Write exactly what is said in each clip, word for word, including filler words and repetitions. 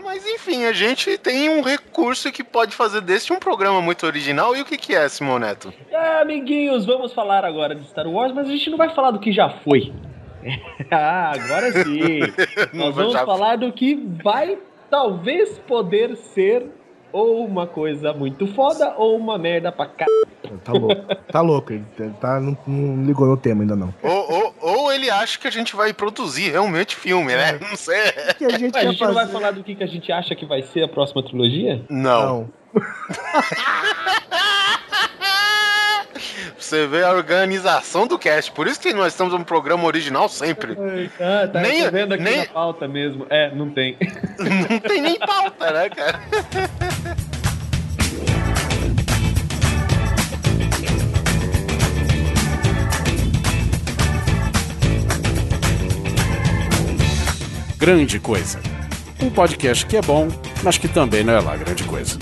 Mas enfim, a gente tem um recurso que pode fazer desse um programa muito original. E o que que é, Simão Neto? É, amiguinhos, vamos falar agora de Star Wars, mas a gente não vai falar do que já foi. Ah, agora sim. Nós vamos já... falar do que vai talvez poder ser ou uma coisa muito foda ou uma merda pra cá. Tá louco, tá louco, ele tá, não, não ligou no tema ainda não. Ou, ou, ou ele acha que a gente vai produzir realmente filme, né? Não sei. O que a gente, Ué, a gente fazer... não vai falar do que, que a gente acha que vai ser a próxima trilogia? Não. Não. Você vê a organização do cast. Por isso que nós estamos um programa original sempre. Ah, tá. Nem, eu tô vendo aqui nem... na pauta mesmo. É, não tem. Não tem nem pauta, né, cara? Grande Coisa. Um podcast que é bom, mas que também não é lá grande coisa.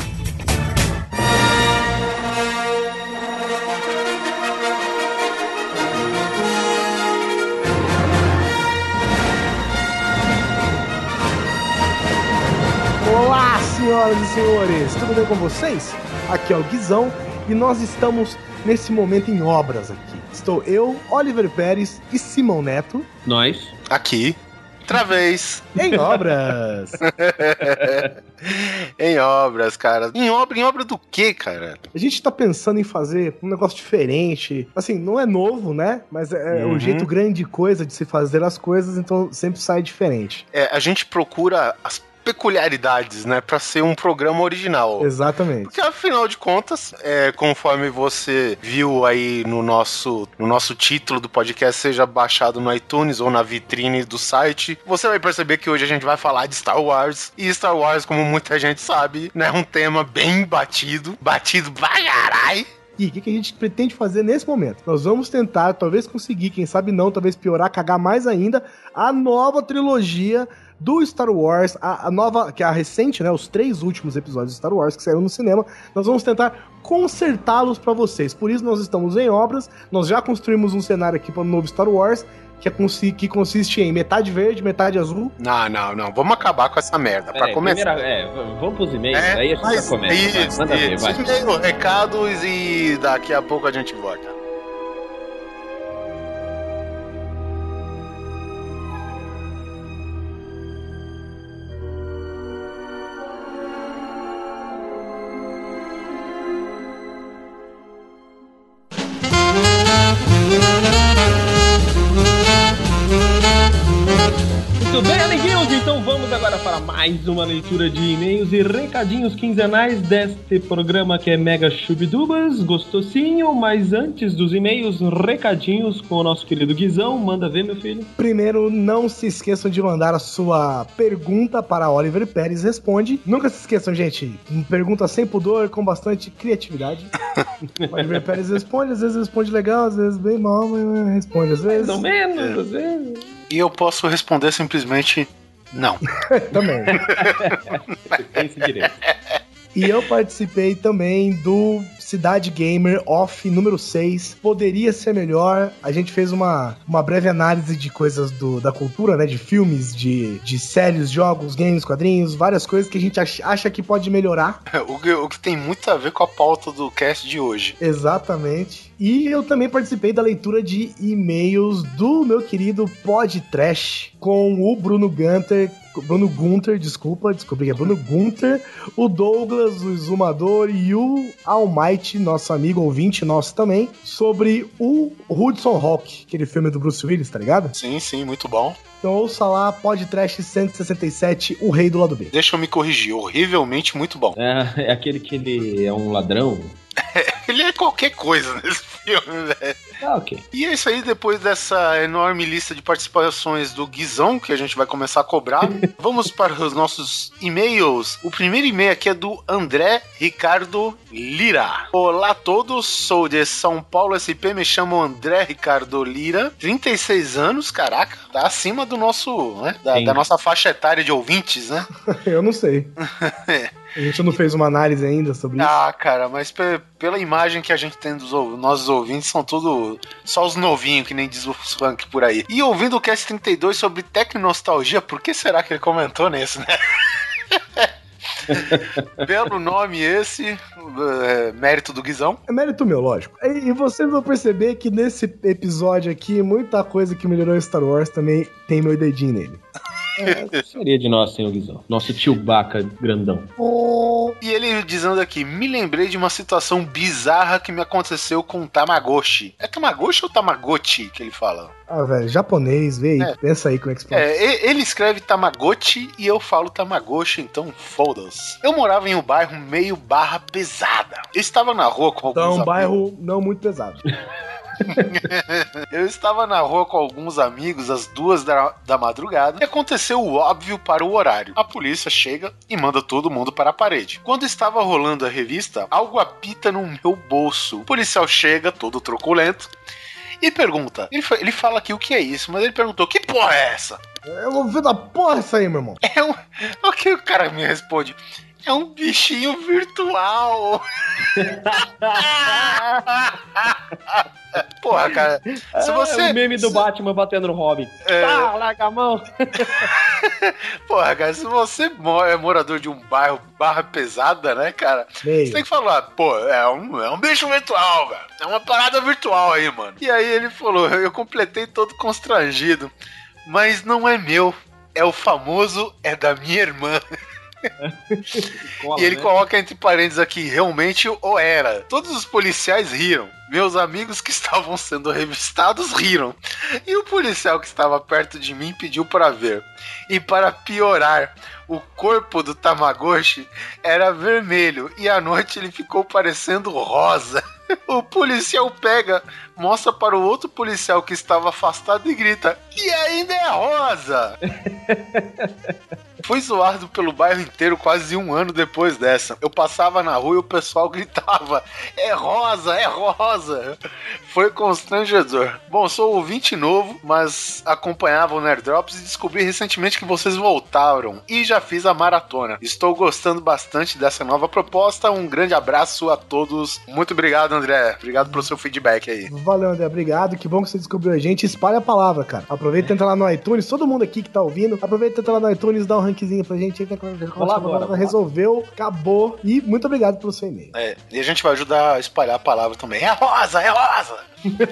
Olá, senhoras e senhores, tudo bem com vocês? Aqui é o Guizão e nós estamos nesse momento em obras aqui. Estou eu, Oliver Pérez e Simão Neto. Nós. Aqui. Outra vez. Em obras. Em obras, cara. Em obra, em obra do quê, cara? A gente tá pensando em fazer um negócio diferente. Assim, não é novo, né? Mas é uhum. o jeito grande coisa de se fazer as coisas, então sempre sai diferente. É, a gente procura as peculiaridades, né, pra ser um programa original. Exatamente. Porque afinal de contas, é, conforme você viu aí no nosso, no nosso título do podcast, seja baixado no iTunes ou na vitrine do site, você vai perceber que hoje a gente vai falar de Star Wars. E Star Wars, como muita gente sabe, né, é um tema bem batido, batido pra caralho. E o que, que a gente pretende fazer nesse momento? Nós vamos tentar, talvez conseguir, quem sabe não, talvez piorar, cagar mais ainda, a nova trilogia do Star Wars, a, a nova, que é a recente, né, os três últimos episódios de Star Wars que saíram no cinema. Nós vamos tentar consertá-los pra vocês. Por isso nós estamos em obras, nós já construímos um cenário aqui para o novo Star Wars, que, é, que consiste em metade verde, metade azul. Não, não, não, vamos acabar com essa merda, pra é, começar. Primeira, é, vamos pros e-mails, é, aí a gente já começa. Isso, vai, manda isso, ver, vai. E-mail, recados e daqui a pouco a gente volta. Muito bem, amiguinhos, então vamos agora para mais uma leitura de e-mails e recadinhos quinzenais deste programa que é Mega Chubidubas, gostosinho, mas antes dos e-mails, recadinhos com o nosso querido Guizão. Manda ver, meu filho. Primeiro, não se esqueçam de mandar a sua pergunta para Oliver Pérez Responde. Nunca se esqueçam, gente, pergunta sem pudor, com bastante criatividade. Oliver Pérez Responde, às vezes responde legal, às vezes bem mal, mas responde às vezes. Mais ou menos, às vezes. E eu posso responder simplesmente não. Também. Você tem esse direito. E eu participei também do Cidade Gamer Off número seis. Poderia ser melhor. A gente fez uma, uma breve análise de coisas do, da cultura, né? De filmes, de, de séries, jogos, games, quadrinhos, várias coisas que a gente acha, acha que pode melhorar. O que, o que tem muito a ver com a pauta do cast de hoje. Exatamente. E eu também participei da leitura de e-mails do meu querido Pod Trash com o Bruno Gunter. Bruno Gunter, desculpa, descobri que é Bruno Gunter, o Douglas, o Exumador e o Almighty, nosso amigo ouvinte nosso também, sobre o Hudson Hawk, aquele filme do Bruce Willis, tá ligado? Sim, sim, muito bom. Então ouça lá, Podcast cento e sessenta e sete, O Rei do Lado B. Deixa eu me corrigir, horrivelmente muito bom. É, é aquele que ele é um ladrão. Ele é qualquer coisa nesse filme, velho. Ah, ok. E é isso aí, depois dessa enorme lista de participações do Guizão, que a gente vai começar a cobrar, vamos para os nossos e-mails. O primeiro e-mail aqui é do André Ricardo Lira. Olá a todos, sou de São Paulo S P, me chamo André Ricardo Lira, trinta e seis anos, caraca, tá acima do nosso, né, da, da nossa faixa etária de ouvintes, né? Eu não sei. É. A gente não fez uma análise ainda sobre isso. Ah, cara, mas pe- pela imagem que a gente tem dos ou- nossos ouvintes, são tudo só os novinhos, que nem diz o funk por aí. E ouvindo o Cast trinta e dois sobre tecnostalgia, por que será que ele comentou nisso, né? Belo nome esse, é, mérito do Guizão. É mérito meu, lógico. E, e vocês vão perceber que nesse episódio aqui, muita coisa que melhorou Star Wars também tem meu dedinho nele. É, seria de nós, senhor Guizão. Nosso Chewbacca grandão. Oh. E ele dizendo aqui, me lembrei de uma situação bizarra que me aconteceu com o Tamagotchi. É Tamagotchi ou Tamagotchi que ele fala? Ah, velho, japonês, vê aí, é. Pensa aí como é que se fala. É, ele escreve Tamagotchi e eu falo Tamagotchi, então foda-se. Eu morava em um bairro meio barra pesada. Eu estava na rua com alguns amigos. Então, um bairro amigos. não muito pesado. Eu estava na rua com alguns amigos às duas da, da madrugada e aconteceu o óbvio para o horário. A polícia chega e manda todo mundo para a parede. Quando estava rolando a revista, algo apita no meu bolso. O policial chega, todo truculento, e pergunta. Ele, ele fala aqui o que é isso, mas ele perguntou, que porra é essa? Eu vou ver da porra isso aí, meu irmão. É um... O que o cara me responde? É um bichinho virtual. Porra, cara. Se você... É o meme do se... Batman batendo no Robin. É... Tá, larga a mão. Porra, cara, se você é morador de um bairro barra pesada, né, cara? Meio. Você tem que falar, pô, é um, é um bicho virtual, velho. É uma parada virtual aí, mano. E aí ele falou, eu completei todo constrangido. Mas não é meu. É o famoso, é da minha irmã. Cola, e ele né? coloca entre parênteses aqui, realmente ou era. Todos os policiais riram. Meus amigos que estavam sendo revistados riram. E o policial que estava perto de mim pediu para ver. E para piorar, o corpo do Tamagotchi era vermelho e à noite ele ficou parecendo rosa. O policial pega, mostra para o outro policial que estava afastado e grita, e ainda é rosa! Fui zoado pelo bairro inteiro quase um ano depois dessa. Eu passava na rua e o pessoal gritava, é rosa, é rosa! Foi constrangedor. Bom, sou ouvinte novo, mas acompanhava o Nerd Drops e descobri recentemente que vocês voltaram. E já fiz a maratona. Estou gostando bastante dessa nova proposta. Um grande abraço a todos. Muito obrigado, André. Obrigado pelo seu feedback aí. Valeu, André. Obrigado. Que bom que você descobriu a gente. Espalha a palavra, cara. Aproveita e entra lá no iTunes. Todo mundo aqui que tá ouvindo, aproveita e entra lá no iTunes, dá um rankzinho pra gente. Olá, agora, resolveu, acabou. E muito obrigado pelo seu e-mail. É, e a gente vai ajudar a espalhar a palavra também. É rosa, é rosa!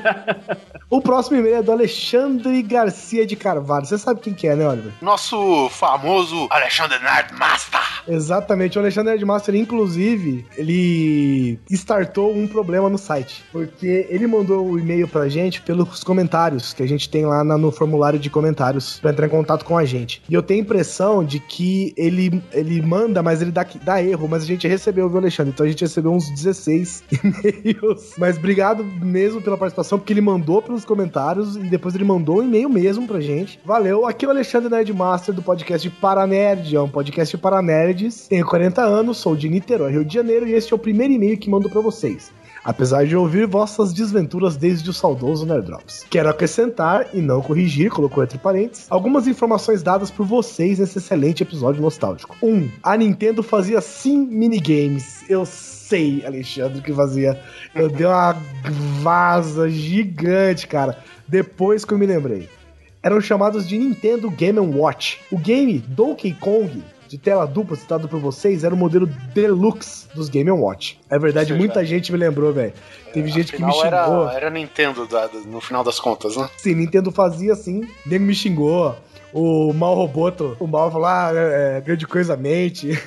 O próximo e-mail é do Alexandre Garcia de Carvalho. Você sabe quem que é, né, Oliver? Nosso famoso Alexandre Nerdmaster. Exatamente, o Alexandre Nerdmaster, inclusive, ele startou um problema no site, porque ele mandou o e-mail pra gente pelos comentários que a gente tem lá na, no formulário de comentários pra entrar em contato com a gente. E eu tenho a impressão de que ele, ele manda, mas ele dá, dá erro, mas a gente recebeu, viu, Alexandre? Então a gente recebeu uns dezesseis e-mails. Mas obrigado mesmo pela participação, porque ele mandou pelos comentários e depois ele mandou um e-mail mesmo pra gente. Valeu. Aqui é o Alexandre Nerdmaster do podcast Paranerd, é um podcast para nerds. Tenho quarenta anos, sou de Niterói, Rio de Janeiro, e este é o primeiro e-mail que mando pra vocês, apesar de ouvir vossas desventuras desde o saudoso Nerddrops. Quero acrescentar, e não corrigir, colocou entre parênteses, algumas informações dadas por vocês nesse excelente episódio nostálgico. um. A Nintendo fazia sim minigames. Eu sei, Alexandre, que fazia. Eu dei uma vaza gigante, cara, depois que eu me lembrei. Eram chamados de Nintendo Game and Watch. O game Donkey Kong, de tela dupla citado por vocês, era o modelo Deluxe dos Game and Watch. É verdade, seja, muita gente me lembrou, velho. Teve é, gente que me xingou. Era, era Nintendo no final das contas, né? Sim, Nintendo fazia assim, nego me xingou. O Mal Roboto, o Mal falou, ah, é, grande coisa a mente.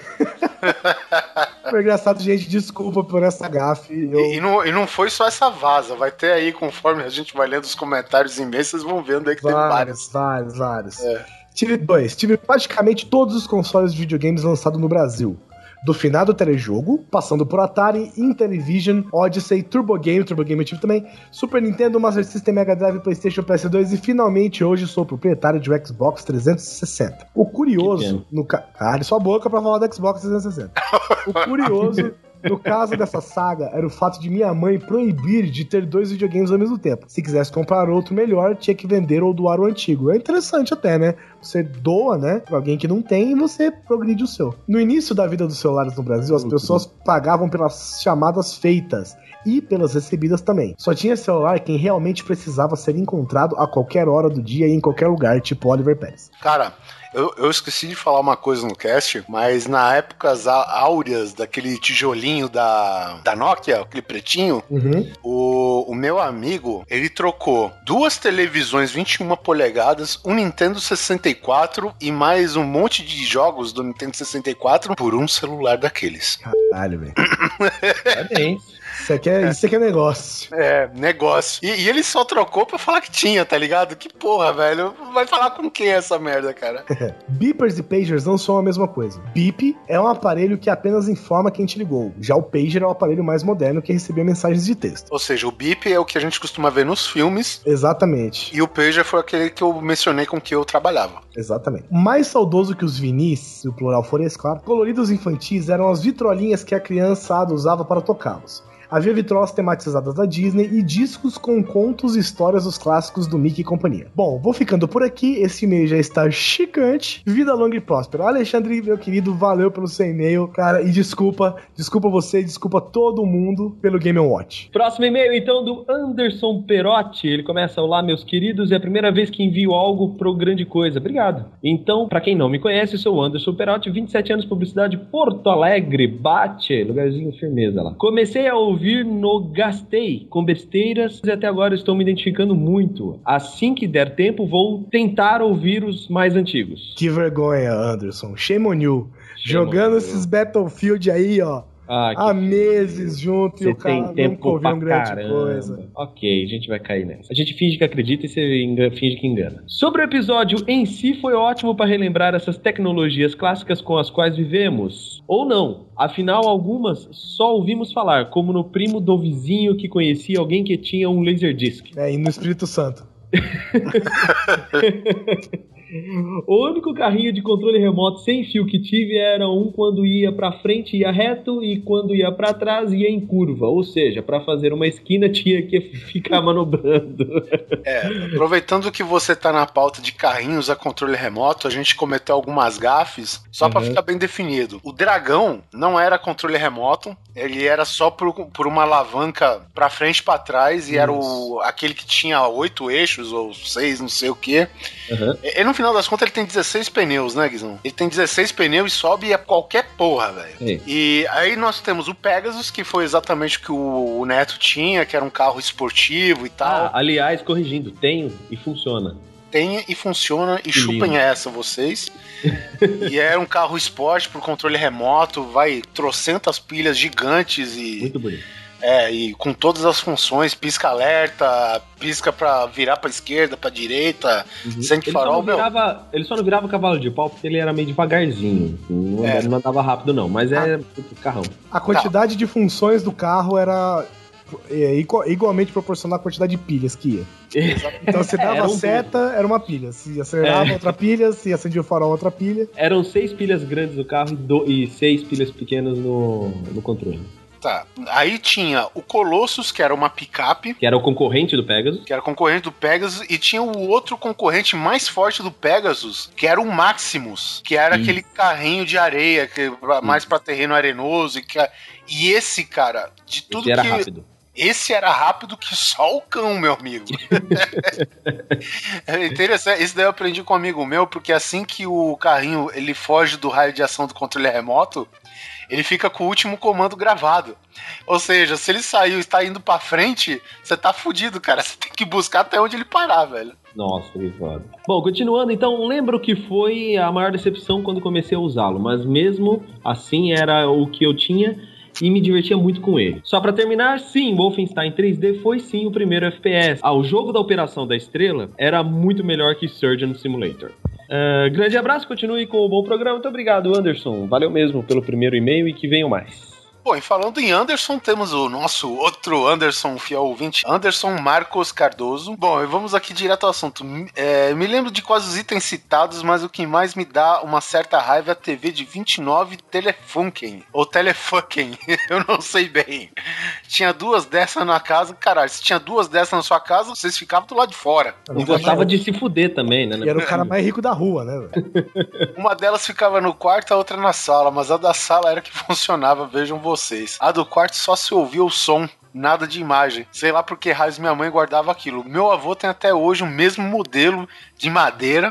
Foi engraçado, gente, desculpa por essa gafe. Eu... E, e, não, e não foi só essa vaza, vai ter aí, conforme a gente vai lendo os comentários em mês, vocês vão vendo aí que vários, tem vários. Vários, vários. É. Tive dois, tive praticamente todos os consoles de videogames lançados no Brasil. Do finado telejogo, passando por Atari, Intellivision, Odyssey, Turbo Game, Turbo Game eu tive também, Super Nintendo, Master System, Mega Drive, PlayStation, P S dois e finalmente hoje sou proprietário de um Xbox trezentos e sessenta. O curioso, no ca... Cale sua boca pra falar do Xbox trezentos e sessenta. O curioso no caso dessa saga era o fato de minha mãe proibir de ter dois videogames ao mesmo tempo. Se quisesse comprar outro melhor, tinha que vender ou doar o antigo. É interessante até, né? Você doa, né, pra alguém que não tem e você progride o seu. No início da vida dos celulares no Brasil, as pessoas pagavam pelas chamadas feitas e pelas recebidas também. Só tinha celular quem realmente precisava ser encontrado a qualquer hora do dia e em qualquer lugar, tipo Oliver Pérez. Cara, Eu, eu esqueci de falar uma coisa no cast, mas na épocas áureas daquele tijolinho da, da Nokia, aquele pretinho, Uhum. o, o meu amigo, ele trocou duas televisões vinte e uma polegadas, um Nintendo sessenta e quatro e mais um monte de jogos do Nintendo sessenta e quatro por um celular daqueles. Caralho, velho. Parabéns. Isso aqui é, isso aqui é negócio. É, negócio. E, e ele só trocou pra falar que tinha, tá ligado? Que porra, velho. Vai falar com quem é essa merda, cara? Beepers e pagers não são a mesma coisa. Beep é um aparelho que apenas informa quem te ligou. Já o pager é o aparelho mais moderno que recebia mensagens de texto. Ou seja, o beep é o que a gente costuma ver nos filmes. Exatamente. E o pager foi aquele que eu mencionei com que eu trabalhava. Exatamente. Mais saudoso que os vinis, se o plural for esse, claro, coloridos infantis eram as vitrolinhas que a criançada usava para tocá-los. Havia vitrolas tematizadas da Disney e discos com contos e histórias dos clássicos do Mickey e companhia. Bom, vou ficando por aqui, esse e-mail já está chicante. Vida longa e próspera. Alexandre, meu querido, valeu pelo seu e-mail, cara, e desculpa, desculpa você, desculpa todo mundo pelo Game Watch. Próximo e-mail, então, do Anderson Perotti. Ele começa: olá, meus queridos, é a primeira vez que envio algo pro Grande Coisa. Obrigado. Então, pra quem não me conhece, sou o Anderson Perotti, vinte e sete anos, publicidade, Porto Alegre, Bate, lugarzinho firmeza lá. Comecei a ouvir no Gastei, com besteiras, e até agora estou me identificando muito. Assim que der tempo, vou tentar ouvir os mais antigos. Que vergonha, Anderson. Shame on you. Shame Jogando on esses Battlefield aí, ó. Ah, Há meses junto você e o cara tem tempo nunca ouviu pra grande caramba. coisa. Ok, a gente vai cair nessa. A gente finge que acredita e você enga- finge que engana. Sobre o episódio em si, foi ótimo para relembrar essas tecnologias clássicas com as quais vivemos. Ou não. Afinal, algumas só ouvimos falar, como no primo do vizinho que conhecia alguém que tinha um Laserdisc. É, e no Espírito Santo. O único carrinho de controle remoto sem fio que tive era um quando ia pra frente ia reto e quando ia pra trás ia em curva. Ou seja, pra fazer uma esquina tinha que ficar manobrando. É, aproveitando que você tá na pauta de carrinhos a controle remoto, a gente cometeu algumas gafes, só Uhum. pra ficar bem definido. O Dragão não era controle remoto, ele era só por, por uma alavanca pra frente e pra trás, e era o, aquele que tinha oito eixos, ou seis, não sei o que. Uhum. E no final das contas ele tem dezesseis pneus, né, Guizão? Ele tem dezesseis pneus e sobe a qualquer porra, velho. É. E aí nós temos o Pegasus, que foi exatamente o que o, o Neto tinha, que era um carro esportivo e tal. Ah, aliás, corrigindo, tenho e funciona. Tenha e funciona, e Que chupem lindo. essa vocês. E é um carro esporte por controle remoto, vai trocentas pilhas gigantes e, Muito bonito. é, e com todas as funções, pisca alerta, pisca pra virar pra esquerda, pra direita, Uhum. sem Ele, só farol, não meu. virava, ele só não virava cavalo de pau porque ele era meio devagarzinho. Não, É. não andava rápido, não. Mas é carrão. A quantidade de funções do carro era é, igu- igualmente proporcional à quantidade de pilhas que ia. Então se dava Era um seta, era uma pilha. Se acelerava, É. outra pilha. Se acendia o farol, outra pilha. Eram seis pilhas grandes no carro e, do- e seis pilhas pequenas no, no controle. Tá. Aí tinha o Colossus, que era uma picape, Que era o concorrente do Pegasus. que era concorrente do Pegasus, e tinha o outro concorrente mais forte do Pegasus, que era o Maximus, que era Isso. aquele carrinho de areia, que, pra- mais pra terreno arenoso. E, que, e esse, cara, de tudo Esse era que... rápido. Esse era rápido que só o cão, meu amigo. É interessante. Esse daí eu aprendi com um amigo meu, porque assim que o carrinho ele foge do raio de ação do controle remoto, ele fica com o último comando gravado. Ou seja, se ele saiu e está indo pra frente, você tá fudido, cara. Você tem que buscar até onde ele parar, velho. Nossa, que foda. Bom, continuando, então, lembro que foi a maior decepção quando comecei a usá-lo, mas mesmo assim era o que eu tinha e me divertia muito com ele. Só pra terminar, sim, Wolfenstein três D foi sim o primeiro F P S. Ah, o jogo da Operação da Estrela era muito melhor que Surgeon Simulator. Uh, grande abraço, continue com o bom programa. Muito obrigado, Anderson. Valeu mesmo pelo primeiro e-mail e que venham mais. Bom, e falando em Anderson, temos o nosso outro Anderson, fiel ouvinte, Anderson Marcos Cardoso. Bom, e vamos aqui direto ao assunto. É, me lembro de quase os itens citados, mas o que mais me dá uma certa raiva é a T V de vinte e nove Telefunken, ou Telefunken, eu não sei bem. Tinha duas dessas na casa, caralho, se tinha duas dessas na sua casa, vocês ficavam do lado de fora. E gostava de se fuder também, né? E era o cara mais rico da rua, né, velho? Uma delas ficava no quarto, a outra na sala, mas a da sala era que funcionava, vejam vocês. A do quarto só se ouvia o som, nada de imagem. Sei lá por que raios minha mãe guardava aquilo. Meu avô tem até hoje o mesmo modelo de madeira,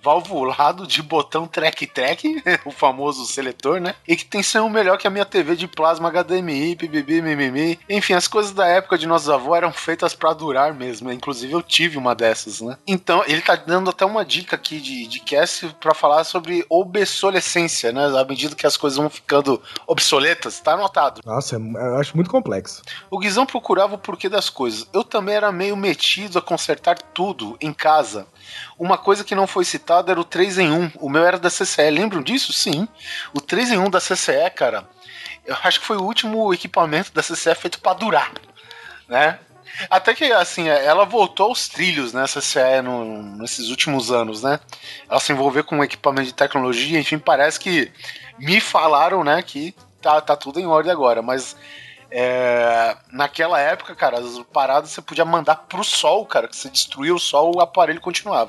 valvulado de botão track-track, o famoso seletor, né? E que tem som melhor que a minha T V de plasma H D M I, pibibi, mimimi. Enfim, as coisas da época de nossos avós eram feitas pra durar mesmo. Inclusive eu tive uma dessas, né? Então, ele tá dando até uma dica aqui de, de cast pra falar sobre obsolescência, né? À medida que as coisas vão ficando obsoletas, tá anotado. Nossa, eu acho muito complexo. O Guizão procurava o porquê das coisas. Eu também era meio metido a consertar tudo em casa. Uma coisa que não foi citada era o três em um. O meu era da C C E. Lembram disso? Sim. O três em um da C C E, cara, eu acho que foi o último equipamento da C C E feito pra durar, né? Até que, assim, ela voltou aos trilhos, né, C C E, no, nesses últimos anos, né? Ela se envolveu com um equipamento de tecnologia, enfim, parece que me falaram, né, que tá, tá tudo em ordem agora, mas é, naquela época, cara, as paradas você podia mandar pro sol, cara, que você destruía o sol, o aparelho continuava.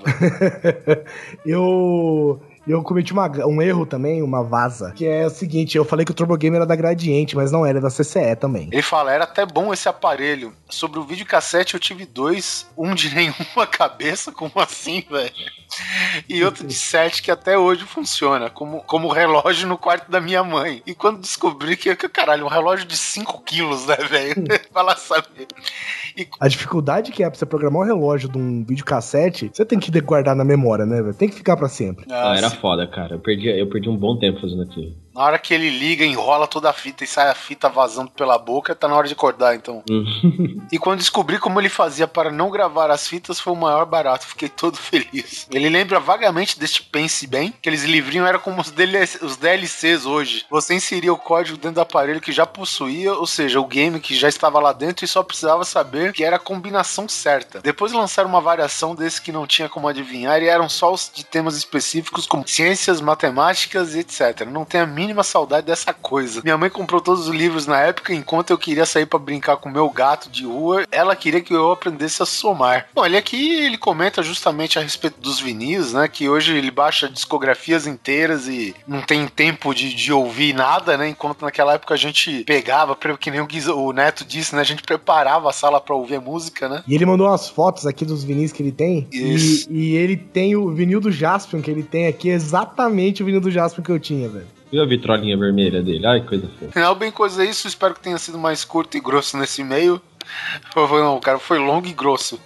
eu... Eu cometi uma, um erro também, uma vaza, que é o seguinte, eu falei que o Turbo Game era da Gradiente, mas não era, é da C C E também. Ele fala, era até bom esse aparelho. Sobre o videocassete eu tive dois, um de nenhuma cabeça, como assim, velho? E outro de sete que até hoje funciona, como, como relógio no quarto da minha mãe. E quando descobri que, caralho, um relógio de cinco quilos, né, velho? Vai lá saber. E... A dificuldade que é pra você programar um relógio de um videocassete, você tem que guardar na memória, né, velho? Tem que ficar pra sempre. Ah, era foda, cara. Eu perdi, eu perdi um bom tempo fazendo aquilo. Na hora que ele liga, enrola toda a fita e sai a fita vazando pela boca, tá na hora de acordar, então. E quando descobri como ele fazia para não gravar as fitas, foi o maior barato. Fiquei todo feliz. Ele lembra vagamente deste Pense Bem, que aqueles livrinhos eram como os, D L C, os D L Cs hoje. Você inseria o código dentro do aparelho que já possuía, ou seja, o game que já estava lá dentro e só precisava saber que era a combinação certa. Depois lançaram uma variação desse que não tinha como adivinhar e eram só os de temas específicos como ciências, matemáticas e etcétera. Não tem a mínima saudade dessa coisa. Minha mãe comprou todos os livros na época, enquanto eu queria sair pra brincar com o meu gato de rua, ela queria que eu aprendesse a somar. Bom, ele aqui, ele comenta justamente a respeito dos vinis, né, que hoje ele baixa discografias inteiras e não tem tempo de, de ouvir nada, né, enquanto naquela época a gente pegava, que nem o, Guiz, o Neto disse, né, a gente preparava a sala pra ouvir a música, né. E ele mandou umas fotos aqui dos vinis que ele tem, e, e ele tem o vinil do Jaspion que ele tem aqui, exatamente o vinil do Jaspion que eu tinha, velho. Viu a vitrolinha vermelha dele? Ai, que coisa fofa. Não, bem coisa isso, espero que tenha sido mais curto e grosso nesse e-mail. Não, cara, foi longo e grosso.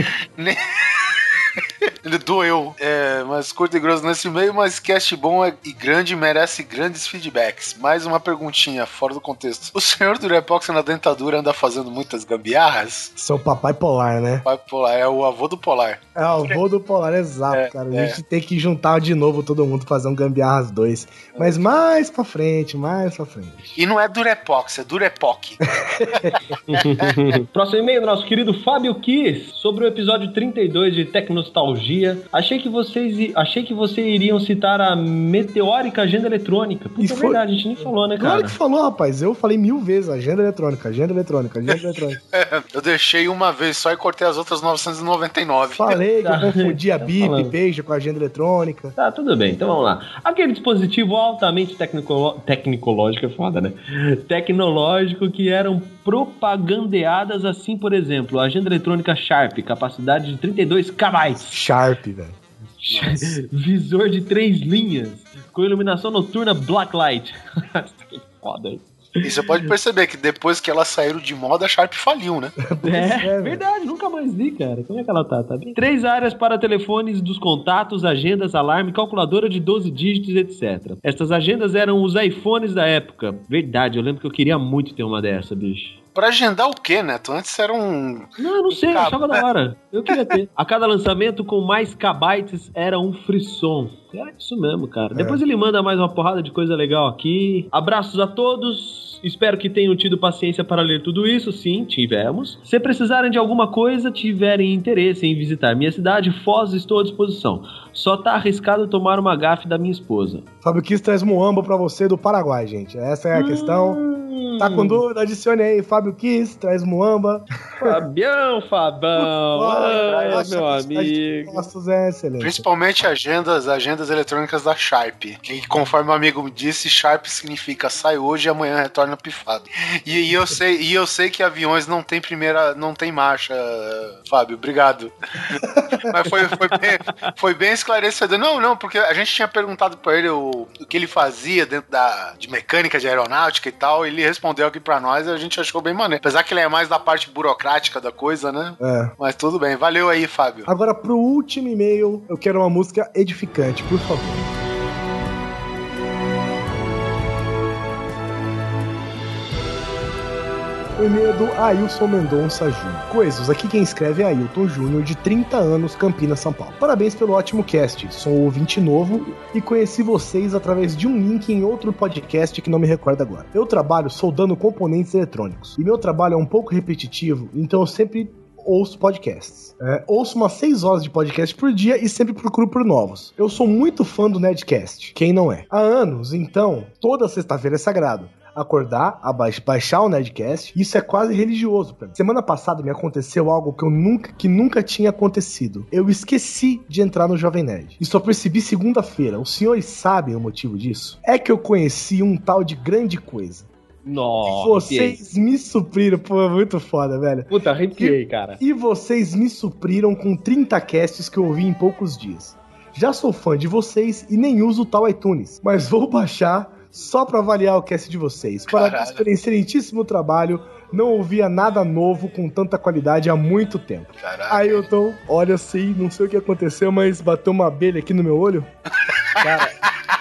Ele doeu. É, mas curto e grosso nesse e-mail, mas cast bom é, e grande merece grandes feedbacks. Mais uma perguntinha, fora do contexto. O senhor do Durepox na dentadura anda fazendo muitas gambiarras? Seu papai polar, né? Papai polar, é o avô do polar. É o avô do polar, exato, é, cara. A é. gente tem que juntar de novo todo mundo, fazer um gambiarras dois. Mas mais pra frente, mais pra frente. E não é Durepox, é Durepoc. Próximo e-mail do nosso querido Fábio Kiss, sobre o episódio trinta e dois de Tecnostalgia. Achei que vocês achei que vocês iriam citar a meteórica agenda eletrônica. Puta, é foi... verdade, a gente nem falou, né, cara? Claro que falou, rapaz. Eu falei mil vezes agenda eletrônica, agenda eletrônica, agenda eletrônica. Eu deixei uma vez só e cortei as outras novecentos e noventa e nove. Falei que eu confundi a B I P, Page com a agenda eletrônica. Tá, tudo bem. Então vamos lá. Aquele dispositivo altamente tecnico... tecnológico, é foda, né? Tecnológico que eram propagandeadas assim, por exemplo, a agenda eletrônica Sharp, capacidade de trinta e dois kilobytes. Sharp, velho. Visor de três linhas, com iluminação noturna Blacklight. Que foda aí. E você pode perceber que depois que elas saíram de moda, a Sharp faliu, né? É, é verdade, nunca mais vi, cara. Como é que ela tá? Tá bem? Três áreas para telefones dos contatos, agendas, alarme, calculadora de doze dígitos, etcétera. Estas agendas eram os iPhones da época. Verdade, eu lembro que eu queria muito ter uma dessa, bicho. Pra agendar o quê, Neto? Antes era um... Não, eu não sei, eu achava da hora. Eu queria ter. A cada lançamento, com mais kbytes, era um frisson. É isso mesmo, cara. É. Depois ele manda mais uma porrada de coisa legal aqui. Abraços a todos. Espero que tenham tido paciência para ler tudo isso. Sim, tivemos. Se precisarem de alguma coisa, tiverem interesse em visitar minha cidade, Foz, estou à disposição. Só tá arriscado tomar uma gafe da minha esposa. Fábio Kiss traz muamba pra você do Paraguai, gente. Essa é a hum... questão. Tá com dúvida? Adicione aí, Fábio Kiss, traz muamba. Fabião, Fabão, ai, Nossa, meu a quantidade de amigo. postos é excelente. Principalmente agendas, agendas eletrônicas da Sharp. Que, conforme o amigo me disse, Sharp significa sai hoje e amanhã retorna pifado. E, e, eu sei, e eu sei que aviões não tem primeira, não tem marcha, Fábio, obrigado. Mas foi, foi, bem, foi bem esclarecedor. Não, não, porque a gente tinha perguntado pra ele o, o que ele fazia dentro da, de mecânica, de aeronáutica e tal, e ele respondeu aqui pra nós e a gente achou bem maneiro. Apesar que ele é mais da parte burocrática da coisa, né? É. Mas tudo bem. Valeu aí, Fábio. Agora, pro último e-mail, eu quero uma música edificante, por favor. O e-mail é do Ailson Mendonça Júnior. Coisas, aqui quem escreve é Ailton Júnior, de trinta anos, Campinas, São Paulo. Parabéns pelo ótimo cast. Sou um ouvinte novo e conheci vocês através de um link em outro podcast que não me recordo agora. Eu trabalho soldando componentes eletrônicos e meu trabalho é um pouco repetitivo, então eu sempre ouço podcasts. É, ouço umas seis horas de podcast por dia e sempre procuro por novos. Eu sou muito fã do Nerdcast, quem não é? Há anos, então, toda sexta-feira é sagrado. Acordar, abaixo, baixar o Nerdcast, isso é quase religioso pra mim. Semana passada me aconteceu algo que eu nunca, que nunca tinha acontecido. Eu esqueci de entrar no Jovem Nerd. E só percebi segunda-feira. Os senhores sabem o motivo disso? É que eu conheci um tal de Grande Coisa. Nossa. Vocês me supriram, pô, é muito foda, velho. Puta, arrepiei, cara. E vocês me supriram com trinta casts que eu ouvi em poucos dias. Já sou fã de vocês e nem uso o tal iTunes, mas vou baixar só pra avaliar o cast de vocês. Parabéns pelo excelentíssimo trabalho. Não ouvia nada novo com tanta qualidade há muito tempo. Caraca. Ailton, olha assim, não sei o que aconteceu, mas bateu uma abelha aqui no meu olho. Cara,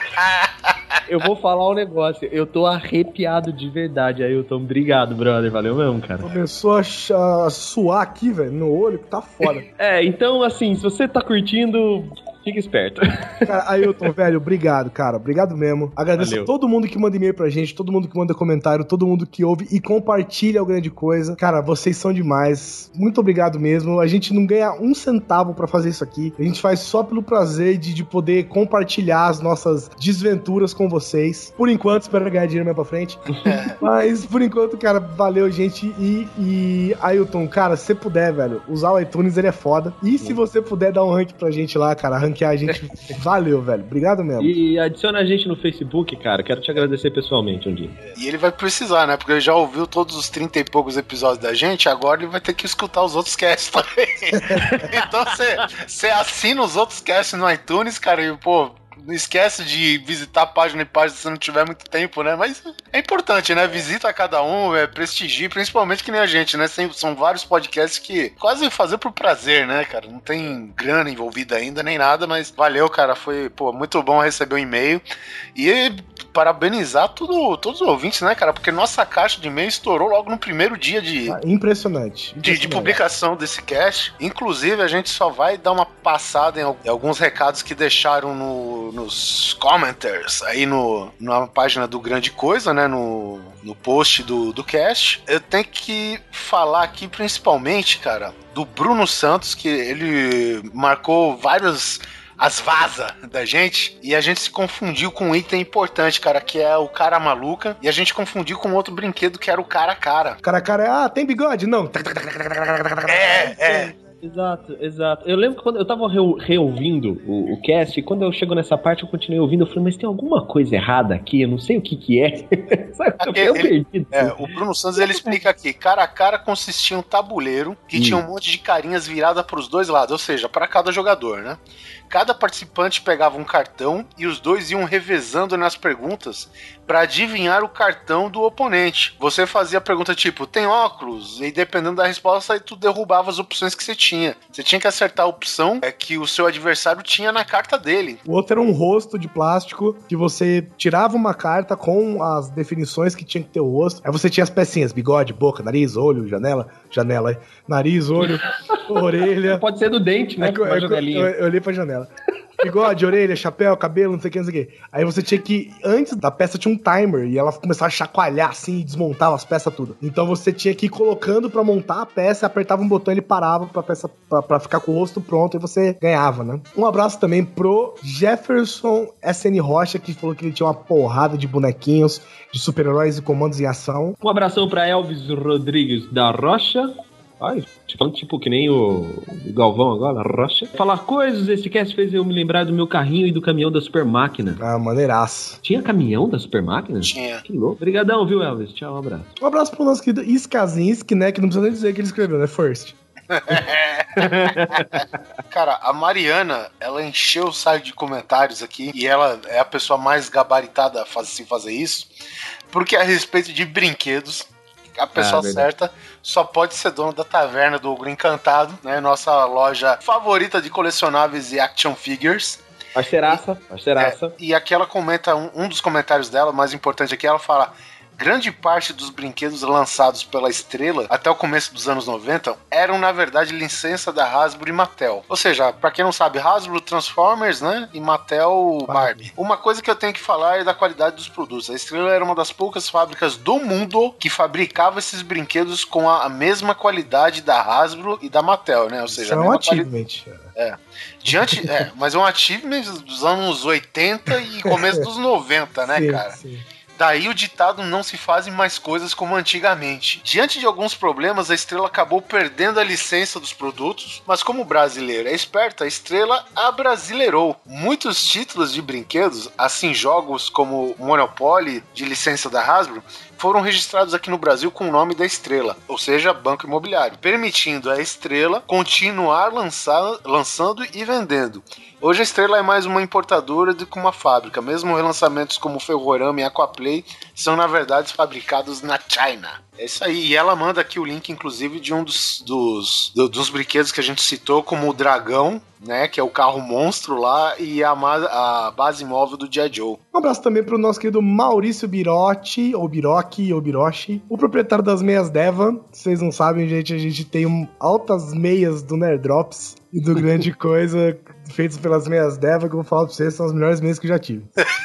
eu vou falar um negócio. Eu tô arrepiado de verdade, Ailton. Obrigado, brother. Valeu mesmo, cara. Começou a, a suar aqui, velho, no olho, que tá foda. É, então, assim, se você tá curtindo, fica esperto. Cara, Ailton, velho, obrigado, cara. Obrigado mesmo. Agradeço Valeu. a todo mundo que manda e-mail pra gente, todo mundo que manda comentário, todo mundo que ouve e compartilha o Grande Coisa. Cara, vocês são demais. Muito obrigado mesmo. A gente não ganha um centavo pra fazer isso aqui. A gente faz só pelo prazer de, de poder compartilhar as nossas desventuras com vocês. Por enquanto, espero ganhar dinheiro mais pra frente. Mas, por enquanto, cara, valeu, gente. E, e Ailton, cara, se você puder, velho, usar o iTunes, ele é foda. E se você puder dar um rank pra gente lá, cara, ranquear a gente, valeu, velho. Obrigado mesmo. E adiciona a gente no Facebook, cara. Quero te agradecer pessoalmente um dia. E ele vai precisar, né? Porque ele já ouviu todos os trinta e poucos episódios da gente, agora ele vai ter que escutar os outros casts também. Então você assina os outros casts no iTunes, cara, e, pô, não esquece de visitar página e página se não tiver muito tempo, né? Mas é importante, né? Visita cada um, é, prestigie, principalmente que nem a gente, né? São vários podcasts que quase fazer por prazer, né, cara? Não tem grana envolvida ainda, nem nada, mas valeu, cara. Foi, pô, muito bom receber um e-mail. E parabenizar tudo, todos os ouvintes, né, cara? Porque nossa caixa de e-mail estourou logo no primeiro dia de... Ah, impressionante. De, de publicação desse cast. Inclusive, a gente só vai dar uma passada em alguns recados que deixaram no, nos commenters aí no, na página do Grande Coisa, né? No, no post do, do cast. Eu tenho que falar aqui principalmente, cara, do Bruno Santos, que ele marcou vários... as vaza da gente, e a gente se confundiu com um item importante, cara, que é o cara maluca, e a gente confundiu com outro brinquedo que era o cara a cara. Cara a cara é, ah, tem bigode? Não. É, é. Exato, exato. Eu lembro que quando eu tava re reouvindo o, o cast, e quando eu chego nessa parte, eu continuei ouvindo, eu falei, mas tem alguma coisa errada aqui, eu não sei o que que é. Sabe, eu ele, perdido. É, o Bruno Santos, ele explica aqui, cara a cara consistia em um tabuleiro que hum. tinha um monte de carinhas viradas pros dois lados, ou seja, para cada jogador, né? Cada participante pegava um cartão e os dois iam revezando nas perguntas para adivinhar o cartão do oponente. Você fazia a pergunta tipo, tem óculos? E dependendo da resposta, tu derrubava as opções que você tinha. Você tinha que acertar a opção é, que o seu adversário tinha na carta dele. O outro era um rosto de plástico que você tirava uma carta com as definições que tinha que ter o rosto. Aí você tinha as pecinhas, bigode, boca, nariz, olho, janela, janela, nariz, olho, orelha. Pode ser do dente, né? É, é, eu, eu olhei pra janela. Bigode, orelha, chapéu, cabelo, não sei o que, não sei o que. Aí você tinha que, antes da peça tinha um timer e ela começava a chacoalhar assim e desmontava as peças tudo. Então você tinha que ir colocando pra montar a peça, apertava um botão e ele parava pra peça, pra, pra ficar com o rosto pronto e você ganhava, né? Um abraço também pro Jefferson S N Rocha, que falou que ele tinha uma porrada de bonequinhos de super-heróis e comandos em ação. Um abração pra Elvis Rodrigues da Rocha. Ai, falando tipo que nem o, o Galvão agora, Rocha. Falar coisas, esse cast fez eu me lembrar do meu carrinho e do caminhão da Super Máquina. Ah, maneiraço. Tinha caminhão da Super Máquina? Tinha. Que louco. Obrigadão, viu, Elvis? Tchau, um abraço. Um abraço pro nosso querido Iskazinski, né? Que não precisa nem dizer que ele escreveu, né? First. Cara, a Mariana, ela encheu o site de comentários aqui e ela é a pessoa mais gabaritada a fazer, fazer isso, porque a respeito de brinquedos, a pessoa ah, certa só pode ser dona da taverna do Ogro Encantado, né? Nossa loja favorita de colecionáveis e action figures. Parceiraça, parceiraça. É, e aqui ela comenta, um, um dos comentários dela, mais importante aqui, ela fala: grande parte dos brinquedos lançados pela Estrela até o começo dos anos noventa eram, na verdade, licença da Hasbro e Mattel. Ou seja, pra quem não sabe, Hasbro Transformers, né? E Mattel Barbie. Uma coisa que eu tenho que falar é da qualidade dos produtos. A Estrela era uma das poucas fábricas do mundo que fabricava esses brinquedos com a, a mesma qualidade da Hasbro e da Mattel, né? Ou seja, isso é um achievement. Quali... É. Diante, é, mas é um achievement dos anos oitenta e começo dos noventa, né, sim, cara? Sim. Daí o ditado: não se fazem mais coisas como antigamente. Diante de alguns problemas, a Estrela acabou perdendo a licença dos produtos, mas como brasileira é esperta, a Estrela abrasileirou. Muitos títulos de brinquedos, assim jogos como Monopoly, de licença da Hasbro, foram registrados aqui no Brasil com o nome da Estrela, ou seja, Banco Imobiliário, permitindo a Estrela continuar lançar, lançando e vendendo. Hoje a Estrela é mais uma importadora do que uma fábrica. Mesmo relançamentos como Ferrorama e Aquaplay são, na verdade, fabricados na China. É isso aí. E ela manda aqui o link, inclusive, de um dos, dos, dos brinquedos que a gente citou, como o Dragão, né, que é o carro monstro lá, e a, a base móvel do G I. Joe. Um abraço também pro nosso querido Maurício Birotti, ou Birochi, ou Birochi, o proprietário das meias Deva. Vocês não sabem, gente, a gente tem um, altas meias do Nerd Drops e do Grande Coisa, feitas pelas meias Deva, que eu vou falar pra vocês, são as melhores meias que eu já tive.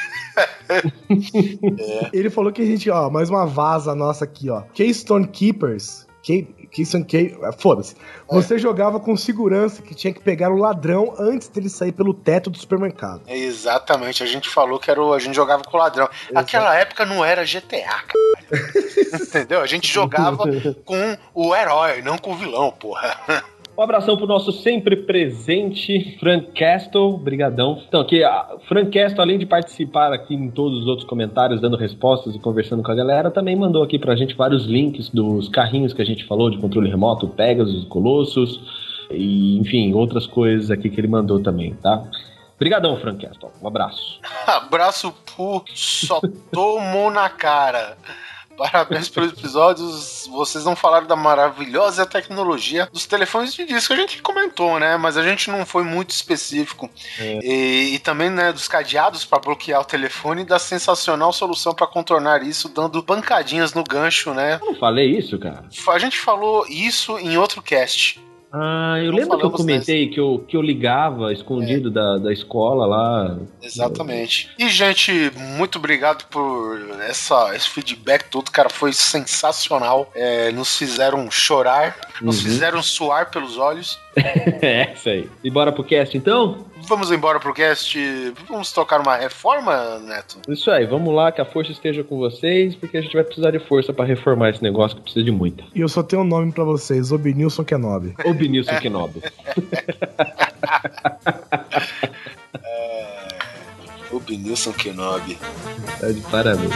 É. Ele falou que a gente, ó, mais uma vaza nossa aqui, ó. Keystone Keepers. Keystone Keepers. Foda-se. Você é. jogava com segurança que tinha que pegar o ladrão antes dele sair pelo teto do supermercado. É, exatamente. A gente falou que era o, a gente jogava com o ladrão. Exato. Naquela época não era G T A, cara. Entendeu? A gente jogava com o herói, não com o vilão, porra. Um abração pro nosso sempre presente Frank Castle, brigadão. Então aqui, a Frank Castle, além de participar aqui em todos os outros comentários, dando respostas e conversando com a galera, também mandou aqui pra gente vários links dos carrinhos que a gente falou, de controle remoto, Pegasus, Colossus, e enfim, outras coisas aqui que ele mandou também, tá? Brigadão, Frank Castle, um abraço. Abraço pro Só Tomou na Cara. Parabéns pelos episódios. Vocês não falaram da maravilhosa tecnologia dos telefones de disco. A gente comentou, né? Mas a gente não foi muito específico. É. E, e também, né, dos cadeados para bloquear o telefone e da sensacional solução para contornar isso, dando pancadinhas no gancho, né? Eu não falei isso, cara. A gente falou isso em outro cast. Ah, eu não lembro que eu comentei que eu, que eu ligava escondido é. da, da escola lá. Exatamente. E, gente, muito obrigado por essa, esse feedback todo, cara, foi sensacional. É, nos fizeram chorar, uhum. nos fizeram suar pelos olhos. É, isso aí. E bora pro cast, então? Vamos embora pro cast. Vamos tocar uma reforma, Neto? Isso aí, vamos lá, que a força esteja com vocês, porque a gente vai precisar de força pra reformar esse negócio que precisa de muita. E eu só tenho um nome pra vocês, Obnilson Kenobi. Obnilson Kenobi. é... Obnilson Kenobi. Tá de parabéns.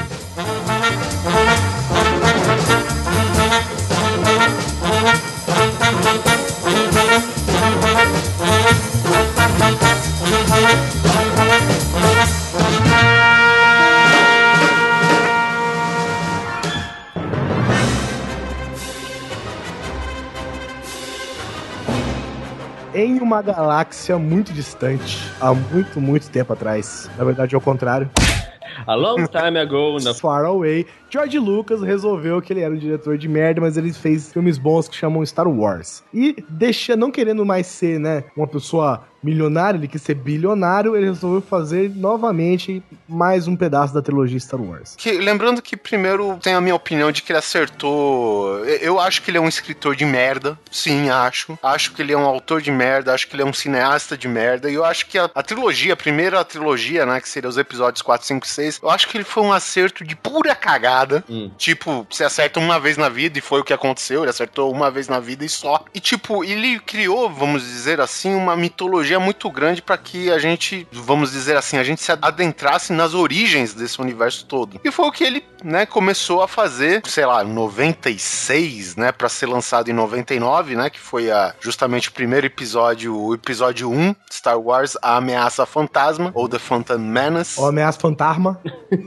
Em uma galáxia muito distante, há muito, muito tempo atrás. Na verdade, é o contrário. A long time ago, no... Far Away, George Lucas resolveu que ele era um diretor de merda, mas ele fez filmes bons que chamam Star Wars. E deixa, não querendo mais ser, né, uma pessoa milionário, ele quis ser bilionário, ele resolveu fazer novamente mais um pedaço da trilogia Star Wars. Que, lembrando que primeiro tem a minha opinião de que ele acertou. Eu acho que ele é um escritor de merda. Sim, acho. Acho que ele é um autor de merda, acho que ele é um cineasta de merda. E eu acho que a, a trilogia, a primeira trilogia, né, que seria os episódios quatro, cinco, seis, eu acho que ele foi um acerto de pura cagada. Hum. Tipo, você acerta uma vez na vida e foi o que aconteceu, ele acertou uma vez na vida e só. E tipo, ele criou, vamos dizer assim, uma mitologia muito grande pra que a gente, vamos dizer assim, a gente se adentrasse nas origens desse universo todo. E foi o que ele, né, começou a fazer, sei lá, em noventa e seis, né, pra ser lançado em noventa e nove, né, que foi a, justamente o primeiro episódio, o episódio um, Star Wars, A Ameaça Fantasma, ou The Phantom Menace. Ou Ameaça Fantasma.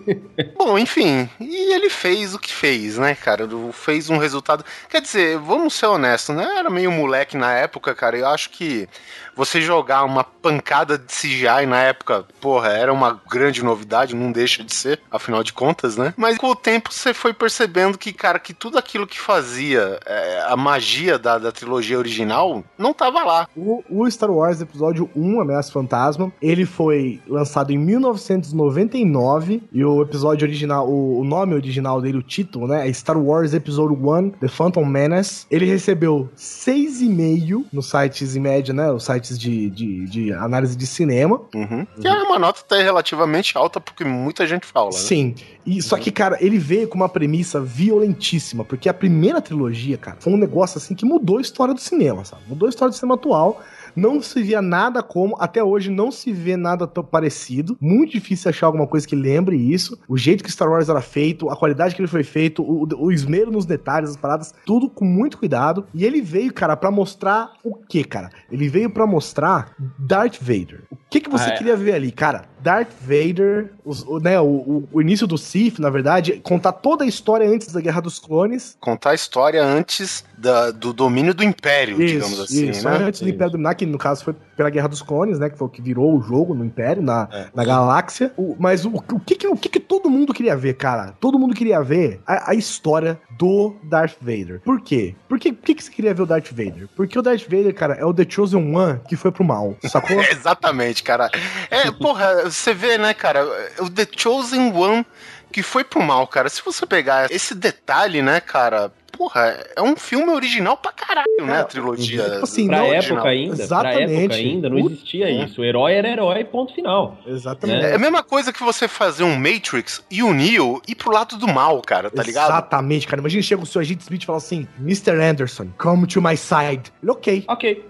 Bom, enfim, e ele fez o que fez, né, cara, fez um resultado, quer dizer, vamos ser honestos, né, era meio moleque na época, cara, eu acho que você jogar uma pancada de C G I na época, porra, era uma grande novidade, não deixa de ser, afinal de contas, né? Mas com o tempo você foi percebendo que, cara, que tudo aquilo que fazia é, a magia da, da trilogia original não tava lá. O, o Star Wars Episódio um, Ameaça Fantasma, ele foi lançado em mil novecentos e noventa e nove e o episódio original, o, o nome original dele, o título, né, é Star Wars Episode um, The Phantom Menace. Ele recebeu seis e meio nos sites em média, né, os sites De, de, de análise de cinema. Uhum. Que é uma nota até relativamente alta, porque muita gente fala, né? Sim. E, só que, cara, ele veio com uma premissa violentíssima, porque a primeira trilogia, cara, foi um negócio assim que mudou a história do cinema, sabe? Mudou a história do cinema atual. Não se via nada como, até hoje não se vê nada tão parecido. Muito difícil achar alguma coisa que lembre isso. O jeito que Star Wars era feito, a qualidade que ele foi feito, o, o esmero nos detalhes, as paradas, tudo com muito cuidado. E ele veio, cara, pra mostrar o quê, cara? Ele veio pra mostrar Darth Vader. O que que você ah, é. queria ver ali, cara? Darth Vader, os, o, né, o, o início do Sith, na verdade, contar toda a história antes da Guerra dos Clones. Contar a história antes da, do domínio do Império, isso, digamos assim, isso, né? Antes do Império dominar, que no caso foi pela Guerra dos Clones, né, que foi o que virou o jogo no Império, na, é, na galáxia. O, mas o, o, que que, o que que todo mundo queria ver, cara? Todo mundo queria ver a, a história do Darth Vader. Por quê? Porque, por que que você queria ver o Darth Vader? Porque o Darth Vader, cara, é o The Chosen One que foi pro mal, sacou? Exatamente, cara. É, porra, você vê, né, cara, o The Chosen One que foi pro mal, cara. Se você pegar esse detalhe, né, cara, porra, é um filme original pra caralho, é, né, a trilogia. Tipo assim, pra época original. ainda, Exatamente. Pra época ainda, não existia é. isso. O herói era herói, ponto final. Exatamente. É a mesma coisa que você fazer um Matrix e o Neo ir pro lado do mal, cara, tá ligado? Exatamente, cara. Imagina chega o seu agente Smith e fala assim, mister Anderson, come to my side. Ele, ok. Ok.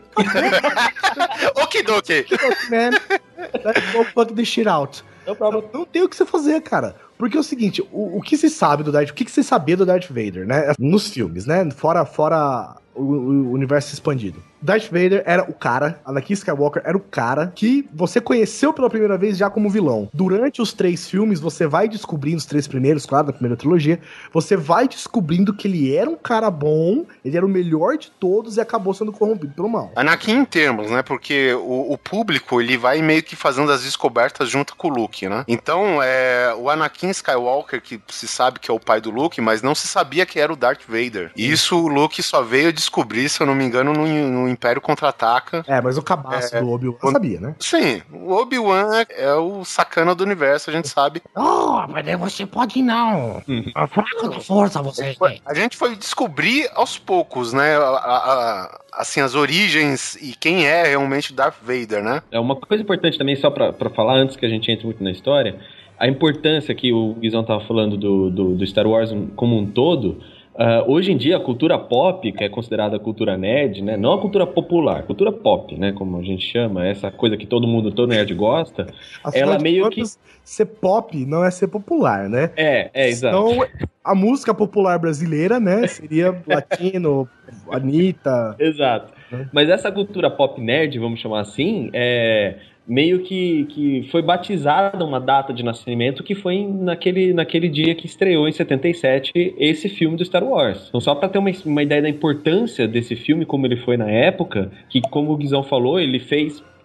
Okidoki. Man, let's go fuck this shit out. No problem. Não tem o que você fazer, cara. Porque é o seguinte, o, o que se sabe do Darth... O que, que você sabia do Darth Vader, né? Nos filmes, né? Fora, fora o, o universo expandido. Darth Vader era o cara, Anakin Skywalker era o cara que você conheceu pela primeira vez já como vilão. Durante os três filmes, você vai descobrindo, os três primeiros, claro, da primeira trilogia, você vai descobrindo que ele era um cara bom, ele era o melhor de todos e acabou sendo corrompido pelo mal. Anakin em termos, né? Porque o, o público, ele vai meio que fazendo as descobertas junto com o Luke, né? Então, é, o Anakin Skywalker, que se sabe que é o pai do Luke, mas não se sabia que era o Darth Vader. E isso o Luke só veio descobrir, se eu não me engano, no, no Império Contra-Ataca. É, mas o cabaço é, do Obi-Wan o... sabia, né? Sim, o Obi-Wan é, é o sacana do universo, a gente sabe. Oh, mas você pode não. A fraca da força você tem. A gente foi descobrir aos poucos, né, a, a, assim, as origens e quem é realmente Darth Vader, né? É uma coisa importante também, só pra, pra falar, antes que a gente entre muito na história, a importância que o Guizão tava falando do, do, do Star Wars como um todo. Uh, hoje em dia, a cultura pop, que é considerada cultura nerd, né? Não a cultura popular, cultura pop, né? Como a gente chama, essa coisa que todo mundo, todo nerd gosta, Afinal ela meio contas, que... ser pop não é ser popular, né? É, é, exato. Então, a música popular brasileira, né? Seria Latino, Anitta... Exato. Né? Mas essa cultura pop nerd, vamos chamar assim, é... meio que, que foi batizada uma data de nascimento que foi naquele, naquele dia que estreou em setenta e sete esse filme do Star Wars. Então, só para ter uma, uma ideia da importância desse filme, como ele foi na época, que, como o Guizão falou, ele fez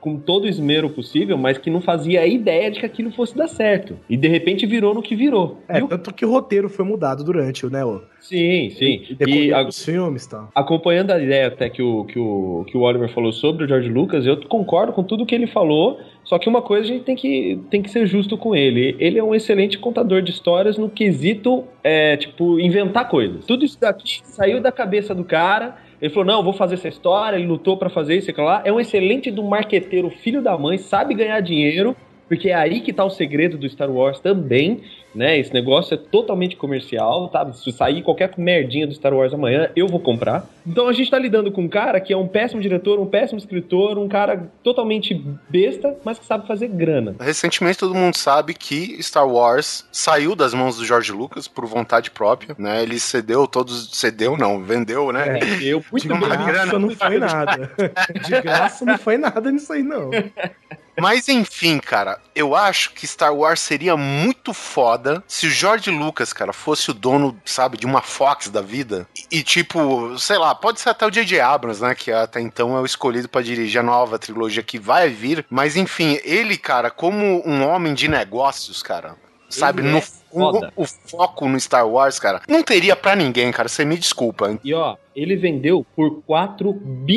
com todo o esmero possível, mas que não fazia a ideia de que aquilo fosse dar certo. E de repente virou no que virou. É, viu? tanto que o roteiro foi mudado durante, né, o... Sim, sim. E, e a... os filmes e tal. Acompanhando a ideia até que o, que, o, que o Oliver falou sobre o George Lucas, eu concordo com tudo que ele falou, só que uma coisa a gente tem que, tem que ser justo com ele. Ele é um excelente contador de histórias no quesito, é, tipo, inventar coisas. Tudo isso daqui saiu da cabeça do cara, ele falou, não, vou fazer essa história, ele lutou pra fazer isso e aquilo lá. É um excelente do marqueteiro, filho da mãe, sabe ganhar dinheiro, porque é aí que tá o segredo do Star Wars também, né? Esse negócio é totalmente comercial, tá? Se sair qualquer merdinha do Star Wars amanhã, eu vou comprar. Então a gente tá lidando com um cara que é um péssimo diretor, um péssimo escritor, um cara totalmente besta, mas que sabe fazer grana. Recentemente todo mundo sabe que Star Wars saiu das mãos do George Lucas por vontade própria, né? Ele cedeu todos... Cedeu não, vendeu, né? É, eu muito de graça não foi nada. De graça não foi nada nisso aí, não. Mas enfim, cara, eu acho que Star Wars seria muito foda se o George Lucas, cara, fosse o dono, sabe, de uma Fox da vida. E, e tipo, sei lá, pode ser até o J J Abrams, né, que até então é o escolhido pra dirigir a nova trilogia que vai vir. Mas enfim, ele, cara, como um homem de negócios, cara, sabe, Ele no é foda. o, o foco no Star Wars, cara, não teria pra ninguém, cara, você me desculpa. E ó, ele vendeu por quatro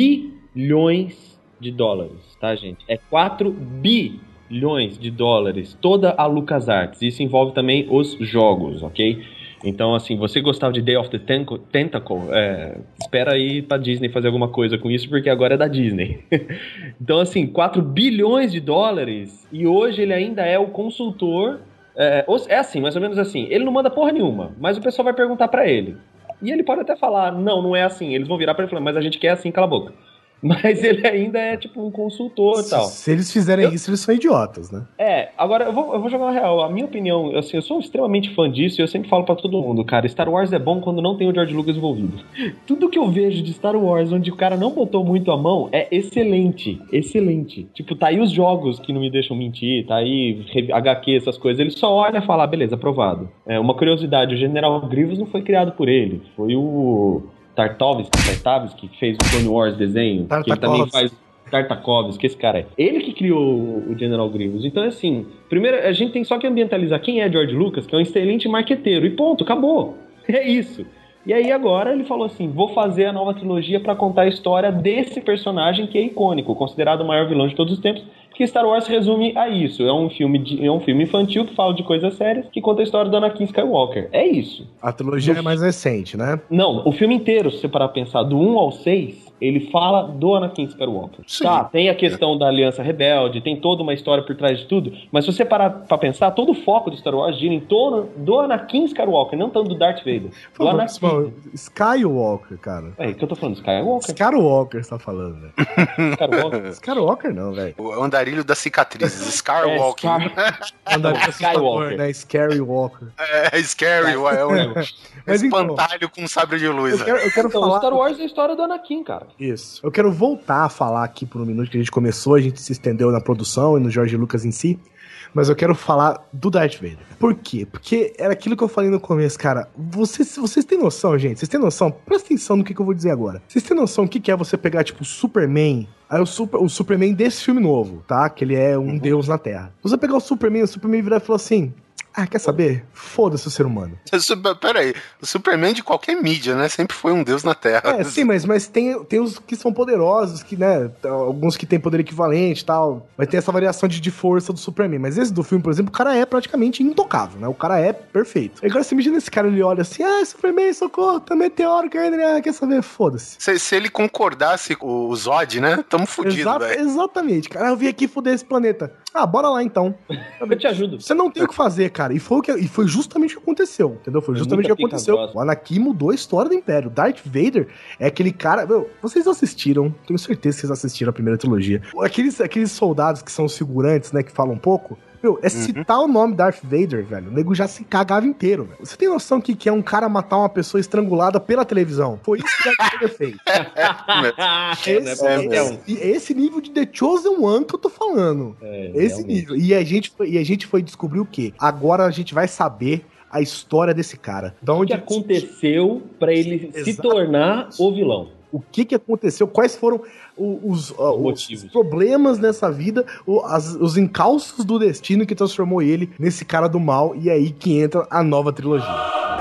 bilhões de dólares, tá, gente? É quatro bilhões de dólares, toda a LucasArts. Isso envolve também os jogos, ok? Então, assim, você gostava de Day of the Tentacle, é, espera aí pra Disney fazer alguma coisa com isso, porque agora é da Disney. Então, assim, quatro bilhões de dólares, e hoje ele ainda é o consultor. É, é assim, mais ou menos assim, ele não manda porra nenhuma, mas o pessoal vai perguntar pra ele. E ele pode até falar, não, não é assim. Eles vão virar pra ele e falar, mas a gente quer assim, cala a boca. Mas ele ainda é tipo um consultor e tal. Se eles fizerem eu... isso, eles são idiotas, né? É, agora eu vou, eu vou jogar uma real. A minha opinião, assim, eu sou extremamente fã disso e eu sempre falo pra todo mundo, cara, Star Wars é bom quando não tem o George Lucas envolvido. Tudo que eu vejo de Star Wars, onde o cara não botou muito a mão, é excelente. Excelente. Tipo, tá aí os jogos que não me deixam mentir, tá aí H Q, essas coisas. Ele só olha e fala, ah, beleza, aprovado. É, uma curiosidade, o General Grievous não foi criado por ele. Foi o... Tartakovsky, Tartakovsky, que fez o Clone Wars desenho, que ele também faz Tartakovsky, esse cara é. Ele que criou o General Grievous. Então, assim, primeiro a gente tem só que ambientalizar quem é George Lucas, que é um excelente marqueteiro, e ponto, acabou. É isso. E aí agora ele falou assim, vou fazer a nova trilogia pra contar a história desse personagem que é icônico, considerado o maior vilão de todos os tempos, porque Star Wars se resume a isso. É um filme, de, é um filme infantil que fala de coisas sérias, que conta a história do Anakin Skywalker. É isso. A trilogia no... é mais recente, né? Não, o filme inteiro, se você parar pra pensar, do um ao seis, ele fala do Anakin Skywalker. Sim. Tá, tem a questão da Aliança Rebelde, tem toda uma história por trás de tudo, mas se você parar pra pensar, todo o foco do Star Wars gira em torno do Anakin Skywalker, não tanto do Darth Vader. Do Por favor, Anakin. pessoal, Skywalker, cara. É, o que eu tô falando? Skywalker? Skywalker, você tá falando, velho. Skywalker? Skywalker não, velho. O andarilho das cicatrizes, Skywalker. É, Scar... Andarilho Skywalker. né? Scary Walker. É, Scary, é um Mas espantalho então, com sabre de luz. Eu quero, eu quero Então, falar... Star Wars é a história do Anakin, cara. Isso. Eu quero voltar a falar aqui por um minuto que a gente começou, a gente se estendeu na produção e no George Lucas em si, mas eu quero falar do Darth Vader. Por quê? Porque era aquilo que eu falei no começo, cara. Vocês, vocês têm noção, gente? Vocês têm noção? Presta atenção no que, que eu vou dizer agora. Vocês têm noção do que, que é você pegar, tipo, o Superman... Aí o, super, o Superman desse filme novo, tá? Que ele é um uhum. deus na Terra. Você pegar o Superman, o Superman virar e falar assim... Ah, quer saber? Foda-se o ser humano. Pera aí, o Superman de qualquer mídia, né? Sempre foi um deus na Terra. É, sim, mas, mas tem, tem os que são poderosos, que, né? Alguns que têm poder equivalente e tal. Mas tem essa variação de, de força do Superman. Mas esse do filme, por exemplo, o cara é praticamente intocável, né? O cara é perfeito. Agora você imagina esse cara, ele olha assim, ah, Superman, socorro, tá meteoro caindo, né? Quer saber? Foda-se. Se, se ele concordasse com o Zod, né? Tamo fudido, velho. Exatamente, cara. Eu vim aqui foder esse planeta. Ah, bora lá então. Eu te ajudo. Você não tem o que fazer, cara. E foi, o que, e foi justamente o que aconteceu, entendeu? Foi justamente o que aconteceu. Grossa. O Anakin mudou a história do Império. Darth Vader é aquele cara... Meu, vocês assistiram, tenho certeza que vocês assistiram a primeira trilogia. Aqueles, aqueles soldados que são os figurantes, né, que falam um pouco... Meu, é citar uhum. o nome Darth Vader, velho. O nego já se cagava inteiro, velho. Você tem noção que, que é um cara matar uma pessoa estrangulada pela televisão? Foi isso que Darth Vader fez. esse, é, esse, esse nível de The Chosen One que eu tô falando. É, esse realmente. nível. E a, gente foi, e a gente foi descobrir o quê? Agora a gente vai saber a história desse cara. O que aconteceu pra ele Exato. se tornar o vilão. o que que aconteceu, quais foram os, os, os, os problemas nessa vida, os, as, os encalços do destino que transformou ele nesse cara do mal, e aí que entra a nova trilogia.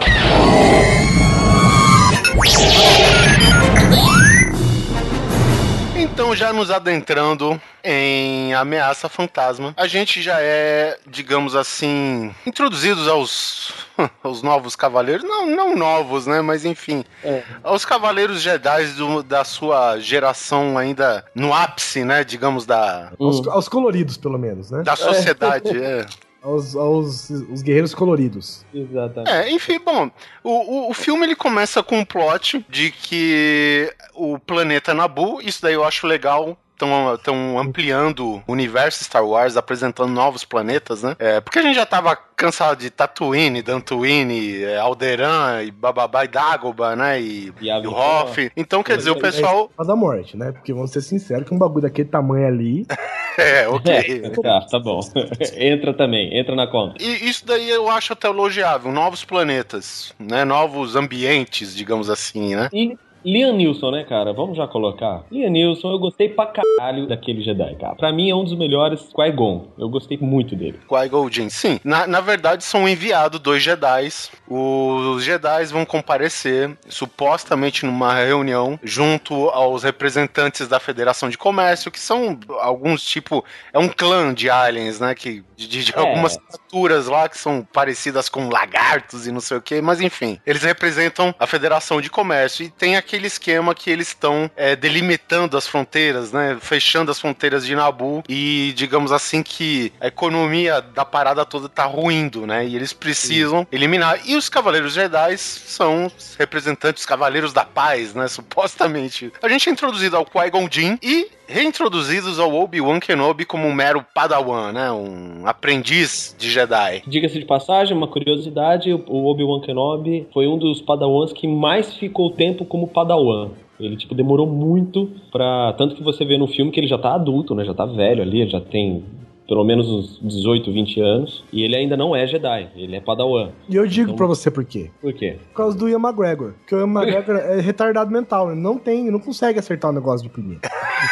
Então, já nos adentrando em Ameaça Fantasma, a gente já é, digamos assim, introduzidos aos, aos novos cavaleiros. Não, não novos, né? Mas enfim, é. aos cavaleiros Jedi do, da sua geração ainda no ápice, né? Digamos, da... Hum. Aos, aos coloridos, pelo menos, né? Da sociedade, é. é. Aos, aos os guerreiros coloridos. Exatamente. É, enfim, bom, o, o, o filme ele começa com um plot de que o planeta Naboo, isso daí eu acho legal, estão ampliando o universo Star Wars, apresentando novos planetas, né? É, porque a gente já tava cansado de Tatooine, Dantooine, Alderaan, e bababá, e Dagobah, né? E, e, e o Hoth. Então, quer dizer, o pessoal... É da morte, né? Porque vamos ser sinceros que um bagulho daquele tamanho ali... é, ok. É, tá, tá bom. Entra também, entra na conta. E isso daí eu acho até elogiável. Novos planetas, né? Novos ambientes, digamos assim, né? E... Liam Neeson, né, cara? Vamos já colocar. Liam Neeson, eu gostei pra caralho daquele Jedi, cara. Pra mim é um dos melhores Qui-Gon. Eu gostei muito dele. Qui-Gon Jinn, sim. Na, na verdade, são enviados dois Jedis. Os Jedis vão comparecer, supostamente numa reunião, junto aos representantes da Federação de Comércio, que são alguns, tipo... É um clã de aliens, né? Que, de, de é. algumas criaturas lá que são parecidas com lagartos e não sei o quê. Mas, enfim. Eles representam a Federação de Comércio. E tem aquele esquema que eles estão é, delimitando as fronteiras, né? Fechando as fronteiras de Naboo e, digamos assim, que a economia da parada toda tá ruindo, né? E eles precisam Sim. eliminar. E os Cavaleiros Jedi são os representantes, os Cavaleiros da Paz, né? Supostamente. A gente é introduzido ao Qui-Gon Jinn e reintroduzidos ao Obi-Wan Kenobi como um mero Padawan, né? Um aprendiz de Jedi. Diga-se de passagem, uma curiosidade, o Obi-Wan Kenobi foi um dos Padawans que mais ficou tempo como Padawan. Ele, tipo, demorou muito pra... Tanto que você vê no filme que ele já tá adulto, né? Já tá velho ali, já tem... pelo menos uns dezoito, vinte anos, e ele ainda não é Jedi, ele é Padawan. E eu digo então, pra você por quê. Por quê? Por causa do Ian McGregor. Porque o Ian McGregor é retardado mental, ele não tem, não consegue acertar o negócio de primeiro.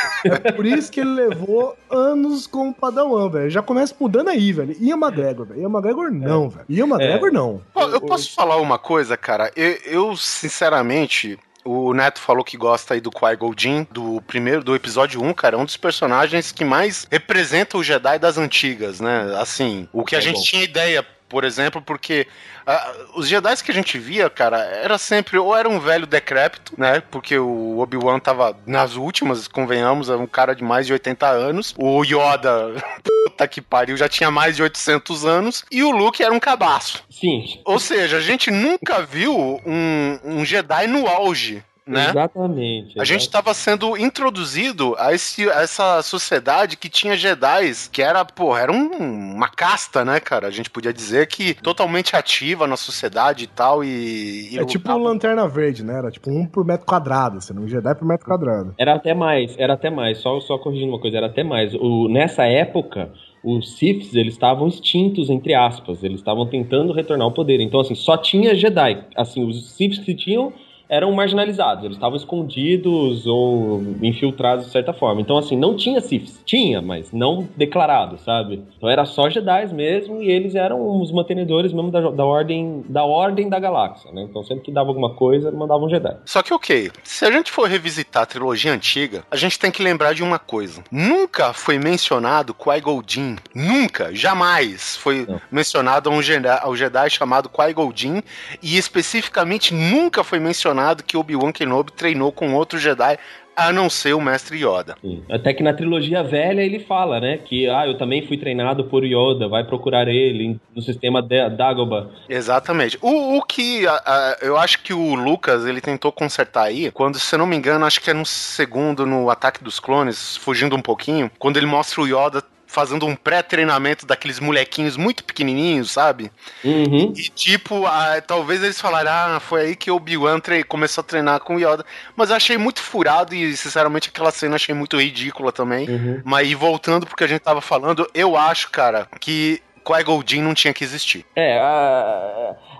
É por isso que ele levou anos como Padawan, velho. Já começa mudando aí, velho. Ian McGregor, velho. Ian McGregor não, é. velho. Ian McGregor é. não. Pô, eu posso falar uma coisa, cara? Eu, eu sinceramente... O Neto falou que gosta aí do Qui-Gon Jinn, do primeiro, do episódio um, cara, é um dos personagens que mais representa o Jedi das antigas, né? Assim, o que a é gente bom. tinha ideia, por exemplo, porque uh, os Jedi que a gente via, cara, era sempre, ou era um velho decrépito, né? Porque o Obi-Wan tava nas últimas, convenhamos, era um cara de mais de oitenta anos. O Yoda, puta que pariu, já tinha mais de oitocentos anos. E o Luke era um cabaço. Sim. Ou seja, a gente nunca viu um, um Jedi no auge. Né? Exatamente, exatamente. A gente estava sendo introduzido a, esse, a essa sociedade que tinha Jedis, que era, pô, era um, uma casta, né, cara? A gente podia dizer que totalmente ativa na sociedade e tal, e... e é tipo um Lanterna Verde, né? Era tipo um por metro quadrado, assim, um Jedi por metro quadrado. Era até mais, era até mais, só, só corrigindo uma coisa, era até mais. O, nessa época... Os Siths, eles estavam extintos, entre aspas. Eles estavam tentando retornar ao poder. Então, assim, só tinha Jedi. Assim, os Siths que tinham eram marginalizados. Eles estavam escondidos ou infiltrados de certa forma. Então, assim, não tinha Siths. Tinha, mas não declarado, sabe? Então, era só Jedi mesmo e eles eram os mantenedores mesmo da, da, ordem, da ordem da galáxia, né? Então, sempre que dava alguma coisa, mandavam um Jedi. Só que, ok, se a gente for revisitar a trilogia antiga, a gente tem que lembrar de uma coisa. Nunca foi mencionado Qui-Gon Jinn. Nunca, jamais foi não. mencionado um Jedi, um Jedi chamado Qui-Gon Jinn e, especificamente, nunca foi mencionado que Obi-Wan Kenobi treinou com outro Jedi, a não ser o Mestre Yoda. Sim. Até que na trilogia velha ele fala, né, que ah, eu também fui treinado por Yoda, vai procurar ele no sistema de Dagobah. Exatamente. O, o que a, a, eu acho que o Lucas, ele tentou consertar aí, quando, se eu não me engano, acho que é no segundo, no Ataque dos Clones, fugindo um pouquinho, quando ele mostra o Yoda fazendo um pré-treinamento daqueles molequinhos muito pequenininhos, sabe? Uhum. E, tipo, ah, talvez eles falaram, ah, foi aí que o Obi-Wan tre- começou a treinar com o Yoda. Mas eu achei muito furado e, sinceramente, aquela cena eu achei muito ridícula também. Uhum. Mas, e voltando pro que a gente tava falando, eu acho, cara, que Qui-Gon Jinn não tinha que existir. É, a...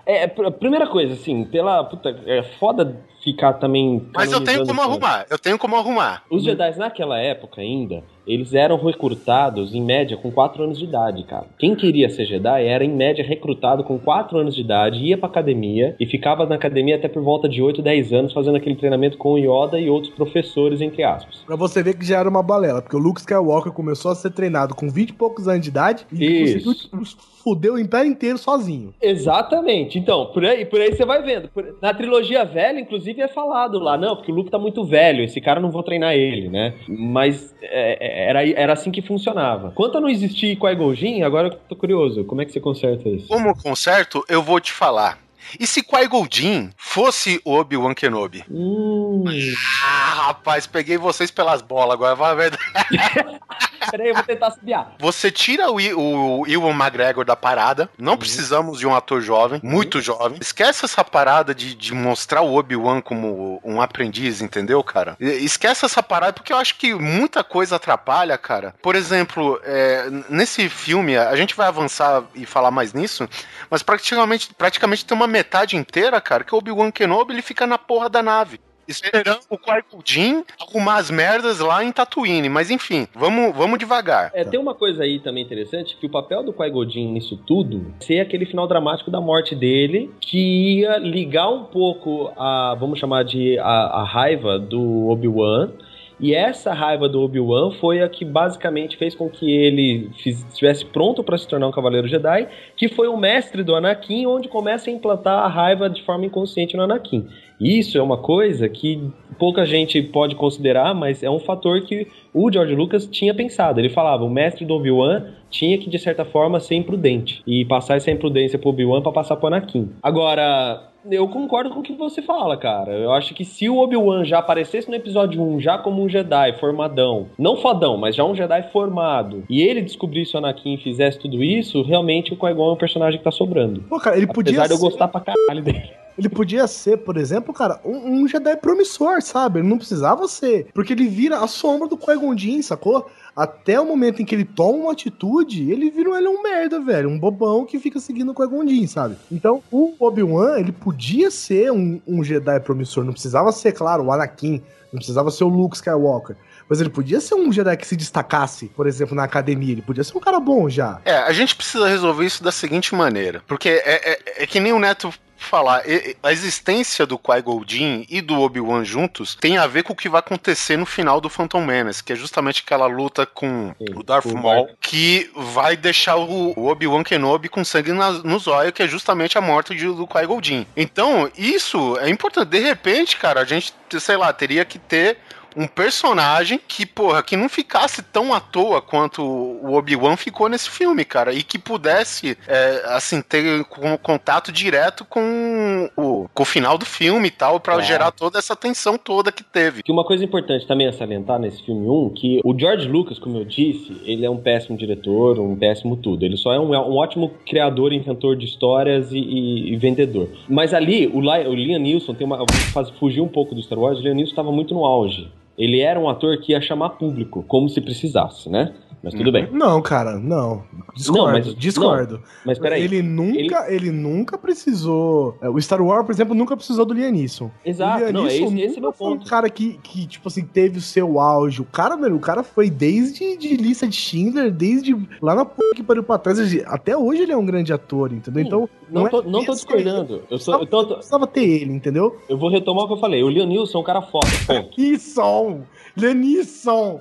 É, a primeira coisa, assim, pela... Puta, é foda ficar também... Mas eu tenho como arrumar, eu tenho como arrumar. Os Jedi naquela época ainda, eles eram recrutados em média com quatro anos de idade, cara. Quem queria ser Jedi era em média recrutado com quatro anos de idade, ia pra academia e ficava na academia até por volta de oito, dez anos fazendo aquele treinamento com o Yoda e outros professores, entre aspas. Pra você ver que já era uma balela, porque o Luke Skywalker começou a ser treinado com vinte e poucos anos de idade e Isso. conseguiu fuder o Império inteiro sozinho. Exatamente. Então, por aí, por aí você vai vendo. Por- na trilogia velha, inclusive, é falado lá, não, porque o Luke tá muito velho, esse cara não vou treinar ele, né? Mas é, era, era assim que funcionava. Quanto a não existir Qui-Gon Jinn, agora eu tô curioso, como é que você conserta isso? Como conserto, eu vou te falar. E se Qui-Gon Jinn fosse Obi-Wan Kenobi? Hum... Ah, rapaz, peguei vocês pelas bolas agora, vai a verdade. Peraí, eu vou tentar subiar. Você tira o, I- o Ewan McGregor da parada, não precisamos de um ator jovem, muito jovem. Esquece essa parada de, de mostrar o Obi-Wan como um aprendiz, entendeu, cara? E- Esquece essa parada, porque eu acho que muita coisa atrapalha, cara. Por exemplo, é, nesse filme, a gente vai avançar e falar mais nisso, mas praticamente, praticamente tem uma metade inteira, cara, que o Obi-Wan Kenobi, ele fica na porra da nave, esperando o Qui-Gon Jinn arrumar as merdas lá em Tatooine. Mas enfim, vamos, vamos devagar. É, tem uma coisa aí também interessante, que o papel do Qui-Gon Jinn nisso tudo ser aquele final dramático da morte dele, que ia ligar um pouco a, vamos chamar de, a, a raiva do Obi-Wan. E essa raiva do Obi-Wan foi a que basicamente fez com que ele fiz- estivesse pronto para se tornar um Cavaleiro Jedi, que foi o mestre do Anakin, onde começa a implantar a raiva de forma inconsciente no Anakin. Isso é uma coisa que pouca gente pode considerar, mas é um fator que o George Lucas tinha pensado. Ele falava, o mestre do Obi-Wan tinha que, de certa forma, ser imprudente e passar essa imprudência pro Obi-Wan para passar pro Anakin. Agora... eu concordo com o que você fala, cara. Eu acho que se o Obi-Wan já aparecesse no episódio um, já como um Jedi formadão, não fodão, mas já um Jedi formado, e ele descobrisse o Anakin e fizesse tudo isso, realmente o Qui-Gon é um personagem que tá sobrando. Pô, cara, ele podia Apesar de eu ser- gostar pra caralho dele. Ele podia ser, por exemplo, cara, um, um Jedi promissor, sabe? Ele não precisava ser. Porque ele vira a sombra do Qui-Gon Jinn, sacou? Até o momento em que ele toma uma atitude, ele vira um, ele é um merda, velho. Um bobão que fica seguindo o Qui-Gon Jinn, sabe? Então, o Obi-Wan, ele podia ser um, um Jedi promissor. Não precisava ser, claro, o Anakin. Não precisava ser o Luke Skywalker. Mas ele podia ser um Jedi que se destacasse, por exemplo, na academia. Ele podia ser um cara bom já. É, a gente precisa resolver isso da seguinte maneira. Porque é, é, é que nem o Neto falar, e- e- a existência do Qui-Gon Jinn e do Obi-Wan juntos tem a ver com o que vai acontecer no final do Phantom Menace, que é justamente aquela luta com Sim, o Darth com o Maul, Darth. que vai deixar o, o Obi-Wan Kenobi com sangue na, nos olhos, que é justamente a morte de- do Qui-Gon Jinn. Então, isso é importante. De repente, cara, a gente, sei lá, teria que ter um personagem que, porra, que não ficasse tão à toa quanto o Obi-Wan ficou nesse filme, cara, e que pudesse, é, assim, ter com- contato direto com o, com o final do filme e tal, pra Claro. gerar toda essa tensão toda que teve. Que uma coisa importante também a salientar nesse filme um, que o George Lucas, como eu disse, ele é um péssimo diretor, um péssimo tudo. Ele só é um, um ótimo criador, inventor de histórias e, e- e vendedor. Mas ali, o, Li- o Liam Neeson, tem uma, eu vou faz- fugir um pouco do Star Wars, o Liam Neeson estava muito no auge. Ele era um ator que ia chamar público, como se precisasse, né? Mas tudo bem. Não, cara, não. Discordo, Não, mas- discordo. Mas peraí. Ele nunca, ele... nunca precisou. é, O Star Wars, por exemplo, nunca precisou do Liam Neeson. Exato, O Liam não, Neeson esse- esse é nunca meu foi um ponto. cara que, que, tipo assim, teve o seu auge. O cara, velho, o cara foi desde de lista de Schindler, desde lá na porra que pariu pra trás. ele- Até hoje ele é um grande ator, entendeu? Sim, Então. Não, é tô, não tô esse- discordando. Eu, sou, Precisava, eu, tô- tô- precisava ter ele, entendeu? eu vou retomar o que eu falei. O Liam Neeson é um cara foda, ponto. Nisson! Liam Neeson!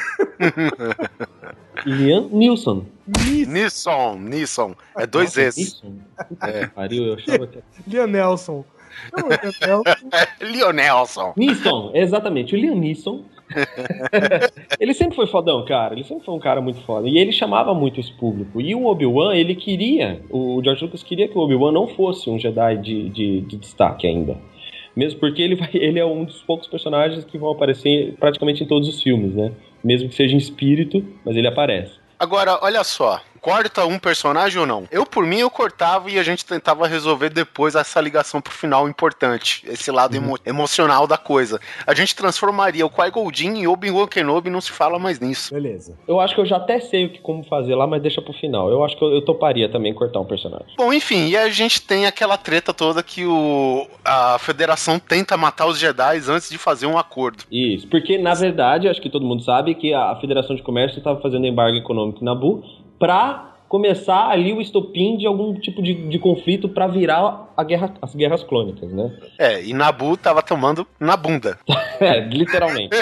Liam Neeson. Nis- Nisson, Nisson, é dois Nossa, S. Neeson? Puta que pariu, eu achava que... Liam Nelson. Não, Liam Nelson. Lionelson. Neeson, exatamente, o Liam Neeson. Ele sempre foi fodão, cara. Ele sempre foi um cara muito foda. E ele chamava muito esse público. E o Obi-Wan, ele queria... O George Lucas queria que o Obi-Wan não fosse um Jedi de, de, de destaque ainda. Mesmo porque ele, vai, ele é um dos poucos personagens que vão aparecer praticamente em todos os filmes, né? Mesmo que seja em espírito, mas ele aparece. Agora, olha só, corta um personagem ou não? Eu, por mim, eu cortava e a gente tentava resolver depois essa ligação pro final importante, esse lado emo- emocional da coisa. A gente transformaria o Qui-Gon Jinn em Obi-Wan Kenobi e não se fala mais nisso. Beleza. Eu acho que eu já até sei o que, como fazer lá, mas deixa pro final. Eu acho que eu, eu toparia também cortar um personagem. Bom, enfim, e a gente tem aquela treta toda que o, a Federação tenta matar os Jedi antes de fazer um acordo. Isso, porque na verdade, acho que todo mundo sabe que a Federação de Comércio estava fazendo embargo econômico em Naboo pra começar ali o estopim de algum tipo de, de conflito pra virar a guerra, as guerras clônicas, né? É, e Naboo tava tomando na bunda. É, literalmente.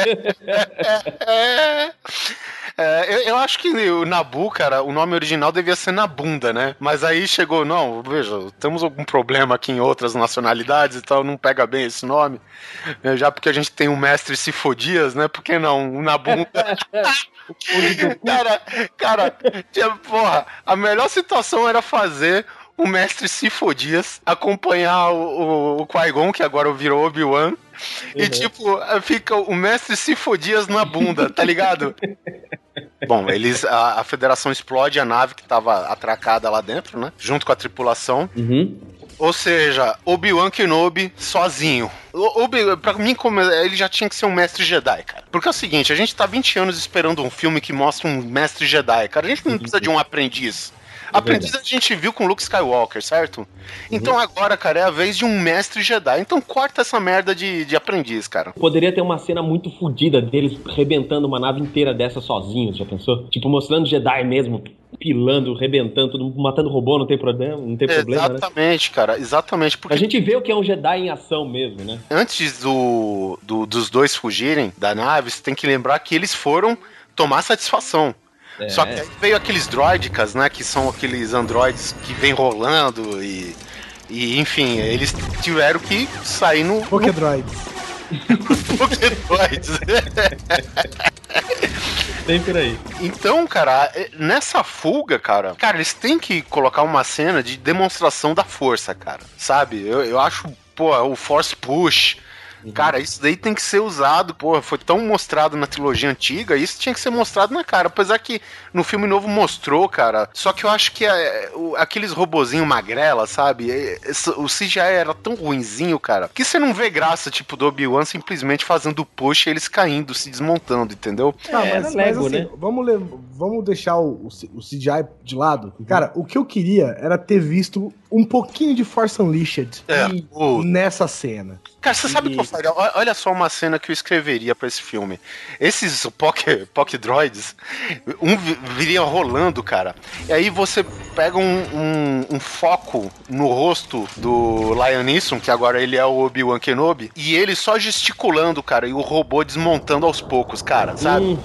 é, é, eu, eu acho que o Naboo, cara, o nome original devia ser Nabunda, né? Mas aí chegou, não, veja, temos algum problema aqui em outras nacionalidades e tal, não pega bem esse nome. É, já porque a gente tem o mestre Sifo-Dyas, né? Por que não? O Nabunda. cara, cara, tinha, porra, a melhor situação era fazer o mestre Sifo-Dyas acompanhar o, o, o Qui-Gon, que agora virou Obi-Wan, uhum. E tipo, fica o mestre Sifo-Dyas na bunda, tá ligado? Bom, eles, a, a Federação explode a nave que tava atracada lá dentro, né? Junto com a tripulação. Uhum. Ou seja, Obi-Wan Kenobi sozinho. Obi, pra mim, como ele já tinha que ser um mestre Jedi, cara. Porque é o seguinte, a gente tá vinte anos esperando um filme que mostra um mestre Jedi, cara. A gente não uhum. precisa de um aprendiz. É aprendiz a gente viu com Luke Skywalker, certo? Uhum. Então agora, cara, é a vez de um mestre Jedi. Então corta essa merda de, de aprendiz, cara. Poderia ter uma cena muito fodida deles rebentando uma nave inteira dessa sozinhos, já pensou? Tipo, mostrando Jedi mesmo, pilando, rebentando, tudo, matando robô, não tem problema, não tem problema, exatamente, né? Cara, exatamente. Porque a gente vê o que é um Jedi em ação mesmo, né? Antes do, do, dos dois fugirem da nave, você tem que lembrar que eles foram tomar satisfação. É. Só que aí veio aqueles droidicas, né? Que são aqueles androides que vem rolando e... E, enfim, eles tiveram que sair no... Pokédroids. Pokédroids. Tem por aí. Então, cara, nessa fuga, cara... Cara, eles têm que colocar uma cena de demonstração da força, cara. Sabe? Eu, eu acho, pô, o Force Push... Uhum. Cara, isso daí tem que ser usado, pô, foi tão mostrado na trilogia antiga, isso tinha que ser mostrado na cara, apesar que no filme novo mostrou, cara, só que eu acho que é, o, aqueles robozinho magrela, sabe, é, o C G I era tão ruinzinho, cara, que você não vê graça, tipo, do Obi-Wan simplesmente fazendo push e eles caindo, se desmontando, entendeu? Não, mas, mas Lego, assim, né? vamos, ler, vamos deixar o, o C G I de lado. Uhum. Cara, o que eu queria era ter visto um pouquinho de Force Unleashed é, e, o... nessa cena. Cara, você sabe o que eu faria? Olha só uma cena que eu escreveria pra esse filme. Esses Poké, Poké Droids, um viria rolando, cara. E aí você pega um, um, um foco no rosto do Liam Neeson, que agora ele é o Obi-Wan Kenobi, e ele só gesticulando, cara, e o robô desmontando aos poucos, cara, sabe? Hum.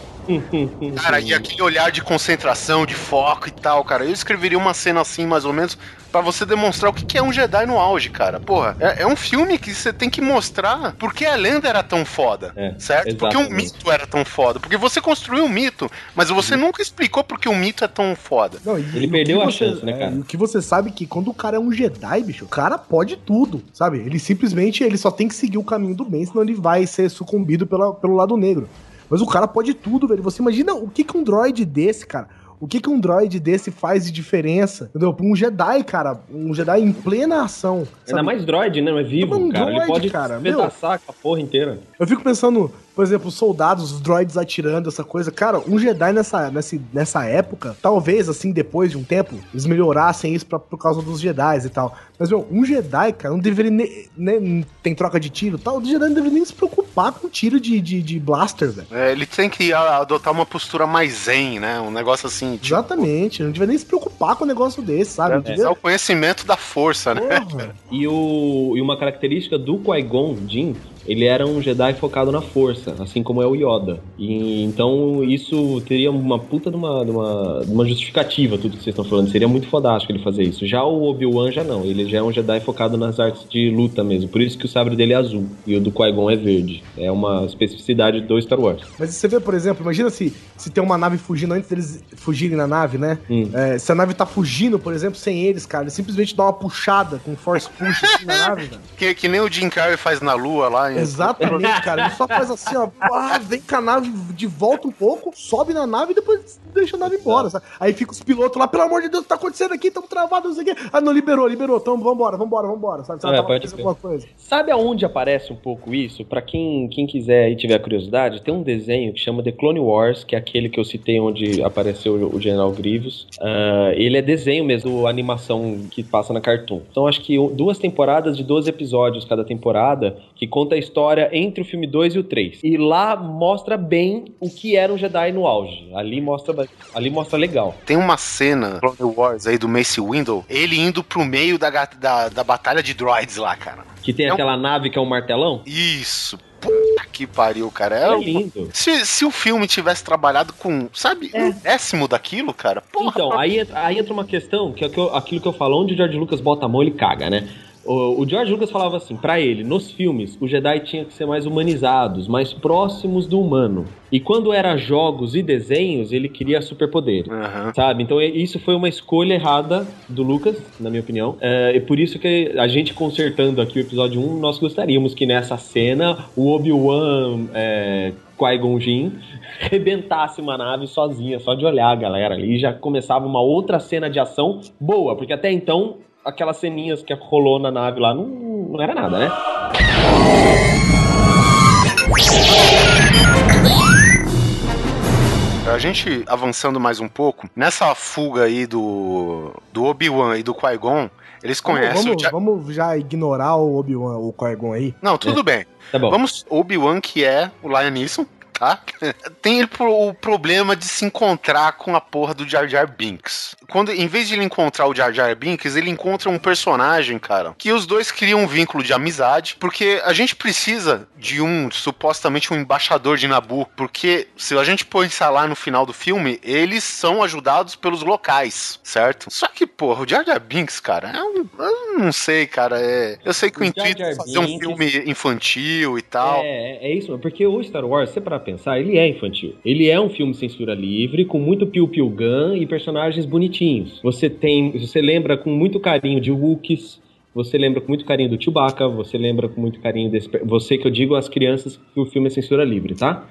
Cara, e aquele olhar de concentração, de foco e tal, cara. Eu escreveria uma cena assim, mais ou menos, pra você demonstrar o que é um Jedi no auge, cara. Porra, é, é um filme que você tem que mostrar porque a lenda era tão foda, é, certo? Exatamente. Porque o mito era tão foda. Porque você construiu um mito, mas você uhum. nunca explicou porque o mito é tão foda. Não, e, ele perdeu a você, chance, né, cara? É, e o que você sabe é que quando o cara é um Jedi, bicho, o cara pode tudo, sabe? Ele simplesmente ele só tem que seguir o caminho do bem, senão ele vai ser sucumbido pela, pelo lado negro. Mas o cara pode tudo, velho. Você imagina o que que um droid desse, cara... O que que um droid desse faz de diferença, entendeu? Pra um Jedi, cara. Um Jedi em plena ação. Sabe? Ainda mais droid, né? Não é vivo, um cara. Droid, ele pode cara, pedaçar com a porra inteira. Eu fico pensando... Por exemplo, os soldados, os droids atirando, essa coisa. Cara, um Jedi nessa, nessa, nessa época, talvez, assim, depois de um tempo, eles melhorassem isso pra, por causa dos Jedis e tal. Mas, meu, um Jedi, cara, não deveria nem... nem tem troca de tiro e tal. O Jedi não deveria nem se preocupar com tiro de, de, de blaster, velho. É, ele tem que adotar uma postura mais zen, né? Um negócio assim, tipo... Exatamente. Não deveria nem se preocupar com um negócio desse, sabe? É, devia... é o conhecimento da força, né? E, o, e uma característica do Qui-Gon Jinn, ele era um Jedi focado na força, assim como é o Yoda. E então isso teria uma puta de uma, de uma, de uma justificativa, tudo que vocês estão falando. Seria muito fodástico ele fazer isso. Já o Obi-Wan já não. Ele já é um Jedi focado nas artes de luta mesmo. Por isso que o sabre dele é azul e o do Qui-Gon é verde. É uma especificidade do Star Wars. Mas você vê, por exemplo, imagina se, se tem uma nave fugindo antes deles fugirem na nave, né? Hum. É, se a nave tá fugindo, por exemplo, sem eles, cara, ele simplesmente dá uma puxada com force push assim na nave, velho. Que, que nem o Jim Carrey faz na Lua lá Defiant. Exatamente, cara. Ele só faz assim, ó, ah, vem com a nave de volta um pouco, sobe na nave e depois deixa a nave embora, sabe? Aí fica os pilotos lá, pelo amor de Deus, o que tá acontecendo aqui? Estamos travados, não sei o quê. Ah, não, liberou, liberou, então vambora, vambora, vambora, sabe? É, pode alguma coisa. Sabe aonde aparece um pouco isso? Pra quem, quem quiser e tiver curiosidade, tem um desenho que chama The Clone Wars, que é aquele que eu citei onde apareceu o General Grievous. Uh, ele é desenho mesmo, animação que passa na Cartoon. Então acho que duas temporadas de doze episódios cada temporada, que conta a história entre o filme dois e o três. E lá mostra bem o que era um Jedi no auge. Ali mostra, ali mostra legal. Tem uma cena, Clone Wars aí do Mace Windu, ele indo pro meio da, da, da batalha de droids lá, cara. Que tem é aquela um... nave que é um martelão? Isso. Puta que pariu, cara. É, é lindo. Se, se o filme tivesse trabalhado com, sabe, é. um décimo daquilo, cara. Porra. Então, aí, aí entra uma questão, que é aquilo que eu falo, onde o George Lucas bota a mão, ele caga, né? O, o George Lucas falava assim, pra ele, nos filmes, os Jedi tinham que ser mais humanizados, mais próximos do humano. E quando era jogos e desenhos, ele queria superpoder, uhum. sabe? Então isso foi uma escolha errada do Lucas, na minha opinião. É, e por isso que a gente consertando aqui o episódio um, nós gostaríamos que nessa cena o Obi-Wan... É, Qui-Gon Jinn rebentasse uma nave sozinha, só de olhar a galera ali, e já começava uma outra cena de ação boa, porque até então aquelas ceninhas que rolou na nave lá não, não era nada, né? A gente avançando mais um pouco, nessa fuga aí do, do Obi-Wan e do Qui-Gon, eles conhecem... Vamos, o... vamos já ignorar o Obi-Wan, o Qui-Gon aí? Não, tudo é. bem. Tá bom. Vamos, Obi-Wan, que é o Liam Neeson, tá? Tem ele pro, o problema de se encontrar com a porra do Jar Jar Binks. Quando, em vez de ele encontrar o Jar Jar Binks, ele encontra um personagem, cara, que os dois criam um vínculo de amizade, porque a gente precisa de um, supostamente, um embaixador de Naboo, porque se a gente pensar lá no final do filme, eles são ajudados pelos locais, certo? Só que, porra, o Jar Jar Binks, cara, é um, eu não sei, cara, é... Eu sei que o, o intuito é fazer um filme infantil e tal. É, é isso, porque o Star Wars, você para pensar, ele é infantil. Ele é um filme censura livre, com muito piu-piu gun e personagens bonitinhos. Você tem, você lembra com muito carinho de Wookiees, você lembra com muito carinho do Chewbacca, você lembra com muito carinho desse... Você que eu digo as crianças que o filme é censura livre, tá?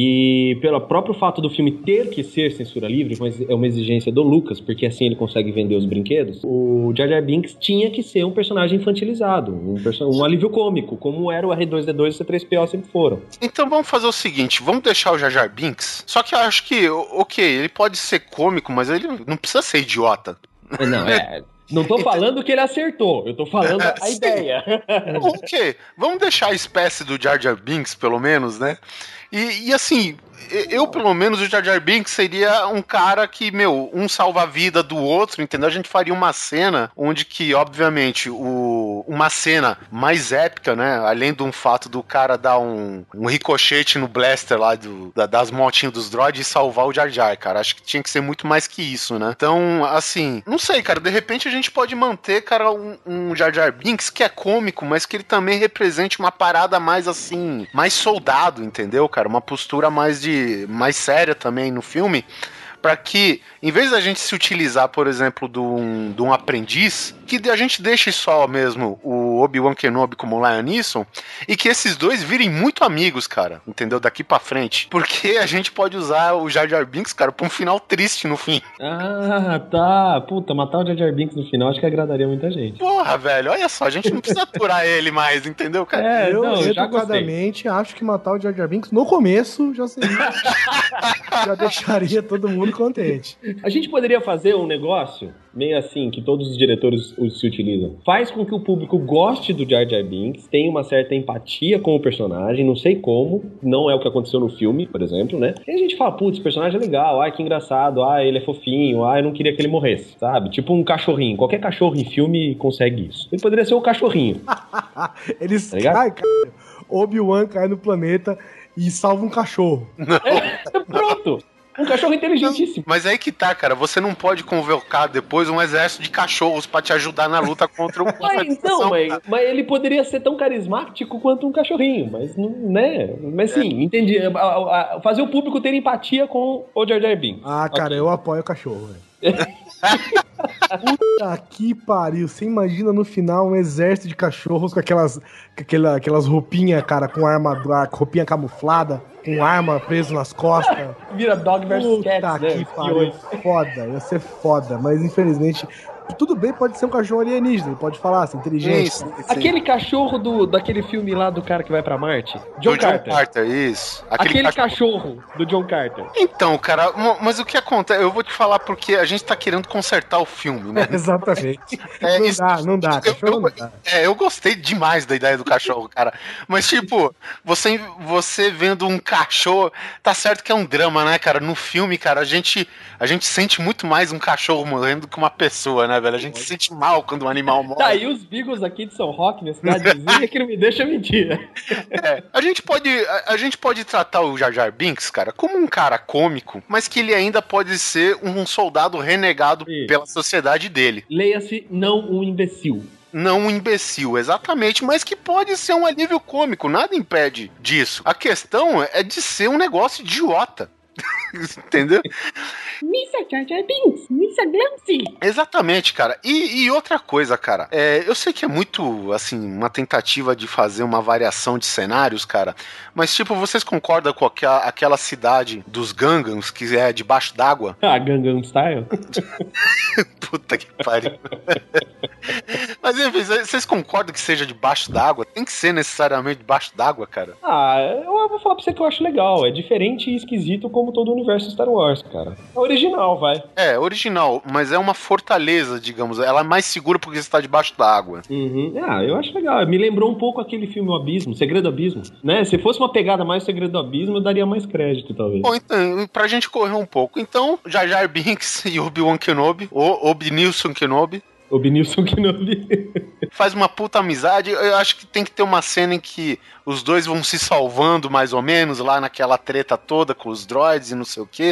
E pelo próprio fato do filme ter que ser censura livre, é uma exigência do Lucas, porque assim ele consegue vender os brinquedos, o Jar Jar Binks tinha que ser um personagem infantilizado, um, person... um alívio cômico, como era o R dois D dois e o C três P O sempre foram. Então vamos fazer o seguinte, vamos deixar o Jar Jar Binks, só que eu acho que, ok, ele pode ser cômico, mas ele não precisa ser idiota. Não, é... Não tô falando que ele acertou, eu tô falando a Sim. ideia. Ok, vamos deixar a espécie do Jar Jar Binks, pelo menos, né? E, e assim, eu, pelo menos, o Jar Jar Binks seria um cara que, meu, um salva a vida do outro, entendeu? A gente faria uma cena onde que, obviamente, o, uma cena mais épica, né? Além de um fato do cara dar um, um ricochete no blaster lá do, da, das motinhas dos droids e salvar o Jar Jar, cara. Acho que tinha que ser muito mais que isso, né? Então, assim, não sei, cara, de repente a gente pode manter, cara, um, um Jar Jar Binks que é cômico, mas que ele também represente uma parada mais, assim, mais soldado, entendeu, cara? Uma postura mais de mais séria também no filme, para que, em vez da gente se utilizar, por exemplo, de um, de um aprendiz, que a gente deixe só mesmo o Obi-Wan Kenobi como Liam Neeson, e que esses dois virem muito amigos, cara, entendeu? Daqui pra frente. Porque a gente pode usar o Jar Jar Binks, cara, pra um final triste no fim. Ah, tá. Puta, matar o Jar Jar Binks no final acho que agradaria muita gente. Porra, velho, olha só, a gente não precisa aturar ele mais, entendeu, cara? É, eu, não, educadamente, acho que matar o Jar Jar Binks no começo já seria... já deixaria todo mundo contente. A gente poderia fazer um negócio meio assim, que todos os diretores os, se utilizam. Faz com que o público goste do Jar Jar Binks, tenha uma certa empatia com o personagem, não sei como, não é o que aconteceu no filme, por exemplo, né? E a gente fala, putz, esse personagem é legal, ai, que engraçado, ai, ele é fofinho, ai, eu não queria que ele morresse, sabe? Tipo um cachorrinho. Qualquer cachorro em filme consegue isso. Ele poderia ser o cachorrinho. Eles tá caem, cara. Obi-Wan cai no planeta e salva um cachorro. É, pronto! Um cachorro inteligentíssimo. Mas aí que tá, cara. Você não pode convocar depois um exército de cachorros pra te ajudar na luta contra o... Mas então, mas, mas ele poderia ser tão carismático quanto um cachorrinho. Mas, né? Mas sim, é. entendi. Fazer o público ter empatia com o Jar Jar Binks. Ah, cara, okay. Eu apoio o cachorro, velho. Puta que pariu. Você imagina no final um exército de cachorros com aquelas, com aquela, aquelas roupinhas, cara, com armadura, roupinha camuflada, com arma preso nas costas. Vira Dog versus Cat, Puta né? que pariu. Foda, ia ser foda. Mas infelizmente, tudo bem, pode ser um cachorro alienígena, ele pode falar, assim, inteligente. Isso, isso. Aquele cachorro do, daquele filme lá do cara que vai pra Marte. John do Carter. John Carter, isso. Aquele, Aquele cachorro... cachorro do John Carter. Então, cara, mas o que acontece? Eu vou te falar porque a gente tá querendo consertar o filme, né? É, exatamente. É, não isso, dá, não dá. Eu, cachorro eu, não dá. É, eu gostei demais da ideia do cachorro, cara. Mas, tipo, você, você vendo um cachorro, tá certo que é um drama, né, cara? No filme, cara, a gente, a gente sente muito mais um cachorro morrendo do que uma pessoa, né, velho? A gente se sente mal quando um animal morre. Tá, e os Beagles aqui de São Roque, na cidadezinha, que não me deixa mentir. É, a gente pode, a, a gente pode tratar o Jar Jar Binks, cara, como um cara cômico, mas que ele ainda pode ser um soldado renegado Isso. pela sociedade dele. Leia-se, não um imbecil. Não um imbecil, exatamente, mas que pode ser um alívio cômico, nada impede disso. A questão é de ser um negócio idiota. Entendeu? Missa Jar Jar Binks, Missa Glamsy. Exatamente, cara. E, e outra coisa, cara, é, eu sei que é muito, assim, uma tentativa de fazer uma variação de cenários, cara, mas, tipo, vocês concordam com aquela, aquela cidade dos Gangans, que é debaixo d'água? Ah, Gangnam Style? Puta que pariu. Mas, enfim, vocês concordam que seja debaixo d'água? Tem que ser necessariamente debaixo d'água, cara? Ah, eu vou falar pra você que eu acho legal. É diferente e esquisito como todo o universo Star Wars, cara. É original, vai. É, original, mas é uma fortaleza, digamos. Ela é mais segura porque você tá debaixo d'água. Uhum. Ah, eu acho legal. Me lembrou um pouco aquele filme O Abismo, Segredo do Abismo, né? Se fosse uma pegada mais Segredo do Abismo, eu daria mais crédito, talvez. Bom, então, pra gente correr um pouco. Então, Jar Jar Binks e Obi-Wan Kenobi, ou Obi-Nilson Kenobi, Obi-Nilson Kenobi faz uma puta amizade. Eu acho que tem que ter uma cena em que os dois vão se salvando, mais ou menos, lá naquela treta toda com os droids e não sei o quê.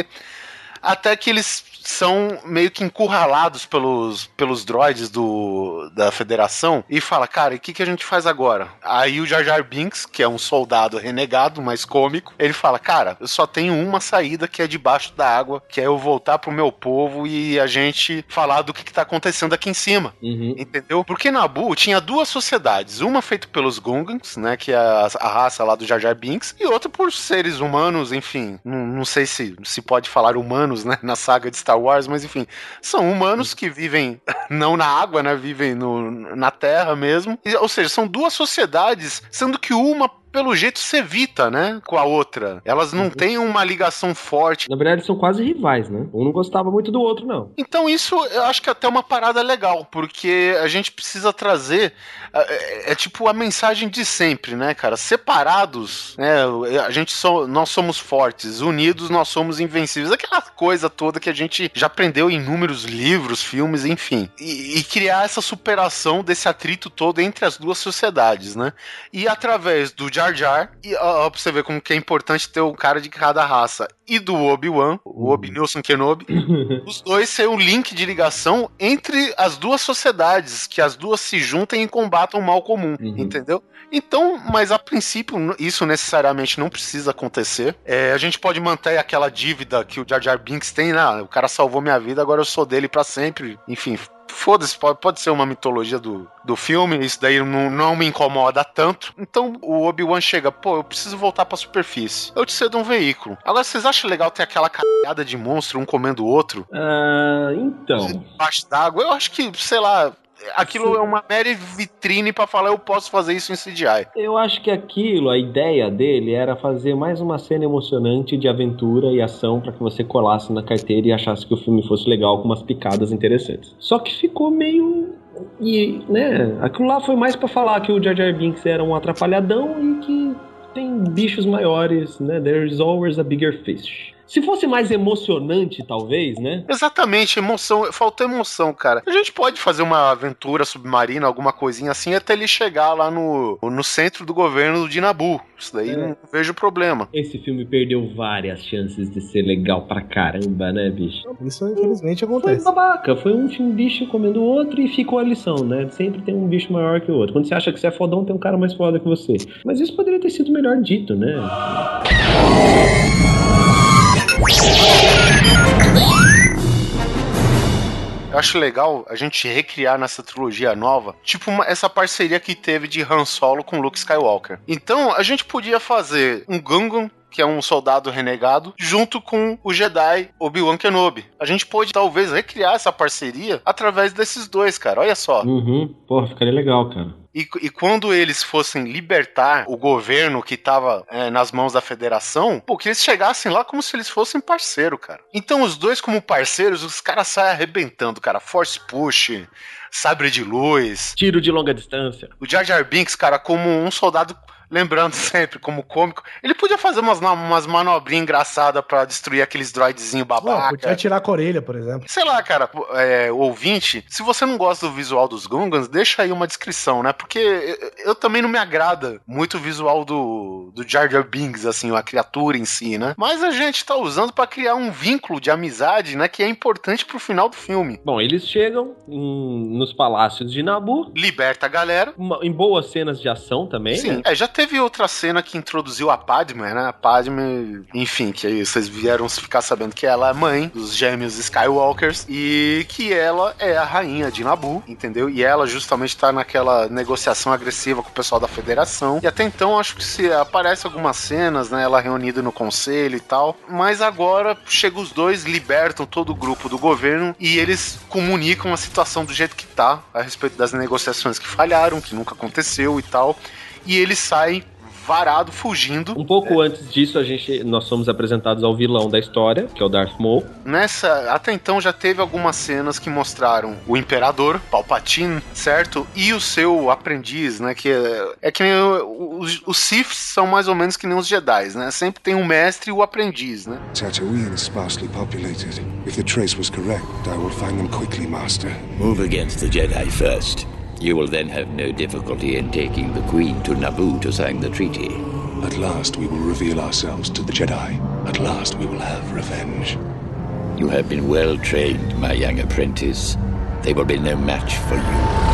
Até que eles são meio que encurralados pelos, pelos droids do, da Federação e fala, cara, e o que, que a gente faz agora? Aí o Jar Jar Binks, que é um soldado renegado, mais cômico, ele fala, cara, eu só tenho uma saída que é debaixo da água, que é eu voltar pro meu povo e a gente falar do que, que tá acontecendo aqui em cima. Uhum. Entendeu? Porque Naboo tinha duas sociedades, uma feita pelos Gungans, né, que é a, a raça lá do Jar Jar Binks, e outra por seres humanos, enfim, não, não sei se se pode falar humanos, né, na saga de Star Wars, mas enfim, são humanos que vivem não na água, né, vivem no, na terra mesmo, e, ou seja, são duas sociedades, sendo que uma pelo jeito se evita, né, com a outra. Elas não uhum. têm uma ligação forte. Na verdade, são quase rivais, né? Um não gostava muito do outro, não. Então isso eu acho que é até uma parada legal, porque a gente precisa trazer é, é tipo a mensagem de sempre, né, cara? Separados, né, a gente so, nós somos fortes, unidos nós somos invencíveis. Aquela coisa toda que a gente já aprendeu em inúmeros livros, filmes, enfim. E, e criar essa superação desse atrito todo entre as duas sociedades, né? E através do Jar Jar, e ó, pra você ver como que é importante ter um cara de cada raça, e do Obi-Wan, o Obi-Nilson Kenobi, os dois ser um link de ligação entre as duas sociedades, que as duas se juntem e combatam o mal comum, uhum. entendeu? Então, mas a princípio, isso necessariamente não precisa acontecer. É, a gente pode manter aquela dívida que o Jar Jar Binks tem, né? O cara salvou minha vida, agora eu sou dele pra sempre. Enfim, foda-se, pode, pode ser uma mitologia do, do filme, isso daí não, não me incomoda tanto. Então o Obi-Wan chega, pô, eu preciso voltar pra superfície. Eu te cedo um veículo. Agora, vocês acham legal ter aquela cagada de monstro, um comendo o outro? Ah, então. Debaixo d'água? Eu acho que, sei lá, aquilo Sim. é uma mera vitrine pra falar eu posso fazer isso em C G I. Eu acho que aquilo, a ideia dele era fazer mais uma cena emocionante de aventura e ação pra que você colasse na carteira e achasse que o filme fosse legal com umas picadas interessantes. Só que ficou meio... E, né, aquilo lá foi mais pra falar que o Jar Jar Binks era um atrapalhadão e que tem bichos maiores, né? There's always a bigger fish. Se fosse mais emocionante, talvez, né? Exatamente, emoção. Faltou emoção, cara. A gente pode fazer uma aventura submarina, alguma coisinha assim, até ele chegar lá no, no centro do governo de Naboo. Isso daí é. não vejo problema. Esse filme perdeu várias chances de ser legal pra caramba, né, bicho? Isso, infelizmente, acontece. Foi babaca. Foi um, um bicho comendo o outro e ficou a lição, né? Sempre tem um bicho maior que o outro. Quando você acha que você é fodão, tem um cara mais foda que você. Mas isso poderia ter sido melhor dito, né? eu acho legal a gente recriar nessa trilogia nova, tipo uma, essa parceria que teve de Han Solo com Luke Skywalker. Então, a gente podia fazer um Gungan, que é um soldado renegado, junto com o Jedi Obi-Wan Kenobi. A gente pode, talvez, recriar essa parceria através desses dois, cara. Olha só. Uhum. Porra, ficaria legal, cara. E, e quando eles fossem libertar o governo que tava é, nas mãos da federação, pô, que eles chegassem lá como se eles fossem parceiro, cara. Então, os dois como parceiros, os caras saem arrebentando, cara. Force Push, sabre de luz. Tiro de longa distância. O Jar Jar Binks, cara, como um soldado... Lembrando sempre, como cômico, ele podia fazer umas, umas manobrinhas engraçadas pra destruir aqueles droidzinhos babaca. Não, podia atirar com a orelha, por exemplo. Sei lá, cara, é, ouvinte, se você não gosta do visual dos Gungans, deixa aí uma descrição, né? Porque eu, eu também não me agrada muito o visual do, do Jar Jar Binks, assim, a criatura em si, né? Mas a gente tá usando pra criar um vínculo de amizade, né? Que é importante pro final do filme. Bom, eles chegam em, nos palácios de Naboo. Liberta a galera. Uma, em boas cenas de ação também, Sim, né? é, já teve outra cena que introduziu a Padme, né? A Padme, enfim, que aí vocês vieram ficar sabendo que ela é mãe dos gêmeos Skywalkers e que ela é a rainha de Naboo, entendeu? E ela justamente tá naquela negociação agressiva com o pessoal da Federação. E até então, acho que se aparece algumas cenas, né? Ela reunida no conselho e tal. Mas agora, chega os dois, libertam todo o grupo do governo e eles comunicam a situação do jeito que tá, a respeito das negociações que falharam, que nunca aconteceu e tal. E eles saem varado, fugindo. Um pouco é. antes disso, a gente, nós somos apresentados ao vilão da história, que é o Darth Maul. Nessa, até então já teve algumas cenas que mostraram o Imperador, Palpatine, certo? E o seu aprendiz, né? Que é, é que nem o, os, os Siths são mais ou menos que nem os Jedi, né? Sempre tem um mestre e o aprendiz, né? Tatooine is sparsely populated. If the trace was correct, I will find them quickly, Master. Move against the Jedi first. You will then have no difficulty in taking the Queen to Naboo to sign the treaty. At last we will reveal ourselves to the Jedi. At last we will have revenge. You have been well trained, my young apprentice. They will be no match for you.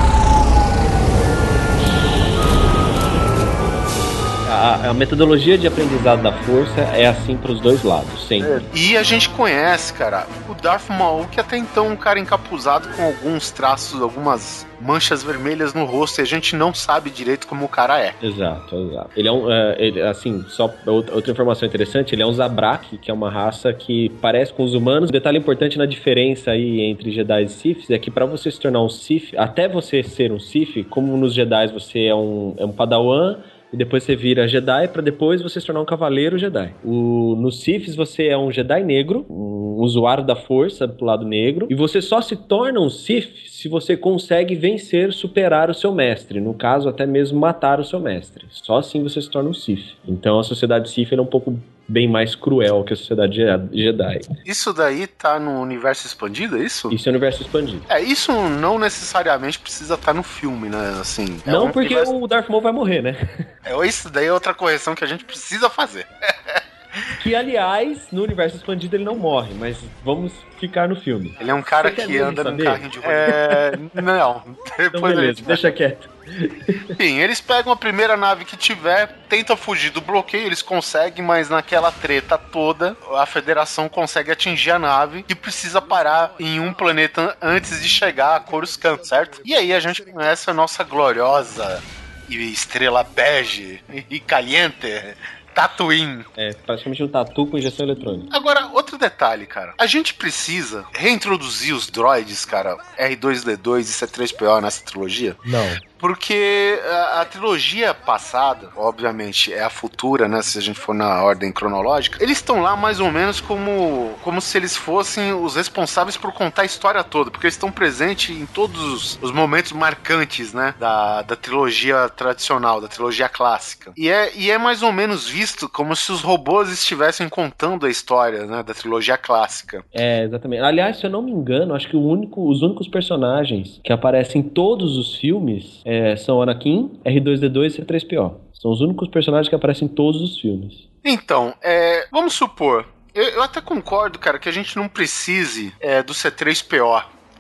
A, a metodologia de aprendizado da força é assim pros dois lados, sempre. É. E a gente conhece, cara, o Darth Maul, que até então é um cara encapuzado com alguns traços, algumas manchas vermelhas no rosto, e a gente não sabe direito como o cara é. Exato, exato. Ele é um, uh, ele, assim, só outra informação interessante, ele é um Zabrak, que é uma raça que parece com os humanos. Um detalhe importante na diferença aí entre Jedi e Sith é que pra você se tornar um Sith, até você ser um Sith, como nos Jedi você é um, é um Padawan, e depois você vira Jedi, pra depois você se tornar um Cavaleiro Jedi. O, no Siths você é um Jedi negro, um usuário da força pro lado negro, e você só se torna um Sith se você consegue vencer, superar o seu mestre. No caso, até mesmo matar o seu mestre. Só assim você se torna um Sith. Então a sociedade Sith é um pouco bem mais cruel que a sociedade Jedi. Isso daí tá no universo expandido, é isso? Isso é universo expandido. É, isso não necessariamente precisa estar no filme, né, assim. É não, um porque universo... o Darth Maul vai morrer, né? É, isso daí é outra correção que a gente precisa fazer. Que, aliás, no universo expandido ele não morre, mas vamos ficar no filme. Ele é um cara Você que anda num carrinho de roda. É... Não. Então beleza, deixa quieto. Enfim, eles pegam a primeira nave que tiver, tentam fugir do bloqueio, eles conseguem, mas naquela treta toda, a Federação consegue atingir a nave e precisa parar em um planeta antes de chegar a Coruscant, certo? E aí a gente conhece a nossa gloriosa estrela bege e caliente Tatooine. É, praticamente um tatu com injeção eletrônica. Agora, outro detalhe, cara. A gente precisa reintroduzir os droids, cara, R dois D dois e C três P O nessa trilogia? Não. Porque a, a trilogia passada, obviamente, é a futura, né? Se a gente for na ordem cronológica, eles estão lá mais ou menos como, como se eles fossem os responsáveis por contar a história toda, porque eles estão presentes em todos os, os momentos marcantes, né? Da, da trilogia tradicional, da trilogia clássica. E é, e é mais ou menos visto como se os robôs estivessem contando a história, né? Da trilogia clássica. É, exatamente. Aliás, se eu não me engano, acho que o único, os únicos personagens que aparecem em todos os filmes É, são Anakin, R dois D dois e C três P O. São os únicos personagens que aparecem em todos os filmes. Então, é, vamos supor, eu, eu até concordo, cara, que a gente não precise é, do C três P O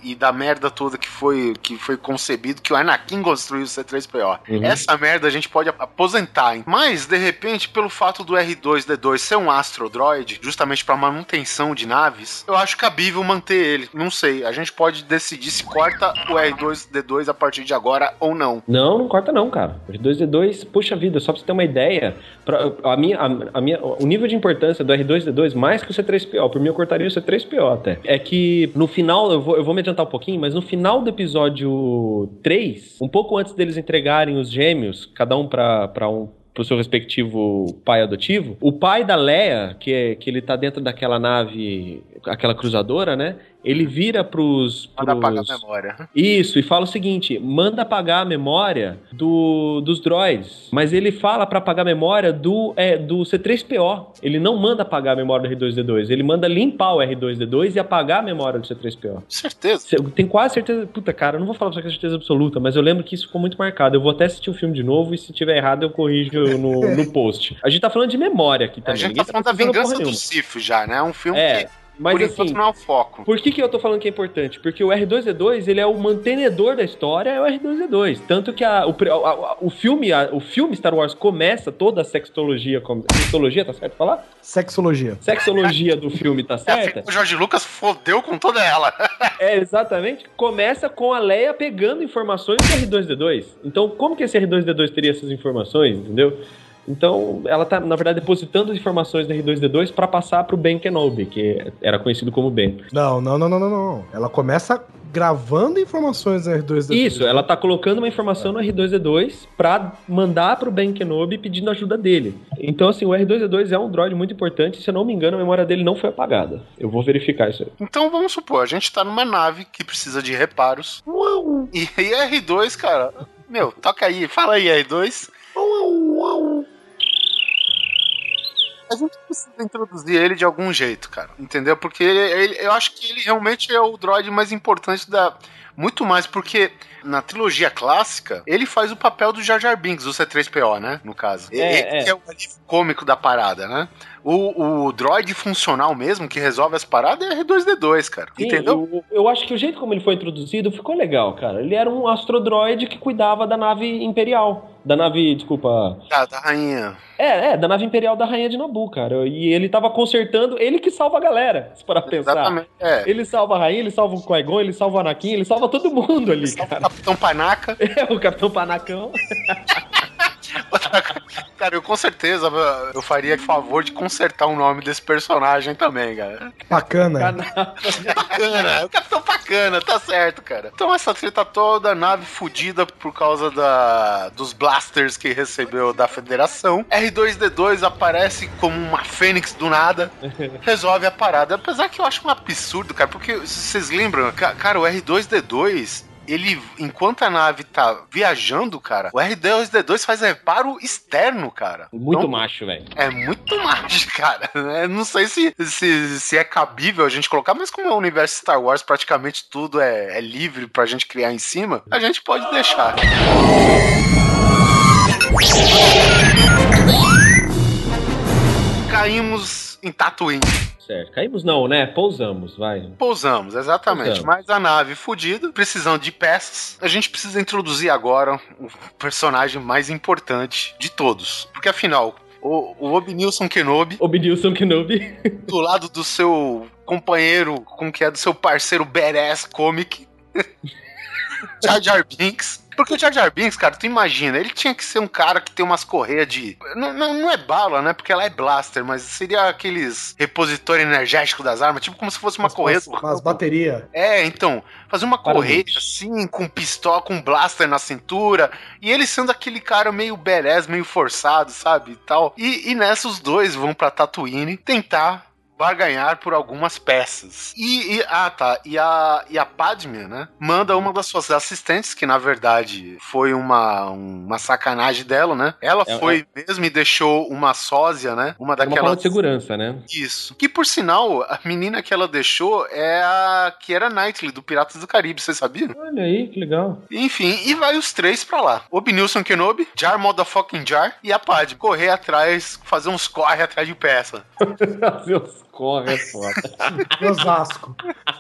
e da merda toda que foi, que foi concebido, que o Anakin construiu o C três P O. Uhum. Essa merda a gente pode aposentar, hein? Mas, de repente, pelo fato do R dois D dois ser um astrodroid, justamente para manutenção de naves, eu acho cabível manter ele. Não sei, a gente pode decidir se corta o R dois D dois a partir de agora ou não. Não, não corta não, cara. O R dois D dois, puxa vida, só pra você ter uma ideia, pra, a minha, a, a minha, o nível de importância do R dois D dois mais que o C três P O, por mim eu cortaria o C três P O até. É que no final, eu vou, eu vou me adiantar um pouquinho, mas no final do episódio três, um pouco antes deles entregarem os gêmeos, cada um pra, pra um pro seu respectivo pai adotivo, o pai da Leia, que, é, que ele tá dentro daquela nave, aquela cruzadora, né? Ele vira pros... pros... Manda apagar a memória. Isso, e fala o seguinte, manda apagar a memória do, dos droids, mas ele fala pra apagar a memória do, é, do C três P O. Ele não manda apagar a memória do R dois D dois, ele manda limpar o R dois D dois e apagar a memória do C três P O. Certeza. Tenho quase certeza... Puta, cara, eu não vou falar pra você com certeza absoluta, mas eu lembro que isso ficou muito marcado. Eu vou até assistir o filme de novo e se tiver errado eu corrijo no, no post. A gente tá falando de memória aqui também. A gente Ninguém tá falando tá da Vingança do Sith já, né? É um filme é. que... Mas por enquanto assim, não é o foco. Por que, que eu tô falando que é importante? Porque o R dois D dois, ele é o mantenedor da história, é o R dois D dois. Tanto que a, o, a, o, filme, a, o filme Star Wars começa toda a sextologia... Sextologia, tá certo falar? Sexologia. Sexologia do filme, tá certa? É, o Jorge Lucas fodeu com toda ela. É, exatamente. Começa com a Leia pegando informações do R dois D dois. Então, como que esse R dois D dois teria essas informações, entendeu? Então, ela tá, na verdade, depositando as informações da R dois D dois pra passar pro Ben Kenobi, que era conhecido como Ben. Não, não, não, não, não, não. Ela começa gravando informações no R dois D dois. Isso, ela tá colocando uma informação no R dois D dois pra mandar pro Ben Kenobi pedindo ajuda dele. Então, assim, o R dois D dois é um droid muito importante, se eu não me engano, a memória dele não foi apagada. Eu vou verificar isso aí. Então, vamos supor, a gente tá numa nave que precisa de reparos. Uau. E R dois, cara, meu, toca aí, fala aí, R dois. Uau, uau. A gente precisa introduzir ele de algum jeito, cara. Entendeu? Porque ele, ele, eu acho que ele realmente é o droid mais importante da... Muito mais porque na trilogia clássica, ele faz o papel do Jar Jar Binks, do C três P O, né? No caso. É, ele é. é o alívio cômico da parada, né? O, o droid funcional mesmo, que resolve as paradas, é R dois D dois, cara. Sim, entendeu? Eu, eu acho que o jeito como ele foi introduzido ficou legal, cara. Ele era um astrodroid que cuidava da nave imperial. Da nave, desculpa... Ah, da rainha. É, é, da nave imperial da rainha de Naboo, cara. E ele tava consertando, ele que salva a galera, se para pensar. Exatamente, é. Ele salva a rainha, ele salva o Qui-Gon, ele salva o Anakin, ele salva todo mundo ali, ele cara. O Capitão Panaca. É, o Capitão Panacão. Cara, eu com certeza eu faria favor de consertar o nome desse personagem também, cara. Bacana. Bacana, o Capitão Bacana, tá certo, cara. Então essa treta toda, nave fodida por causa da, dos blasters que recebeu da Federação. R dois D dois aparece como uma fênix do nada, resolve a parada. Apesar que eu acho um absurdo, cara, porque vocês lembram, cara, o R dois D dois... Ele, enquanto a nave tá viajando, cara, o R dois D dois faz reparo externo, cara. Muito então, macho, velho. É muito macho, cara. Eu não sei se, se, se é cabível a gente colocar, mas como é o universo Star Wars, praticamente tudo é, é livre pra gente criar em cima, a gente pode deixar. Caímos em Tatooine. Certo. Caímos não, né? Pousamos, vai. Pousamos, exatamente. Pousamos. Mas a nave fodida, precisando de peças, a gente precisa introduzir agora o personagem mais importante de todos. Porque afinal, o, o Obi-Nilson Kenobi... Obi-Nilson Kenobi. Do lado do seu companheiro, como que é, do seu parceiro badass comic, Jar Jar Binks. Porque o Jar Jar Binks, cara, tu imagina, ele tinha que ser um cara que tem umas correias de... Não, não, não é bala, né? Porque ela é blaster, mas seria aqueles repositor energético das armas, tipo como se fosse uma as, correia... Umas, umas baterias. É, então, fazer uma correia assim, com pistola, com blaster na cintura, e ele sendo aquele cara meio badass, meio forçado, sabe, e tal. E, e nessa os dois vão pra Tatooine tentar barganhar por algumas peças. E, e ah, tá. E a, e a Padme, né, manda uma das suas assistentes, que na verdade foi uma, uma sacanagem dela, né? Ela é, foi é... mesmo e deixou uma sósia, né? Uma daquelas... Uma forma de segurança, né? Isso. Que, por sinal, a menina que ela deixou é a Keira Knightley, do Piratas do Caribe, você sabia? Olha aí, que legal. Enfim, e vai os três pra lá. Obi-Nilson Kenobi, Jar Motherfucking Jar e a Padme. Correr atrás, fazer uns corre atrás de peça. Meu Deus. corre, é foda. Pro Osasco.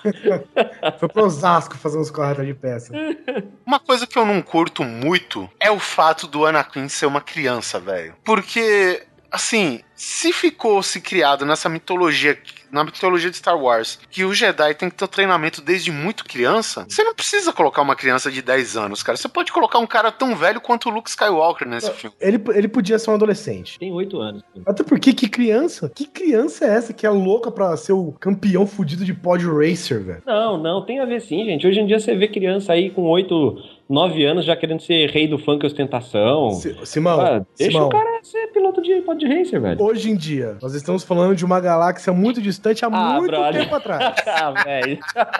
Foi pro Osasco fazer uns corre de peça. Uma coisa que eu não curto muito é o fato do Anakin ser uma criança, velho. Porque, assim, se ficou se criado nessa mitologia, na mitologia de Star Wars, que o Jedi tem que ter um treinamento desde muito criança, você não precisa colocar uma criança de dez anos, cara. Você pode colocar um cara tão velho quanto o Luke Skywalker nesse filme. Ele, ele podia ser um adolescente. Tem oito anos. Até porque, que criança? Que criança é essa que é louca pra ser o campeão fudido de pod racer, velho? Não, não, tem a ver sim, gente. Hoje em dia você vê criança aí com oito, nove anos já querendo ser rei do funk e ostentação. Si- Simão, Ah, deixa Simão. o cara ser piloto de pod racer, velho. Hoje em dia, nós estamos falando de uma galáxia muito distante há Ah, muito brother. tempo atrás. Ah, velho.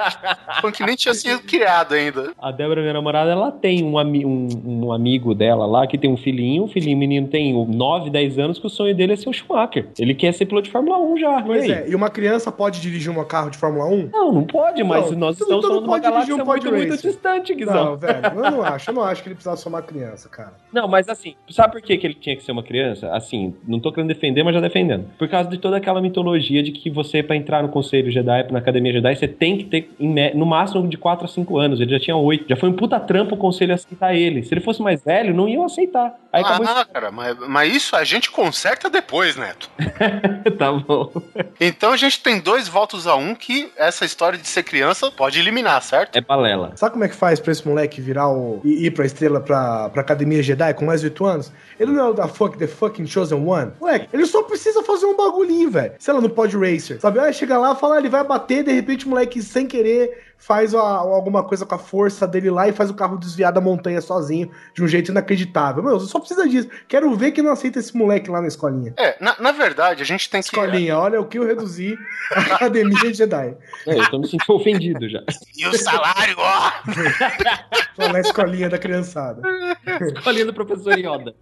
Funk nem tinha sido criado ainda. A Débora, minha namorada, ela tem um, ami- um, um amigo dela lá que tem um filhinho. O filhinho menino tem nove, dez anos, que o sonho dele é ser o Schumacher. Ele quer ser piloto de Fórmula um já. Pois E aí? é, e uma criança pode dirigir um carro de Fórmula um? Não, não pode, mas Não, nós tu- estamos tu não falando de uma pode dirigir galáxia um pod muito, muito racer. distante, Guizão. Não, velho, eu não acho. Eu não acho que ele precisava ser uma criança, cara. Não, mas assim, sabe por que, que ele tinha que ser uma criança? Assim, não tô querendo defender, mas já defendendo. Por causa de toda aquela mitologia de que você, pra entrar no Conselho Jedi, na Academia Jedi, você tem que ter em me- no máximo de quatro a cinco anos. Ele já tinha oito. Já foi um puta trampo o Conselho aceitar ele. Se ele fosse mais velho, não iam aceitar. Aí acabou. Ah, cara, mas, mas isso a gente conserta depois, Neto. Tá bom. Então a gente tem dois votos a um que essa história de ser criança pode eliminar, certo? É balela. Sabe como é que faz pra esse moleque virar o. e ir pra estrela pra, pra Academia Jedi com mais de oito anos? Ele não é o da fuck, the fucking chosen one? Moleque, ele só precisa fazer um bagulhinho, velho. Sei lá, no pod racer. Sabe? Aí chega lá, fala, ele vai bater, de repente o moleque, sem querer, faz a- alguma coisa com a força dele lá e faz o carro desviar da montanha sozinho, de um jeito inacreditável. Meu, você só precisa disso. Quero ver que não aceita esse moleque lá na escolinha. É, na, na verdade, a gente tem que. Escolinha, olha o que eu reduzi a Academia Jedi. É, eu tô me sentindo ofendido já. E o salário, ó! Tô na escolinha da criançada. Escolhendo o professor Yoda.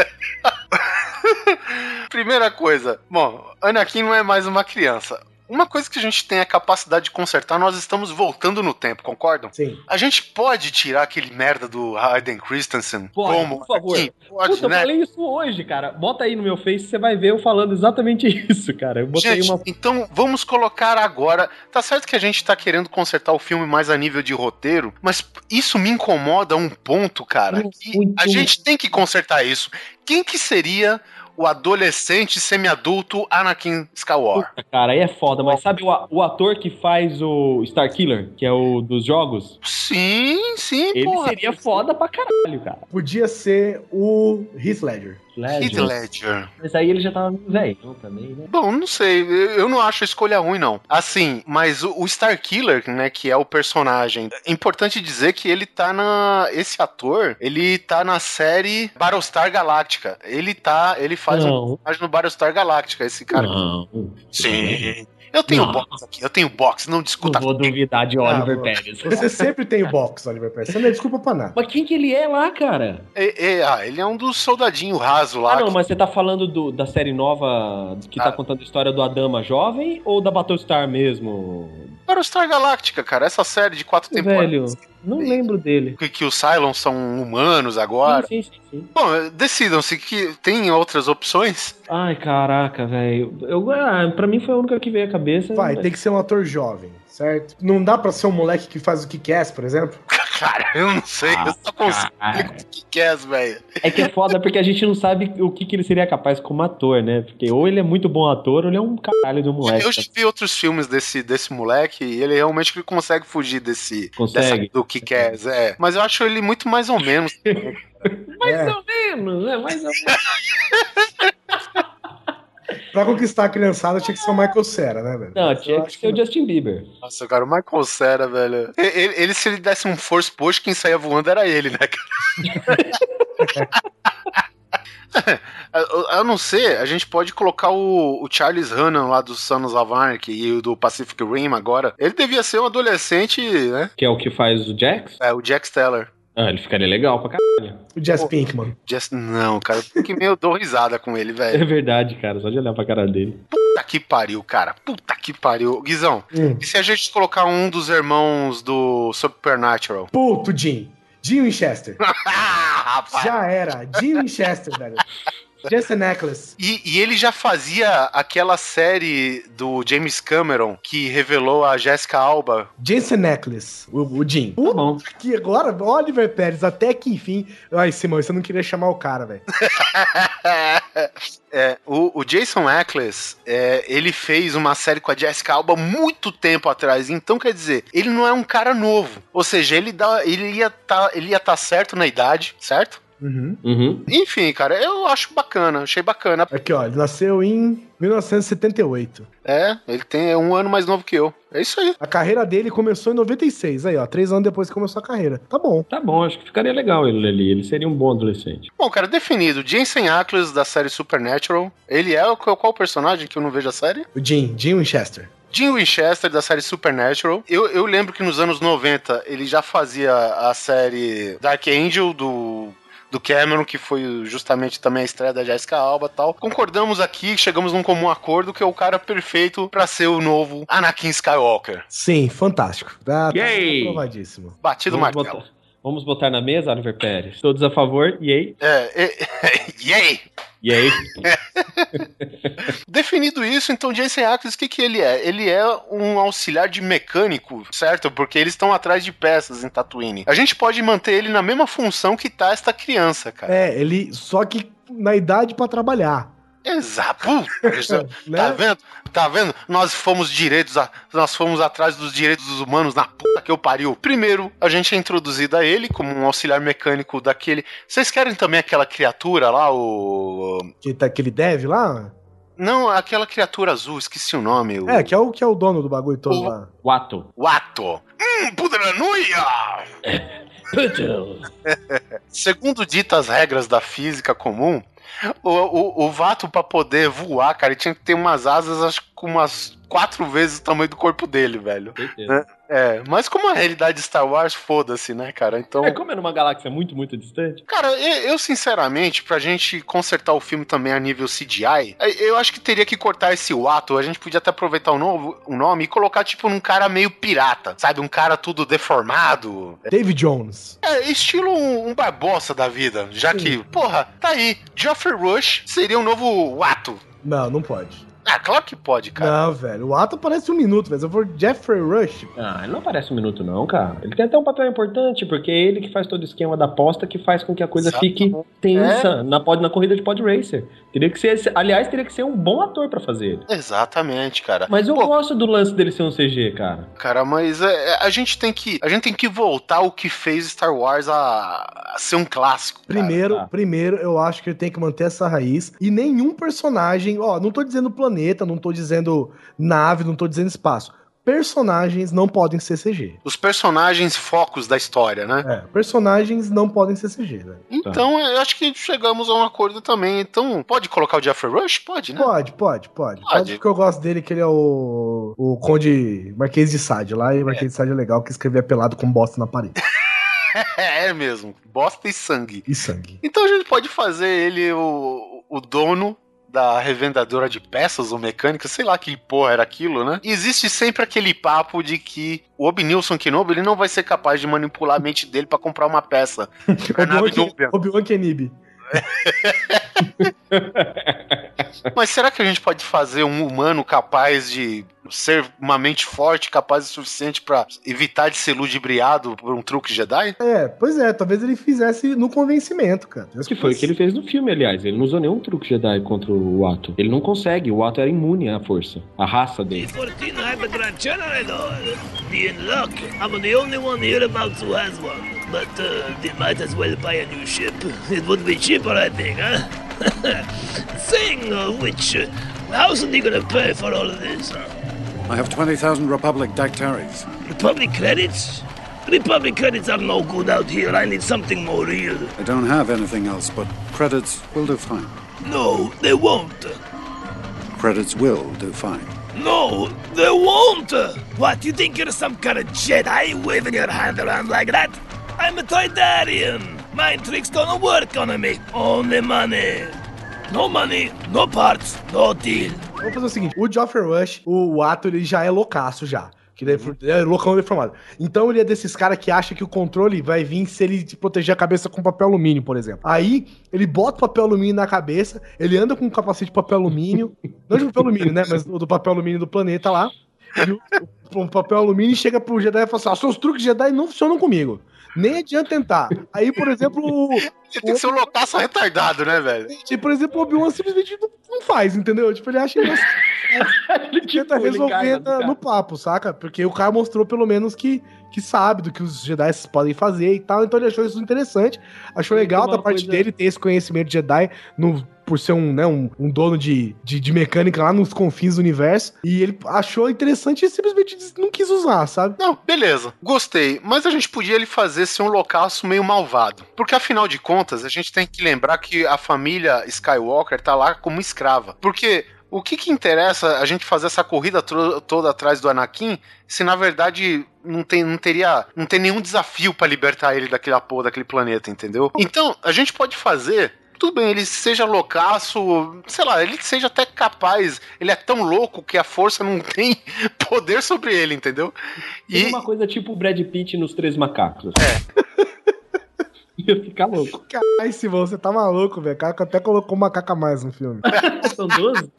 Primeira coisa, bom, Anakin não é mais uma criança. Uma coisa que a gente tem a capacidade de consertar, nós estamos voltando no tempo, concordam? Sim. A gente pode tirar aquele merda do Hayden Christensen Pode, como por favor. Anakin? Pode, Puta, eu né? falei isso hoje, cara. Bota aí no meu Face, você vai ver eu falando exatamente isso, cara. Eu botei Gente, uma... então vamos colocar agora. Tá certo que a gente tá querendo consertar o filme mais a nível de roteiro, mas isso me incomoda a um ponto, cara. Muito, Que muito. a gente tem que consertar isso. Quem que seria o adolescente semi-adulto Anakin Skywalker? Cara, aí é foda, mas sabe o, a- o ator que faz o Starkiller, que é o dos jogos? Sim, sim, Ele porra. seria foda pra caralho, cara. Podia ser o Heath Ledger. Heath Ledger. Mas aí ele já tava velho também, né? Bom, não sei, eu eu não acho a escolha ruim, não. Assim, mas o, o Starkiller, né, que é o personagem, é importante dizer que ele tá na... Esse ator, ele tá na série Battlestar Galactica. Ele tá... Ele faz Não. um personagem no Battlestar Galactica, esse cara. Não. Sim. Eu tenho Não. box aqui, eu tenho box, não Não discuta. vou duvidar de Oliver Ah, Pérez. Você sempre tem o box, Oliver Pérez. Você não é desculpa pra nada. Mas quem que ele é lá, cara? É, é, ah, ele é um dos soldadinhos raso lá. Ah, não, que- mas você tá falando do- da série nova que Ah. tá contando a história do Adama jovem ou da Battlestar mesmo? Battlestar Galactica, cara, essa série de quatro temporadas. Velho, não lembro dele. Que, que os Cylons são humanos agora. Sim, sim, sim, sim. Bom, decidam-se que tem outras opções. Ai, caraca, velho. Eu, ah, pra mim foi a única que veio à cabeça. Vai, mas- tem que ser um ator jovem, certo? Não dá pra ser um moleque que faz o Kick-Ass, por exemplo? Cara, eu não sei, eu só consigo cara. o que quer, velho. É que é foda porque a gente não sabe o que, que ele seria capaz como ator, né? Porque ou ele é muito bom ator ou ele é um caralho de um moleque. Eu já vi outros filmes desse, desse moleque e ele realmente que consegue fugir desse Consegue? dessa- do que quer, é. Mas eu acho ele muito mais ou menos. Mais É. ou menos, né? Mais ou menos. Pra conquistar a criançada tinha que ser o Michael Cera, né, velho? Não, Eu tinha que acho ser o Justin Bieber. Nossa, cara, o Michael Cera, velho. Ele, ele- ele, se ele desse um force push, quem saía voando era ele, né, cara? A, a não ser, a gente pode colocar o, o Charles Hunnam lá do Sons of Anarchy e o do Pacific Rim agora. Ele devia ser um adolescente, né? Que é o que faz o Jax. É, o Jack Steller. Ah, ele ficaria legal pra caralho. O Jess Pinkman. Just, não, cara, que meio dou risada com ele, É velho. verdade, cara. Só de olhar pra cara dele. Puta que pariu, cara. Puta que pariu. Guizão, Hum. e se a gente colocar um dos irmãos do Supernatural? Puto, Jim. Jim Winchester. Rapaz. Já era. Jim Winchester, velho. Jensen Ackles. E, e ele já fazia aquela série do James Cameron que revelou a Jessica Alba. Jensen Ackles, o, o Jim. Tá bom. Que agora, Oliver Pérez, até que enfim. Ai, Simão, você não queria chamar o cara, velho. É, o, o Jason Ackles, é, ele fez uma série com a Jessica Alba muito tempo atrás. Então, quer dizer, ele não é um cara novo. Ou seja, ele, dá, ele ia tá, ele ia tá certo na idade, certo? Uhum. Uhum. Enfim, cara, eu acho bacana, achei bacana. Aqui, ó, ele nasceu em mil novecentos e setenta e oito. É, ele tem um ano mais novo que eu. É isso aí. A carreira dele começou em noventa e seis, aí ó, três anos depois que começou a carreira. Tá bom. Tá bom, acho que ficaria legal ele ali. Ele seria um bom adolescente. Bom, cara, definido. Jensen Ackles, da série Supernatural. Ele é o, qual personagem que eu não vejo a série? O Jim, Jim Winchester. Jim Winchester, da série Supernatural. Eu, eu lembro que nos anos noventa ele já fazia a série Dark Angel, do... do Cameron, que foi justamente também a estreia da Jessica Alba e tal. Concordamos aqui, chegamos num comum acordo que é o cara perfeito pra ser o novo Anakin Skywalker. Sim, fantástico. Tá, tá Yay! aprovadíssimo. Batido o Vamos martelo. botar, vamos botar na mesa, Oliver Pérez. Todos a favor? Yay? É, é, yay! Yay? Definido isso, então Jensen Ackles, o que que ele é? Ele é um auxiliar de mecânico, certo? Porque eles estão atrás de peças em Tatooine. A gente pode manter ele na mesma função que tá esta criança, cara. É, ele, só que na idade pra trabalhar. Exato. Né? Tá vendo? Tá vendo? Nós fomos direitos, a, nós fomos atrás dos direitos dos humanos na puta que eu pariu. Primeiro, a gente é introduzido a ele como um auxiliar mecânico daquele... Vocês querem também aquela criatura lá, o... Que, tá, que ele deve lá? Não, aquela criatura azul, esqueci o nome. O... É, que é o, que é o dono do bagulho todo O- lá. Watto. O Ato. Hum, pudranuia! Segundo ditas regras da física comum, o, o, o Vato, pra poder voar, cara, ele tinha que ter umas asas, acho que com umas quatro vezes o tamanho do corpo dele, velho. Certeza. É, mas como a realidade de Star Wars, foda-se, né, cara? Então... É, como é numa galáxia muito, muito distante. Cara, eu, eu, sinceramente, pra gente consertar o filme também a nível C G I, eu acho que teria que cortar esse Watto. A gente podia até aproveitar o, novo, o nome e colocar, tipo, num cara meio pirata, sabe? Um cara tudo deformado. David Jones. É, estilo um, um Barbossa da vida. Já que, porra, tá aí. Geoffrey Rush seria um novo Watto. Não, não pode. Ah, claro que pode, cara. Não, velho. O ato parece um minuto, velho. Se eu for Jeffrey Rush. Ah, ele não aparece um minuto não, cara. Ele tem até um papel importante, porque é ele que faz todo o esquema da aposta que faz com que a coisa Exato. fique tensa É. na, pod, na corrida de pod racer. Teria que ser, aliás, teria que ser um bom ator pra fazer ele. Exatamente, cara. Mas eu Pô, gosto do lance dele ser um C G, cara. cara, mas é, a gente tem que a gente tem que voltar ao que fez Star Wars a, a ser um clássico. cara. Primeiro, tá. primeiro, eu acho que ele tem que manter essa raiz. E nenhum personagem, ó, não tô dizendo planeta, não tô dizendo nave, não tô dizendo espaço. Personagens não podem ser C G. Os personagens focos da história, né? É, personagens não podem ser C G, velho. Então, eu acho que chegamos a um acordo também. Então, pode colocar o Geoffrey Rush? Pode, né? Pode, pode, pode. Pode. Pode, porque eu gosto dele, que ele é o, o Conde Marquês de Sade lá, e Marquês de Sade é legal, que escrevia pelado com bosta na parede. É mesmo. Bosta e sangue. E sangue. Então a gente pode fazer ele o, o dono da revendedora de peças ou mecânica, sei lá que porra era aquilo, né? E existe sempre aquele papo de que o Obi-Nilson Kenobi, ele não vai ser capaz de manipular a mente dele pra comprar uma peça. pra nave Obi-Wan Nubia. Obi-Wan Kenobi. Mas será que a gente pode fazer um humano capaz de ser uma mente forte, capaz o suficiente pra evitar de ser ludibriado por um truque Jedi? É, pois é, talvez ele fizesse no convencimento, cara. Que foi o que ele fez no filme, aliás. Ele não usou nenhum truque Jedi contra o Watto. Ele não consegue. O Watto era imune à força. A raça dele. fourteen, I'm the Grand Generator. Be in luck. I'm the only one hereabouts who has one. But uh, they might as well buy a new ship. It would be cheaper, I think, huh? Thing of which, uh, how's he gonna pay for all of this? I have twenty thousand Republic Dactaries. Republic credits? Republic credits are no good out here. I need something more real. I don't have anything else, but credits will do fine. No, they won't. Credits will do fine. No, they won't. What, you think you're some kind of Jedi waving your hand around like that? I'm a Toydarian. Mind tricks don't work on me. Only money. No money, no parts, no deal. Vamos fazer o seguinte, o Geoffrey Rush, o ato, ele já é loucaço já. Que ele é, é loucão deformado. Então ele é desses caras que acha que o controle vai vir se ele te proteger a cabeça com papel alumínio, por exemplo. Aí ele bota o papel alumínio na cabeça, ele anda com um capacete de papel alumínio, não de papel alumínio, né? Mas do papel alumínio do planeta lá. E o, o papel alumínio chega pro Jedi e fala assim: ó, seus truques de Jedi não funcionam comigo. Nem adianta tentar. Aí, por exemplo, o, Você tem que ser um loucaço retardado, né, velho? E, por exemplo, o Obi-Wan simplesmente não, não faz, entendeu? Tipo, ele acha que ele tenta resolver na, no papo, saca? Porque o cara mostrou pelo menos que, que sabe do que os Jedi podem fazer e tal, então ele achou isso interessante. Achou legal da parte coisa... dele ter esse conhecimento de Jedi no, por ser um, né, um, um dono de, de, de mecânica lá nos confins do universo. E ele achou interessante e simplesmente não quis usar, sabe? Não, beleza. Gostei. Mas a gente podia ele fazer ser um loucaço meio malvado. Porque afinal de contas, a gente tem que lembrar que a família Skywalker tá lá como escrava. Porque o que que interessa a gente fazer essa corrida tro- toda atrás do Anakin, se na verdade não, tem, não teria não tem nenhum desafio pra libertar ele daquela porra, daquele planeta, entendeu? Então, a gente pode fazer, tudo bem, ele seja loucaço, sei lá, ele seja até capaz, ele é tão louco que a força não tem poder sobre ele, entendeu? E uma coisa tipo o Brad Pitt nos Três Macacos. É. Ia ficar louco. Caralho, Simão, você tá maluco, velho. O cara até colocou um macaco a mais no filme. São doze?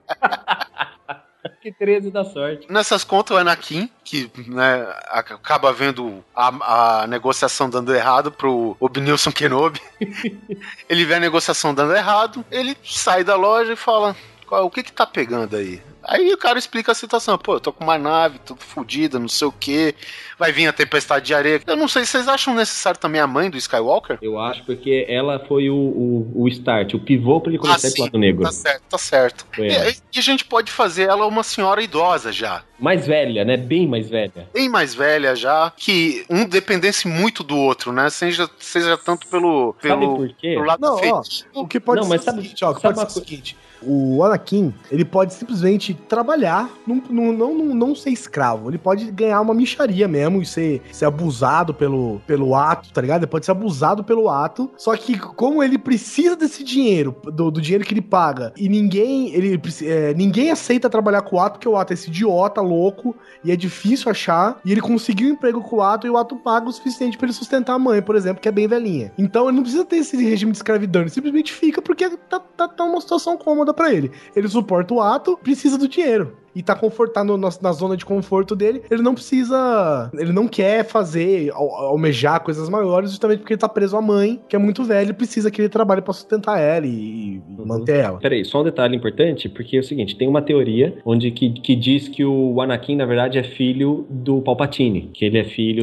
Que treze da sorte. Nessas contas, o Anakin, que né, acaba vendo a, a negociação dando errado pro Obi-Wan Kenobi, ele vê a negociação dando errado, ele sai da loja e fala: o que que tá pegando aí? Aí o cara explica a situação. Pô, eu tô com uma nave, tudo fodida, não sei o que. Vai vir a tempestade de areia. Eu não sei, vocês acham necessário também a mãe do Skywalker? Eu acho, porque ela foi o, o, o start, o pivô pra ele conhecer o lado negro. Tá certo, tá certo. E, e a gente pode fazer ela uma senhora idosa já. Mais velha, né? Bem mais velha. Bem mais velha já. Que um dependesse muito do outro, né? Seja, seja tanto pelo, pelo, sabe por quê? pelo lado não, ó, o que pode não, ser mas o sabe, seguinte, ó, o que sabe pode ser uma... o seguinte. O Anakin, ele pode simplesmente trabalhar, num, num, não, não, não ser escravo. Ele pode ganhar uma mixaria mesmo e ser, ser abusado pelo, pelo ato, tá ligado? Ele pode ser abusado pelo ato. Só que como ele precisa desse dinheiro, do, do dinheiro que ele paga, e ninguém ele, é, ninguém aceita trabalhar com o ato, porque o ato é esse idiota louco e é difícil achar. E ele conseguiu um emprego com o ato e o ato paga o suficiente pra ele sustentar a mãe, por exemplo, que é bem velhinha. Então ele não precisa ter esse regime de escravidão, ele simplesmente fica porque tá, tá, tá uma situação cômoda pra ele. Ele suporta o ato, precisa do dinheiro. E tá confortado na, na zona de conforto dele. Ele não precisa... Ele não quer fazer, almejar coisas maiores, justamente porque ele tá preso à mãe, que é muito velha, e precisa que ele trabalhe pra sustentar ela e, e uhum. manter ela. Peraí, só um detalhe importante, porque é o seguinte, tem uma teoria onde que, que diz que o Anakin, na verdade, é filho do Palpatine, que ele é filho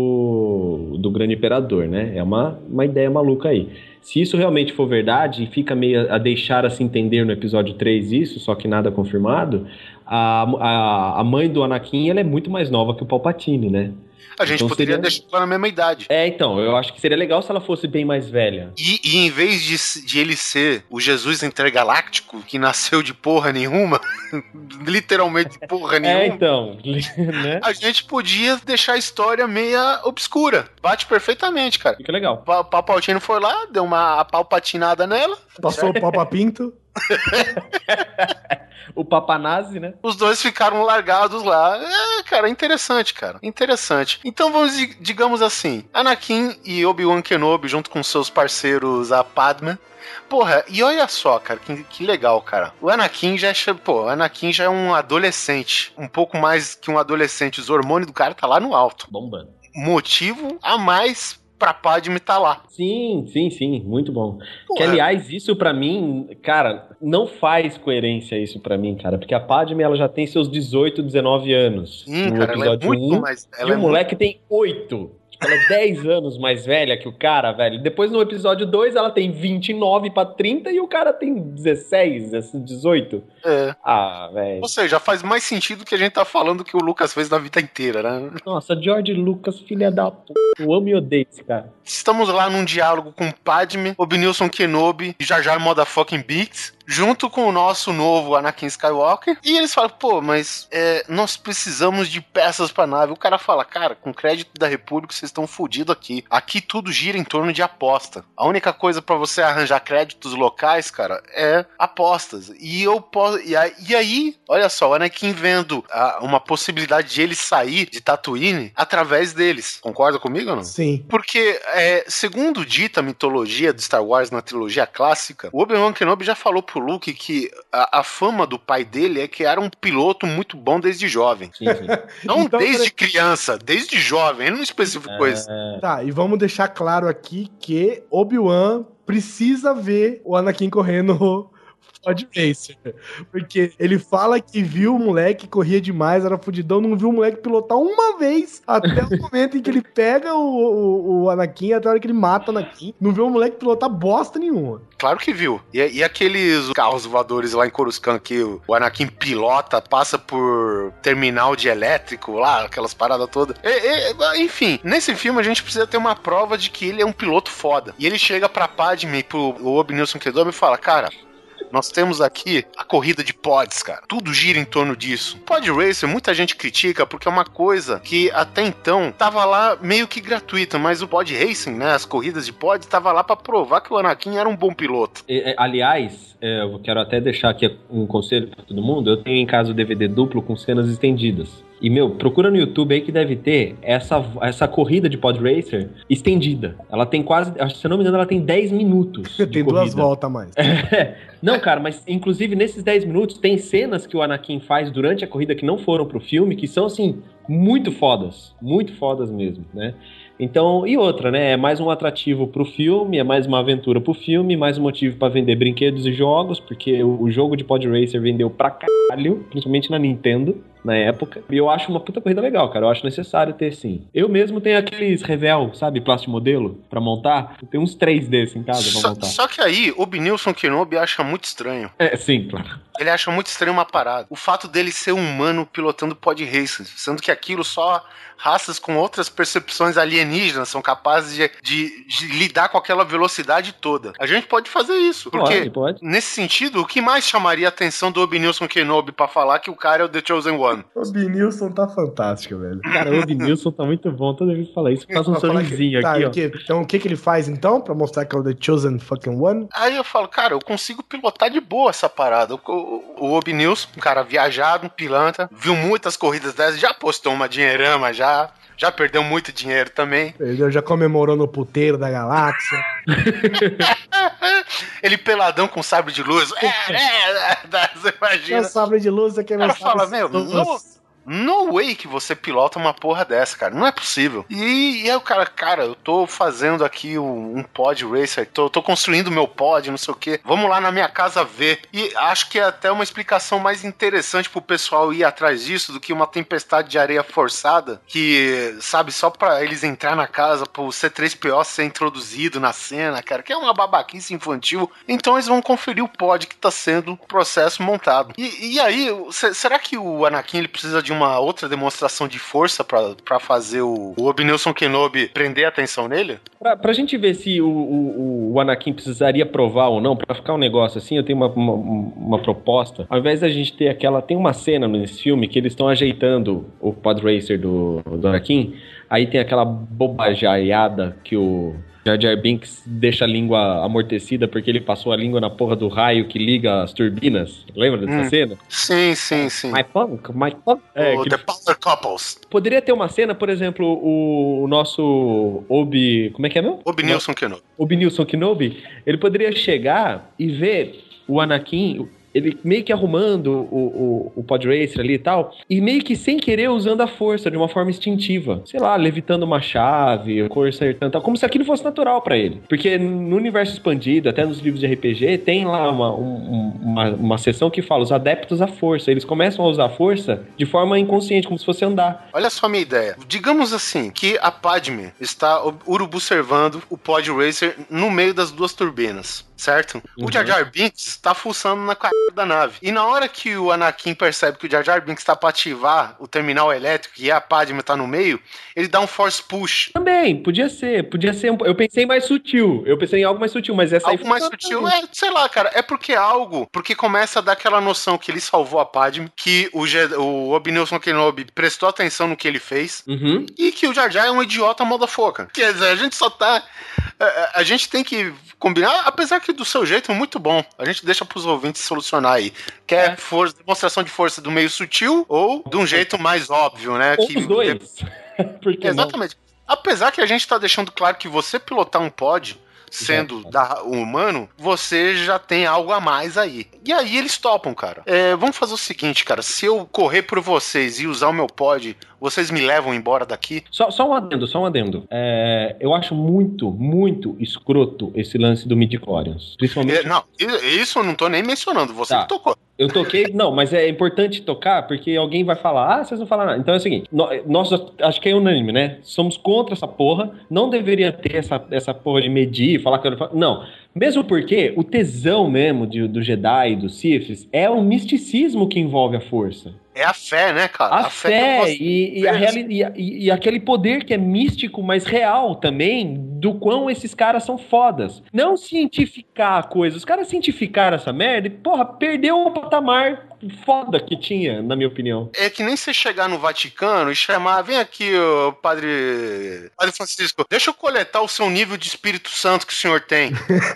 do, do Grande Imperador, né? É uma, uma ideia maluca aí. Se isso realmente for verdade, e fica meio a deixar a se entender no episódio três isso, só que nada confirmado, a, a, a mãe do Anakin, ela é muito mais nova que o Palpatine, né? A gente então poderia seria... deixar ela na mesma idade. É, então, eu acho que seria legal se ela fosse bem mais velha. E, e em vez de, de ele ser o Jesus intergaláctico, que nasceu de porra nenhuma, literalmente de porra nenhuma. É, então, né? A gente podia deixar a história meia obscura. Bate perfeitamente, cara. Fica legal. O Palpatine foi lá, deu uma palpatinada nela. Passou o papapinto. O Papanazi, né? Os dois ficaram largados lá. É, cara, interessante, cara. Interessante. Então vamos, digamos assim, Anakin e Obi-Wan Kenobi, junto com seus parceiros, a Padme. Porra, e olha só, cara, que, que legal, cara. O Anakin já é, pô, o Anakin já é um adolescente. Um pouco mais que um adolescente. Os hormônios do cara tá lá no alto. Bombando. Motivo a mais pra Padme tá lá. Sim, sim, sim, muito bom. Porra. Que, aliás, isso pra mim, cara, não faz coerência isso pra mim, cara, porque a Padme, ela já tem seus dezoito, dezenove anos. Sim, no cara, episódio ela é muito um, mais... Ela e é o moleque muito... tem oito. Ela é dez anos mais velha que o cara, velho. Depois, no episódio dois, ela tem vinte e nove pra trinta e o cara tem dezesseis, dezoito. É. Ah, velho. Ou seja, faz mais sentido que a gente tá falando que o Lucas fez na vida inteira, né? Nossa, George Lucas, filha da p... Eu amo e odeio esse cara. Estamos lá num diálogo com Padme, Obi-Wan Kenobi e Jar Jar Motherfucking Binks. junto com o nosso novo Anakin Skywalker, e eles falam, pô, mas é, nós precisamos de peças pra nave. O cara fala, cara, com crédito da República vocês estão fodidos aqui. Aqui tudo gira em torno de aposta. A única coisa pra você arranjar créditos locais, cara, é apostas. E eu posso. E aí, e aí olha só, o Anakin vendo a, uma possibilidade de ele sair de Tatooine através deles. Concorda comigo ou não? Sim. Porque, é, segundo dita a mitologia do Star Wars na trilogia clássica, o Obi-Wan Kenobi já falou pro Luke que a, a fama do pai dele é que era um piloto muito bom desde jovem. Sim, sim. Não então, desde criança, desde jovem. Ele não especificou isso. É... Tá, e vamos deixar claro aqui que Obi-Wan precisa ver o Anakin correndo Pod Racer. Porque ele fala que viu o moleque, corria demais, era fudidão, não viu o moleque pilotar uma vez até o momento em que ele pega o, o, o Anakin, até a hora que ele mata o Anakin. Não viu o moleque pilotar bosta nenhuma. Claro que viu. E, e aqueles carros voadores lá em Coruscant que o, o Anakin pilota, passa por terminal de elétrico lá, aquelas paradas todas. E, e, enfim, nesse filme a gente precisa ter uma prova de que ele é um piloto foda. E ele chega pra Padme, pro Obi-Wan Kenobi e fala, cara, nós temos aqui a corrida de pods, cara. Tudo gira em torno disso. Pod Racer, muita gente critica porque é uma coisa que até então tava lá meio que gratuita, mas o Pod Racing, né, as corridas de pod, tava lá pra provar que o Anakin era um bom piloto. E, aliás, eu quero até deixar aqui um conselho pra todo mundo. Eu tenho em casa o D V D duplo com cenas estendidas. E, meu, procura no YouTube aí que deve ter essa, essa corrida de Pod Racer estendida. Ela tem quase, se eu não me engano, ela tem dez minutos. Tem duas voltas a mais. É. Não, cara, mas inclusive nesses dez minutos tem cenas que o Anakin faz durante a corrida que não foram pro filme, que são, assim, muito fodas. Muito fodas mesmo, né? Então, e outra, né? É mais um atrativo pro filme, é mais uma aventura pro filme, mais um motivo pra vender brinquedos e jogos, porque o, o jogo de Pod Racer vendeu pra caralho, principalmente na Nintendo, na época. E eu acho uma puta corrida legal, cara. Eu acho necessário ter, sim. Eu mesmo tenho aqueles Revel, sabe? Plástico modelo, pra montar. Eu tenho uns três desses em casa pra só, montar. Só que aí, o Obi-Wan Kenobi acha muito estranho. É, sim, claro. Ele acha muito estranho uma parada. O fato dele ser humano pilotando Pod Racer, sendo que aquilo só raças com outras percepções alienígenas são capazes de, de, de lidar com aquela velocidade toda. A gente pode fazer isso, porque pode, pode. Nesse sentido, o que mais chamaria a atenção do Obi-Wan Kenobi pra falar que o cara é o The Chosen One? O Obi-Wan tá fantástico, velho. Cara, o Obi-Wan tá muito bom, toda vez que fala isso, faz um sorrisinho tá, aqui, ó. Que, então o que que ele faz então, pra mostrar que é o The Chosen fucking One? Aí eu falo, cara, eu consigo pilotar de boa essa parada. O, o, o Obi-Wan, um cara viajado, um pilantra, viu muitas corridas dessas, já postou uma dinheirama, já... Já perdeu muito dinheiro também. Ele já comemorou no puteiro da galáxia. Ele peladão com sabre de luz. É, é, é, você imagina. É o sabre de luz, aqui é meu sabre. O cara fala, meu, não... No way que você pilota uma porra dessa, cara. Não é possível. E, e aí o cara, cara, eu tô fazendo aqui um, um pod racer, tô, tô construindo meu pod, não sei o quê. Vamos lá na minha casa ver. E acho que é até uma explicação mais interessante pro pessoal ir atrás disso do que uma tempestade de areia forçada que, sabe, só pra eles entrar na casa, pro C três P O ser introduzido na cena, cara, que é uma babaquice infantil. Então eles vão conferir o pod que tá sendo o processo montado. E, e aí, será que o Anakin ele precisa de uma outra demonstração de força pra, pra fazer o, o Obi-Wan Kenobi prender a atenção nele? Pra, pra gente ver se o, o, o Anakin precisaria provar ou não, pra ficar um negócio assim, eu tenho uma, uma, uma proposta. Ao invés da gente ter aquela... Tem uma cena nesse filme que eles estão ajeitando o Pod Racer do, do Anakin, aí tem aquela bobajaiada que o Jar Jar Binks deixa a língua amortecida porque ele passou a língua na porra do raio que liga as turbinas. Lembra dessa hum. cena? Sim, sim, sim. My punk, my punk. É, o The Power Couples. Poderia ter uma cena, por exemplo, o, o nosso Obi... Como é que é mesmo? Obi-Wan Kenobi. Obi-Wan Kenobi. Ele poderia chegar e ver o Anakin... Ele meio que arrumando o, o, o Pod Racer ali e tal, e meio que sem querer usando a força de uma forma instintiva. Sei lá, levitando uma chave, consertando tal, como se aquilo fosse natural pra ele. Porque no universo expandido, até nos livros de R P G, tem lá uma, um, uma, uma seção que fala os adeptos à força. Eles começam a usar a força de forma inconsciente, como se fosse andar. Olha só a minha ideia. Digamos assim, que a Padme está urubu-servando o Pod Racer no meio das duas turbinas. certo? Uhum. O Jar Jar Binks tá fuçando na c... da nave. E na hora que o Anakin percebe que o Jar Jar Binks tá pra ativar o terminal elétrico e a Padme tá no meio, ele dá um force push. Também, podia ser, podia ser. Um... Eu pensei mais sutil, eu pensei em algo mais sutil, mas essa Algo aí mais sutil, é, sei lá, cara, é porque é algo, porque começa a dar aquela noção que ele salvou a Padme, que o, Ge... o Obi-Wan Kenobi prestou atenção no que ele fez, uhum. e que o Jar Jar é um idiota motherfucker. Quer dizer, a gente só tá... A, a gente tem que combinar, apesar que do seu jeito muito bom. A gente deixa pros ouvintes solucionar aí. Quer é. força, demonstração de força do meio sutil ou de um jeito mais óbvio, né? Ou que, os dois. Por que exatamente. Não? Apesar que a gente tá deixando claro que você pilotar um pod, sendo da, humano, você já tem algo a mais aí. E aí eles topam, cara. É, vamos fazer o seguinte, cara. Se eu correr por vocês e usar o meu pod, vocês me levam embora daqui? Só, só um adendo, só um adendo. É, eu acho muito, muito escroto esse lance do midi-chlorians. Principalmente... É, não, isso eu não tô nem mencionando. Você tá. que tocou. Eu toquei, não, mas é importante tocar porque alguém vai falar, ah, vocês não falaram nada. Então é o seguinte, nós, acho que é unânime, né? Somos contra essa porra, não deveria ter essa, essa porra de medir, falar que eu não... Não, mesmo porque o tesão mesmo de, do Jedi e dos Siths é o misticismo que envolve a força. É a fé, né, cara? A, a fé, fé e, e, a reali- e, e, e aquele poder que é místico, mas real também, do quão esses caras são fodas. Não cientificar a coisa. Os caras cientificaram essa merda e, porra, perdeu o patamar foda que tinha, na minha opinião. É que nem você chegar no Vaticano e chamar, vem aqui, o padre, padre Francisco, deixa eu coletar o seu nível de Espírito Santo que o senhor tem.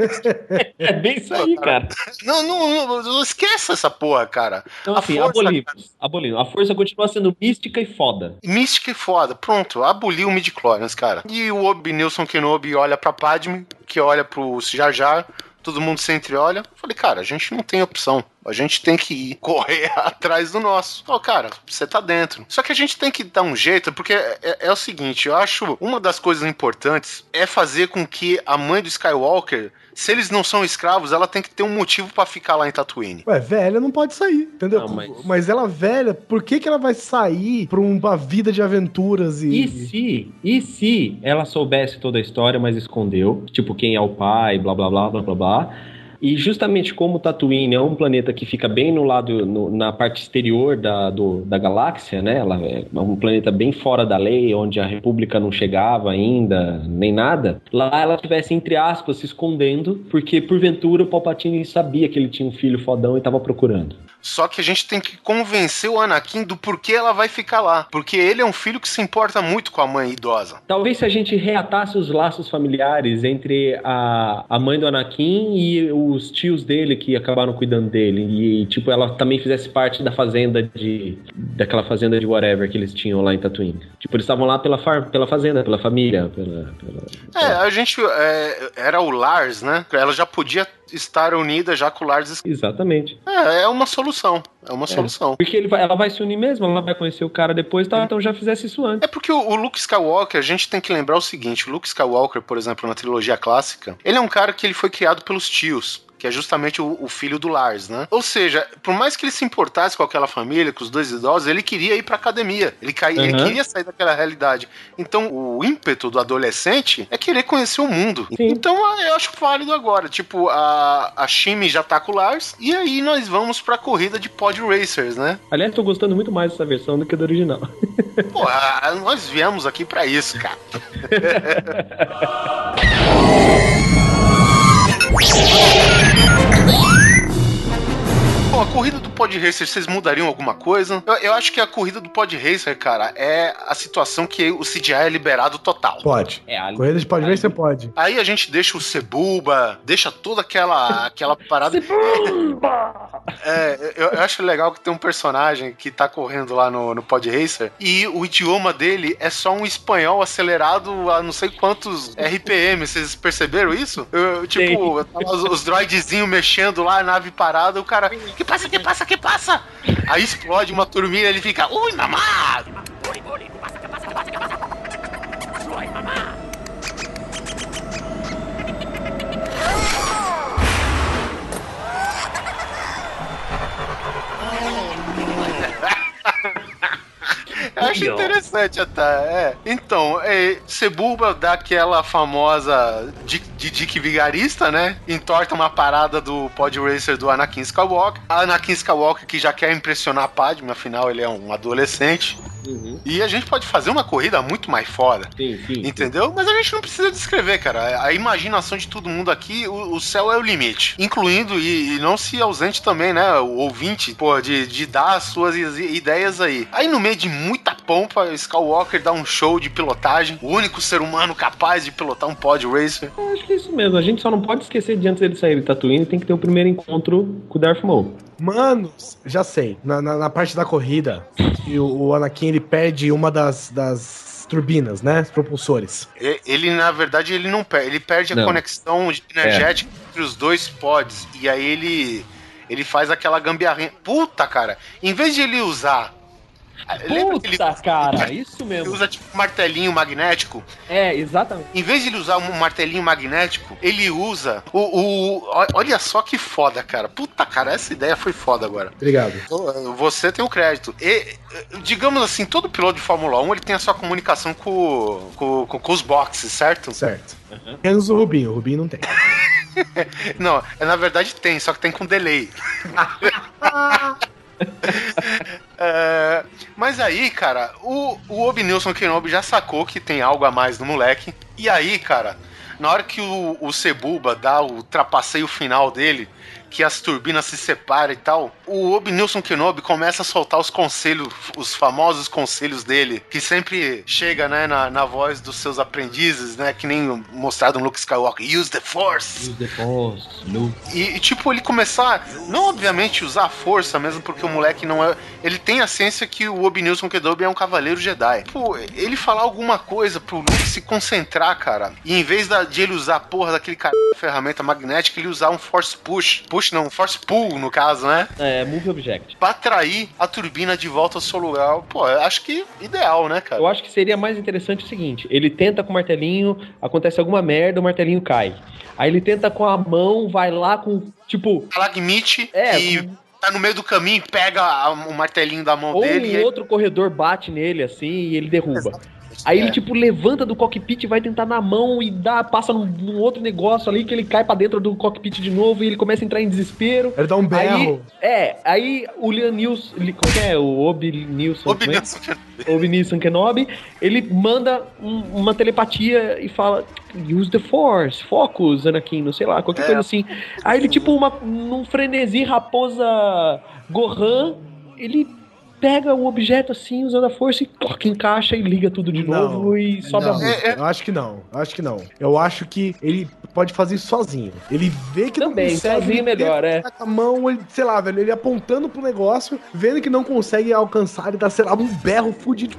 É bem isso aí, cara. Não, não, não, não esqueça essa porra, cara. Então, assim, a força, abolimos, cara... abolimos. A força continua sendo mística e foda. Mística e foda. Pronto, aboliu o midi-chlorians, cara. E o Obi-Wan Kenobi olha pra Padme, que olha pro Jar Jar, todo mundo se entreolha. Falei, cara, a gente não tem opção. A gente tem que ir correr atrás do nosso. Falei, cara, você tá dentro. Só que a gente tem que dar um jeito, porque é, é, é o seguinte, eu acho uma das coisas importantes é fazer com que a mãe do Skywalker, se eles não são escravos, ela tem que ter um motivo pra ficar lá em Tatooine. Ué, velha não pode sair, entendeu? Não, mas... mas ela velha, por que que ela vai sair pra uma vida de aventuras e... E se, e se ela soubesse toda a história, mas escondeu, tipo, quem é o pai, blá, blá, blá, blá, blá, blá. E justamente como Tatooine é um planeta que fica bem no lado, no, na parte exterior da, do, da galáxia, né? Ela é um planeta bem fora da lei, onde a República não chegava ainda, nem nada. Lá ela estivesse, entre aspas, se escondendo, porque porventura o Palpatine sabia que ele tinha um filho fodão e estava procurando. Só que a gente tem que convencer o Anakin do porquê ela vai ficar lá. Porque ele é um filho que se importa muito com a mãe idosa. Talvez se a gente reatasse os laços familiares entre a, a mãe do Anakin e os tios dele que acabaram cuidando dele. E, tipo, ela também fizesse parte da fazenda de... daquela fazenda de whatever que eles tinham lá em Tatooine. Tipo, eles estavam lá pela, far, pela fazenda, pela família. Pela, pela... É, a gente... É, era o Lars, né? Ela já podia estar unida já com o Lars. Exatamente. É, é uma solução. É uma é, solução. Porque ele vai, ela vai se unir mesmo, ela vai conhecer o cara depois, tá? Então já fizesse isso antes. É porque o, o Luke Skywalker, a gente tem que lembrar o seguinte, o Luke Skywalker, por exemplo, na trilogia clássica, ele é um cara que ele foi criado pelos tios, que é justamente o, o filho do Lars, né? Ou seja, por mais que ele se importasse com aquela família, com os dois idosos, ele queria ir pra academia. Ele, cai, uhum. ele queria sair daquela realidade. Então, o ímpeto do adolescente é querer conhecer o mundo. Sim. Então, eu acho válido agora. Tipo, a, a Shmi já tá com o Lars, e aí nós vamos pra corrida de Pod Racers, né? Aliás, tô gostando muito mais dessa versão do que da original. Pô, nós viemos aqui pra isso, cara. Bom, a corrida do Pod Racer, vocês mudariam alguma coisa? Eu, eu acho que a corrida do Pod Racer, cara, é a situação que o C G I é liberado total. Pode. É, a corrida de Pod Racer pode. Aí a gente deixa o Sebulba, deixa toda aquela, aquela parada... Sebulba! É, eu, eu acho legal que tem um personagem que tá correndo lá no, no Pod Racer e o idioma dele é só um espanhol acelerado a não sei quantos R P M. Vocês perceberam isso? Eu, tipo, os, os droidzinhos mexendo lá, a nave parada, o cara... Que passa, que passa, que passa? Aí explode uma turminha e ele fica... Ui, mamá! Ui, ui, que passa, que passa, que passa, que passa? Ui, mamá! Eu acho interessante até, é. Então, é, Sebulba dá aquela famosa de Dick Vigarista, né? Entorta uma parada do Pod Racer do Anakin Skywalker. A Anakin Skywalker que já quer impressionar a Padme, afinal ele é um adolescente. Uhum. E a gente pode fazer uma corrida muito mais foda. Sim, sim, entendeu? Sim. Mas a gente não precisa descrever, cara. A imaginação de todo mundo aqui, o, o céu é o limite. Incluindo, e, e não se ausente também, né? O ouvinte, pô, de, de dar as suas ideias aí. Aí no meio de muita pompa, Skywalker dá um show de pilotagem. O único ser humano capaz de pilotar um Pod Racer. Eu acho que é isso mesmo. A gente só não pode esquecer de antes dele sair de Tatooine, tem que ter o primeiro encontro com o Darth Maul. Mano, já sei. Na, na, na parte da corrida, que o, o Anakin ele perde uma das, das turbinas, né? Os propulsores. Ele, ele, na verdade, ele não perde. Ele perde não. a conexão energética é. entre os dois pods. E aí ele, ele faz aquela gambiarrinha. Puta, cara. Em vez de ele usar... Puta, ele, cara, ele, isso mesmo. Ele usa tipo um martelinho magnético. É, exatamente. Em vez de ele usar um martelinho magnético, ele usa o, o... Olha só que foda, cara. Puta, cara, essa ideia foi foda agora. Obrigado. Você tem o crédito. E, digamos assim, todo piloto de Fórmula um, ele tem a sua comunicação com, com, com, com os boxes, certo? Certo. Uhum. Menos o Rubinho. O Rubinho não tem. Não, na verdade tem, só que tem com delay. É, mas aí, cara, o, o Obi-Nilson Kenobi já sacou que tem algo a mais no moleque. E aí, cara, na hora que o, o Sebulba dá o trapaceio final dele, que as turbinas se separam e tal, o Obi-Nilson Kenobi começa a soltar os conselhos, os famosos conselhos dele, que sempre chega, né, na, na voz dos seus aprendizes, né, que nem mostrado no Luke Skywalker, use the Force. Use the Force, Luke. E, e tipo, ele começar, não obviamente usar a força mesmo, porque o moleque não é... Ele tem a ciência que o Obi-Nilson Kenobi é um cavaleiro Jedi. Pô, ele falar alguma coisa pro Luke se concentrar, cara, e em vez da, de ele usar a porra daquele cara ferramenta magnética, ele usar um Force Push. Push não, Force Pull, no caso, né? É, Move Object. Pra atrair a turbina de volta ao seu lugar. Pô, eu acho que ideal, né, cara? Eu acho que seria mais interessante o seguinte, ele tenta com o martelinho, acontece alguma merda, o martelinho cai. Aí ele tenta com a mão, vai lá com, tipo... Alagmite é, e... Com... tá no meio do caminho e pega o martelinho da mão ou dele. Ou um e outro corredor bate nele, assim, e ele derruba. Exatamente. Aí é. ele, tipo, levanta do cockpit, vai tentar na mão e dá, passa num, num outro negócio ali que ele cai pra dentro do cockpit de novo e ele começa a entrar em desespero. Ele dá um berro. Aí, é, aí o Liam Neeson, como é? O Obi-Nilson. Obi-Nilson Kenobi, ele manda um, uma telepatia e fala, use the Force, focus, Anakin, não sei lá, qualquer é. coisa assim. Aí ele, tipo, uma, num frenesi raposa Gohan, ele... pega o objeto assim, usando a força e toca, encaixa e liga tudo de não, novo e sobe não, a música. Eu acho que não, eu acho que não. Eu acho que ele pode fazer isso sozinho. Ele vê que Também, não consegue. Sozinho melhor, é. Com a mão, ele, sei lá, velho, ele apontando pro negócio, vendo que não consegue alcançar, ele dá, sei lá, um berro fudido.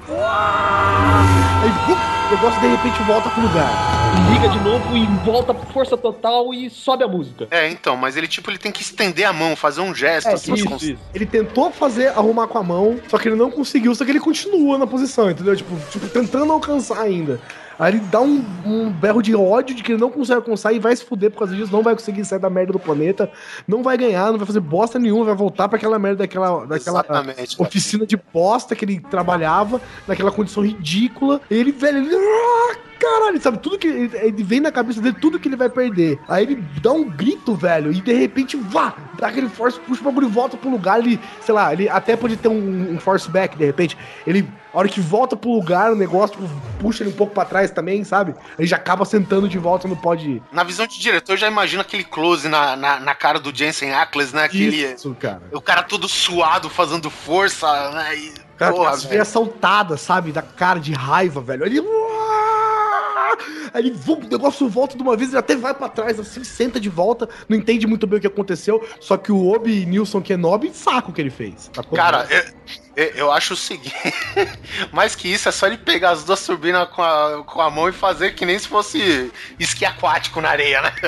Aí, o negócio de repente volta pro lugar. Liga de novo e volta por força total e sobe a música. É, então, mas ele, tipo, ele tem que estender a mão, fazer um gesto. É, assim, isso, cons... isso. Ele tentou fazer, arrumar com a mão, só que ele não conseguiu, só que ele continua na posição, entendeu? Tipo, tipo tentando alcançar ainda. Aí ele dá um, um berro de ódio de que ele não consegue alcançar e vai se fuder por causa disso, não vai conseguir sair da merda do planeta, não vai ganhar, não vai fazer bosta nenhuma, vai voltar pra aquela merda daquela, daquela oficina de bosta que ele trabalhava, naquela condição ridícula. E ele, velho, ele... Caralho, sabe, tudo que ele, ele vem na cabeça dele, tudo que ele vai perder. Aí ele dá um grito, velho, e de repente, vá, dá aquele force push, o bagulho volta pro lugar, ele, sei lá, ele até pode ter um, um force back, de repente, ele, a hora que volta pro lugar, o negócio tipo, puxa ele um pouco pra trás também, sabe? Ele já acaba sentando de volta no pod. Na visão de diretor, eu já imagino aquele close na, na, na cara do Jensen Ackles, né? Aquele, Isso, cara. O cara todo suado, fazendo força, né? E, cara, porra, as veias saltadas, sabe? Da cara de raiva, velho. Ele... Aí ele, vum, o negócio volta de uma vez, ele até vai pra trás, assim, senta de volta, não entende muito bem o que aconteceu, só que o Obi-Nilson Kenobi saca o que ele fez. Tá. Cara, eu, eu acho o seguinte, mais que isso, é só ele pegar as duas turbinas com a, com a mão e fazer que nem se fosse esqui aquático na areia, né?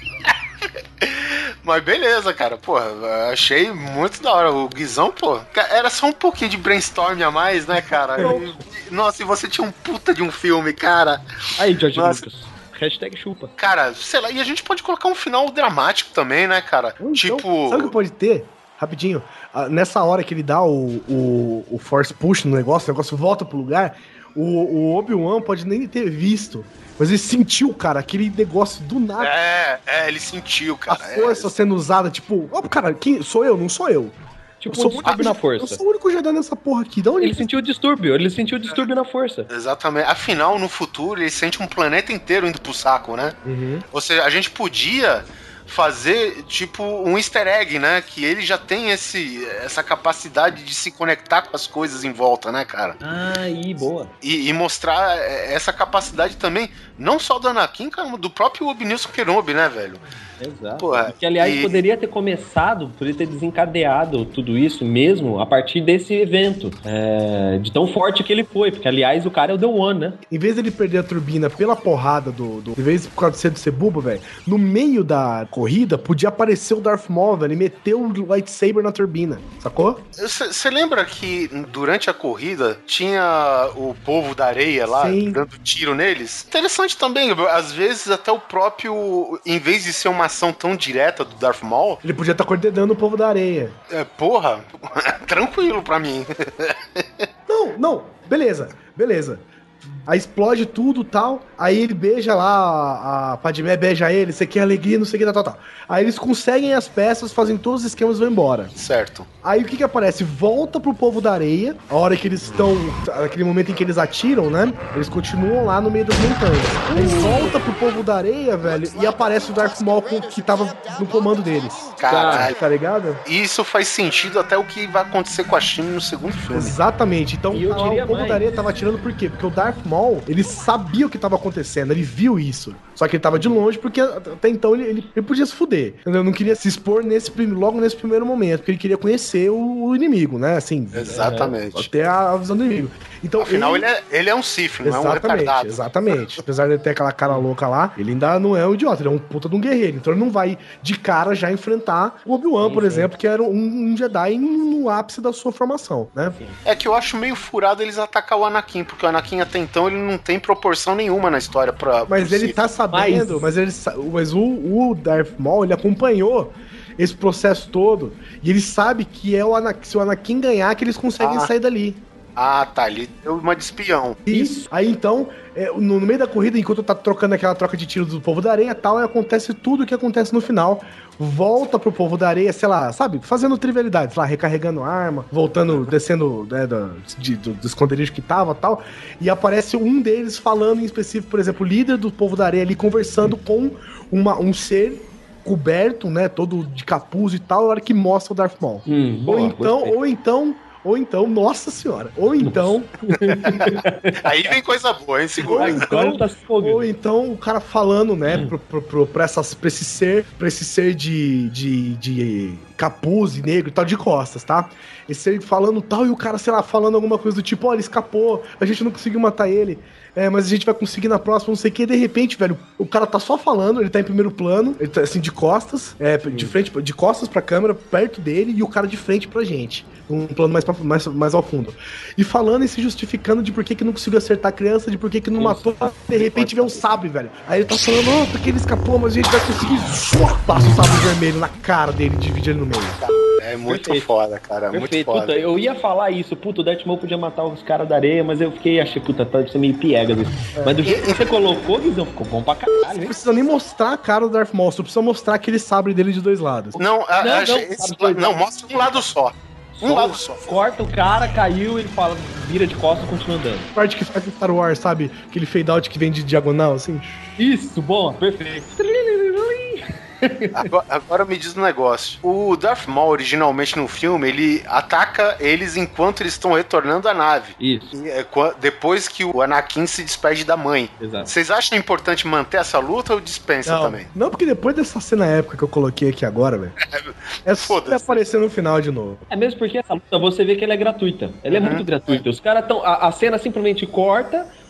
Mas beleza, cara, porra, achei muito da hora. O Guizão, pô, era só um pouquinho de brainstorm a mais, né, cara? E, nossa, e você tinha um puta de um filme, cara. Aí, George Lucas. Hashtag chupa. Cara, sei lá, e a gente pode colocar um final dramático também, né, cara? Então, tipo... Sabe o que pode ter? Rapidinho, nessa hora que ele dá o, o, o force push no negócio, o negócio volta pro lugar, o, o Obi-Wan pode nem ter visto, mas ele sentiu, cara, aquele negócio do nada. É, é, ele sentiu, cara. A força é. sendo usada, tipo, ó, cara, quem sou eu? Não sou eu. Tipo, eu sou um distúrbio na força. Eu sou o único Jedi nessa porra aqui. De onde ele sentiu o distúrbio, ele sentiu o distúrbio na força. Exatamente. Afinal, no futuro, ele sente um planeta inteiro indo pro saco, né? Uhum. Ou seja, a gente podia fazer, tipo, um easter egg, né? Que ele já tem esse, essa capacidade de se conectar com as coisas em volta, né, cara? Ah, e boa. E, e mostrar essa capacidade também, não só do Anakin, cara, do próprio Obi-Wan Kenobi, né, velho? Exato. Porra, que, aliás, e... poderia ter começado, poderia ter desencadeado tudo isso mesmo a partir desse evento. É, de tão forte que ele foi. Porque, aliás, o cara é o The One, né? Em vez dele perder a turbina pela porrada do... do em vez de por causa de ser, de ser bubo, velho, no meio da corrida, podia aparecer o Darth Maul, velho, e meter o lightsaber na turbina. Sacou? Você lembra que durante a corrida tinha o povo da areia lá, Sim. dando tiro neles? Interessante também, às vezes até o próprio, em vez de ser uma ação tão direta do Darth Maul, ele podia estar tá coordenando o povo da areia. É, porra, tranquilo pra mim. Não, não, beleza, beleza. Aí explode tudo e tal. Aí ele beija lá, a Padmé beija ele, você quer alegria, não sei o que, tal, tal, tal. Aí eles conseguem as peças, fazem todos os esquemas e vão embora. Certo. Aí o que que aparece? Volta pro povo da areia, a hora que eles estão, aquele momento em que eles atiram, né? Eles continuam lá no meio das montanhas. Aí volta pro povo da areia, velho, e aparece o Darth Maul que tava no comando deles. Caralho. Tá ligado? Isso faz sentido até o que vai acontecer com a China no segundo filme. Exatamente. Então eu tá lá, o povo mais. da areia tava atirando por quê? Porque o Darth Maul, ele sabia o que tava acontecendo, ele viu isso. Só que ele tava de longe, porque até então ele, ele, ele podia se fuder. Entendeu? Não queria se expor nesse, logo nesse primeiro momento, porque ele queria conhecer o, o inimigo, né? Assim, exatamente. É, até a visão do inimigo. Então, afinal, ele, ele, é, ele é um Sith, não exatamente, é um retardado. Exatamente. Apesar de ele ter aquela cara louca lá, ele ainda não é um idiota, ele é um puta de um guerreiro. Então ele não vai de cara já enfrentar o Obi-Wan, por sim. exemplo, que era um, um Jedi no ápice da sua formação, né? Sim. É que eu acho meio furado eles atacar o Anakin, porque o Anakin até então ele não tem proporção nenhuma na história pra... Mas ele Sith. Tá sabendo, mas, mas, ele, mas o, o Darth Maul, ele acompanhou esse processo todo, e ele sabe que é o Anakin, se o Anakin ganhar, que eles conseguem ah. sair dali. Ah, tá, ele deu uma de espião. Isso. Aí então, é, no, no meio da corrida, enquanto tá trocando aquela troca de tiro do povo da areia e tal, acontece tudo o que acontece no final. Volta pro povo da areia, sei lá, sabe? Fazendo trivialidades, lá, recarregando arma, voltando, descendo né, do, de, do, do esconderijo que tava e tal. E aparece um deles falando em específico, por exemplo, o líder do povo da areia ali conversando com uma, um ser coberto, né? Todo de capuz e tal, a hora que mostra o Darth Maul. Hum, ou, boa, então, ou então. Ou então, nossa senhora, ou então... Aí vem coisa boa, hein, segura. Ou então, tá ou então o cara falando, né, hum. pro, pro, pro, pra, essas, pra esse ser, pra esse ser de, de, de capuz e negro e tal, de costas, tá? Esse ser falando tal, e o cara, sei lá, falando alguma coisa do tipo, ó, oh, ele escapou, a gente não conseguiu matar ele. É, mas a gente vai conseguir na próxima, não sei o que, de repente, velho, o cara tá só falando, ele tá em primeiro plano, ele tá assim, de costas, é, de frente, de costas pra câmera, perto dele, e o cara de frente pra gente. Um plano mais, pra, mais, mais ao fundo. E falando e se justificando de por que, que não conseguiu acertar a criança, de por que, que não Isso. matou, de repente vê um sabre, velho. Aí ele tá falando, ó, oh, porque ele escapou, mas a gente vai conseguir. Passa o sabre vermelho na cara dele, divide ele no meio. É muito Perfeito. foda, cara. Perfeito. Muito foda. Puta, eu ia falar isso, puta, o Darth Maul podia matar os caras da areia, mas eu fiquei, achei, puta, tá ser meio piegas isso. É. Mas do jeito que você colocou, Guizão, ficou bom pra caralho, hein? Não precisa nem mostrar a cara do Darth Maul, só precisa mostrar aquele sabre dele de dois lados. Não, a, não, a, não, esse, não, não, mostra um lado só. Um só, lado só. Corta o cara, caiu, ele fala, vira de costas e continua andando. A parte que faz em Star Wars, sabe? Aquele fade out que vem de diagonal, assim. Isso, bom, perfeito. Agora, agora me diz um negócio. O Darth Maul, originalmente no filme, ele ataca eles enquanto eles estão retornando à nave. Isso. E, é, depois que o Anakin se despede da mãe. Exato. Vocês acham importante manter essa luta ou dispensa não, também? Não, porque depois dessa cena épica que eu coloquei aqui agora, velho, é só aparecer no final de novo. É mesmo porque essa luta, você vê que ela é gratuita. Ela é uhum. muito gratuita. Os caras estão... A, a cena simplesmente corta...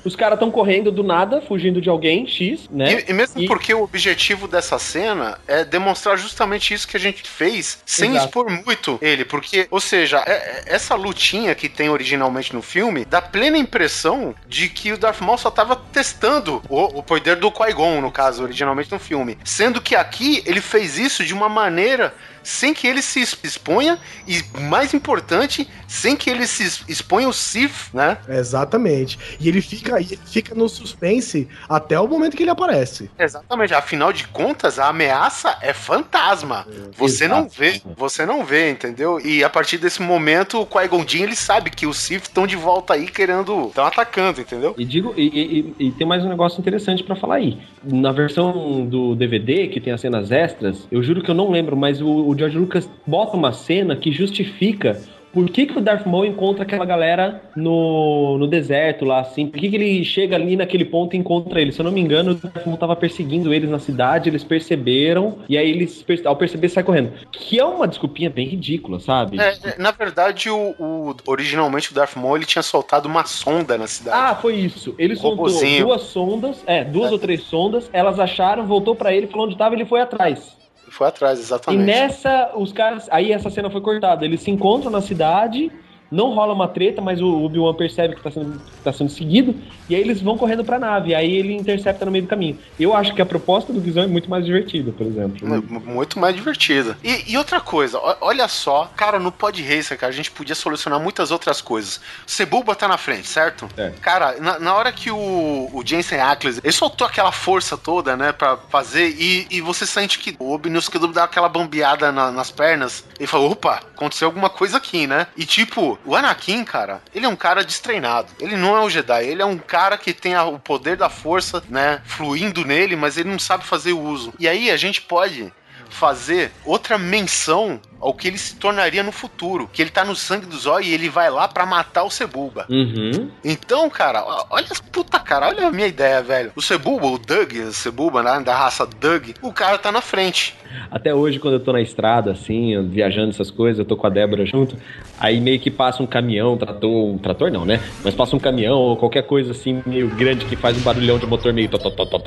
Os caras estão correndo do nada, fugindo de alguém, X, né? E, e mesmo e... porque o objetivo dessa cena é demonstrar justamente isso que a gente fez, sem Exato. expor muito ele, porque, ou seja, é, é, essa lutinha que tem originalmente no filme, dá plena impressão de que o Darth Maul só tava testando o, o poder do Qui-Gon, no caso, originalmente no filme. Sendo que aqui, ele fez isso de uma maneira sem que ele se exponha e, mais importante, sem que ele se exponha o Sith, né? Exatamente. E ele fica, ele fica no suspense até o momento que ele aparece. Exatamente. Afinal de contas, a ameaça é fantasma. Você Exato. não vê, você não vê, entendeu? E a partir desse momento, o Qui-Gon Jinn, ele sabe que os Sith estão de volta aí querendo, estão atacando, entendeu? E digo, e, e, e tem mais um negócio interessante pra falar aí. Na versão do D V D, que tem as cenas extras, eu juro que eu não lembro, mas o, o George Lucas bota uma cena que justifica por que, que o Darth Maul encontra aquela galera no, no deserto lá, assim? Por que, que ele chega ali naquele ponto e encontra eles? Se eu não me engano, o Darth Maul tava perseguindo eles na cidade, eles perceberam, e aí eles, ao perceber, sai correndo. Que é uma desculpinha bem ridícula, sabe? É, é, na verdade, o, o, originalmente o Darth Maul, ele tinha soltado uma sonda na cidade. Ah, foi isso. Ele soltou Robozinho. duas sondas, é, duas É. ou três sondas, elas acharam, voltou pra ele, falou onde tava, ele foi atrás. Foi atrás, exatamente. E nessa, os caras. Aí essa cena foi cortada. Eles se encontram na cidade, não rola uma treta, mas o Obi-Wan percebe que tá sendo, tá sendo seguido, e aí eles vão correndo pra nave. Aí ele intercepta no meio do caminho. Eu acho que a proposta do Guizão é muito mais divertida, por exemplo. Muito mais divertida. E, e outra coisa, ó, olha só, cara, no Pod Racer, cara, a gente podia solucionar muitas outras coisas. O Sebulba tá na frente, certo? É. Cara, na, na hora que o, o Jensen Ackles, ele soltou aquela força toda, né, pra fazer, e, e você sente que o Obi-Wan Kenobi dá aquela bambeada na, nas pernas, ele falou, opa, aconteceu alguma coisa aqui, né? E tipo, o Anakin, cara, ele é um cara destreinado. Ele não é um Jedi, ele é um cara que tem a, o poder da força, né, fluindo nele, mas ele não sabe fazer o uso. E aí a gente pode fazer outra menção ao que ele se tornaria no futuro, que ele tá no sangue do Zóio e ele vai lá pra matar o Sebulba. Uhum. Então, cara, olha, puta cara, olha a minha ideia, velho. O Sebulba, o Doug, o Sebulba, né, da raça Doug, o cara tá na frente. Até hoje, quando eu tô na estrada, assim, viajando essas coisas, eu tô com a Débora junto, aí meio que passa um caminhão, trator, um trator não, né? Mas passa um caminhão ou qualquer coisa assim, meio grande, que faz um barulhão de motor meio...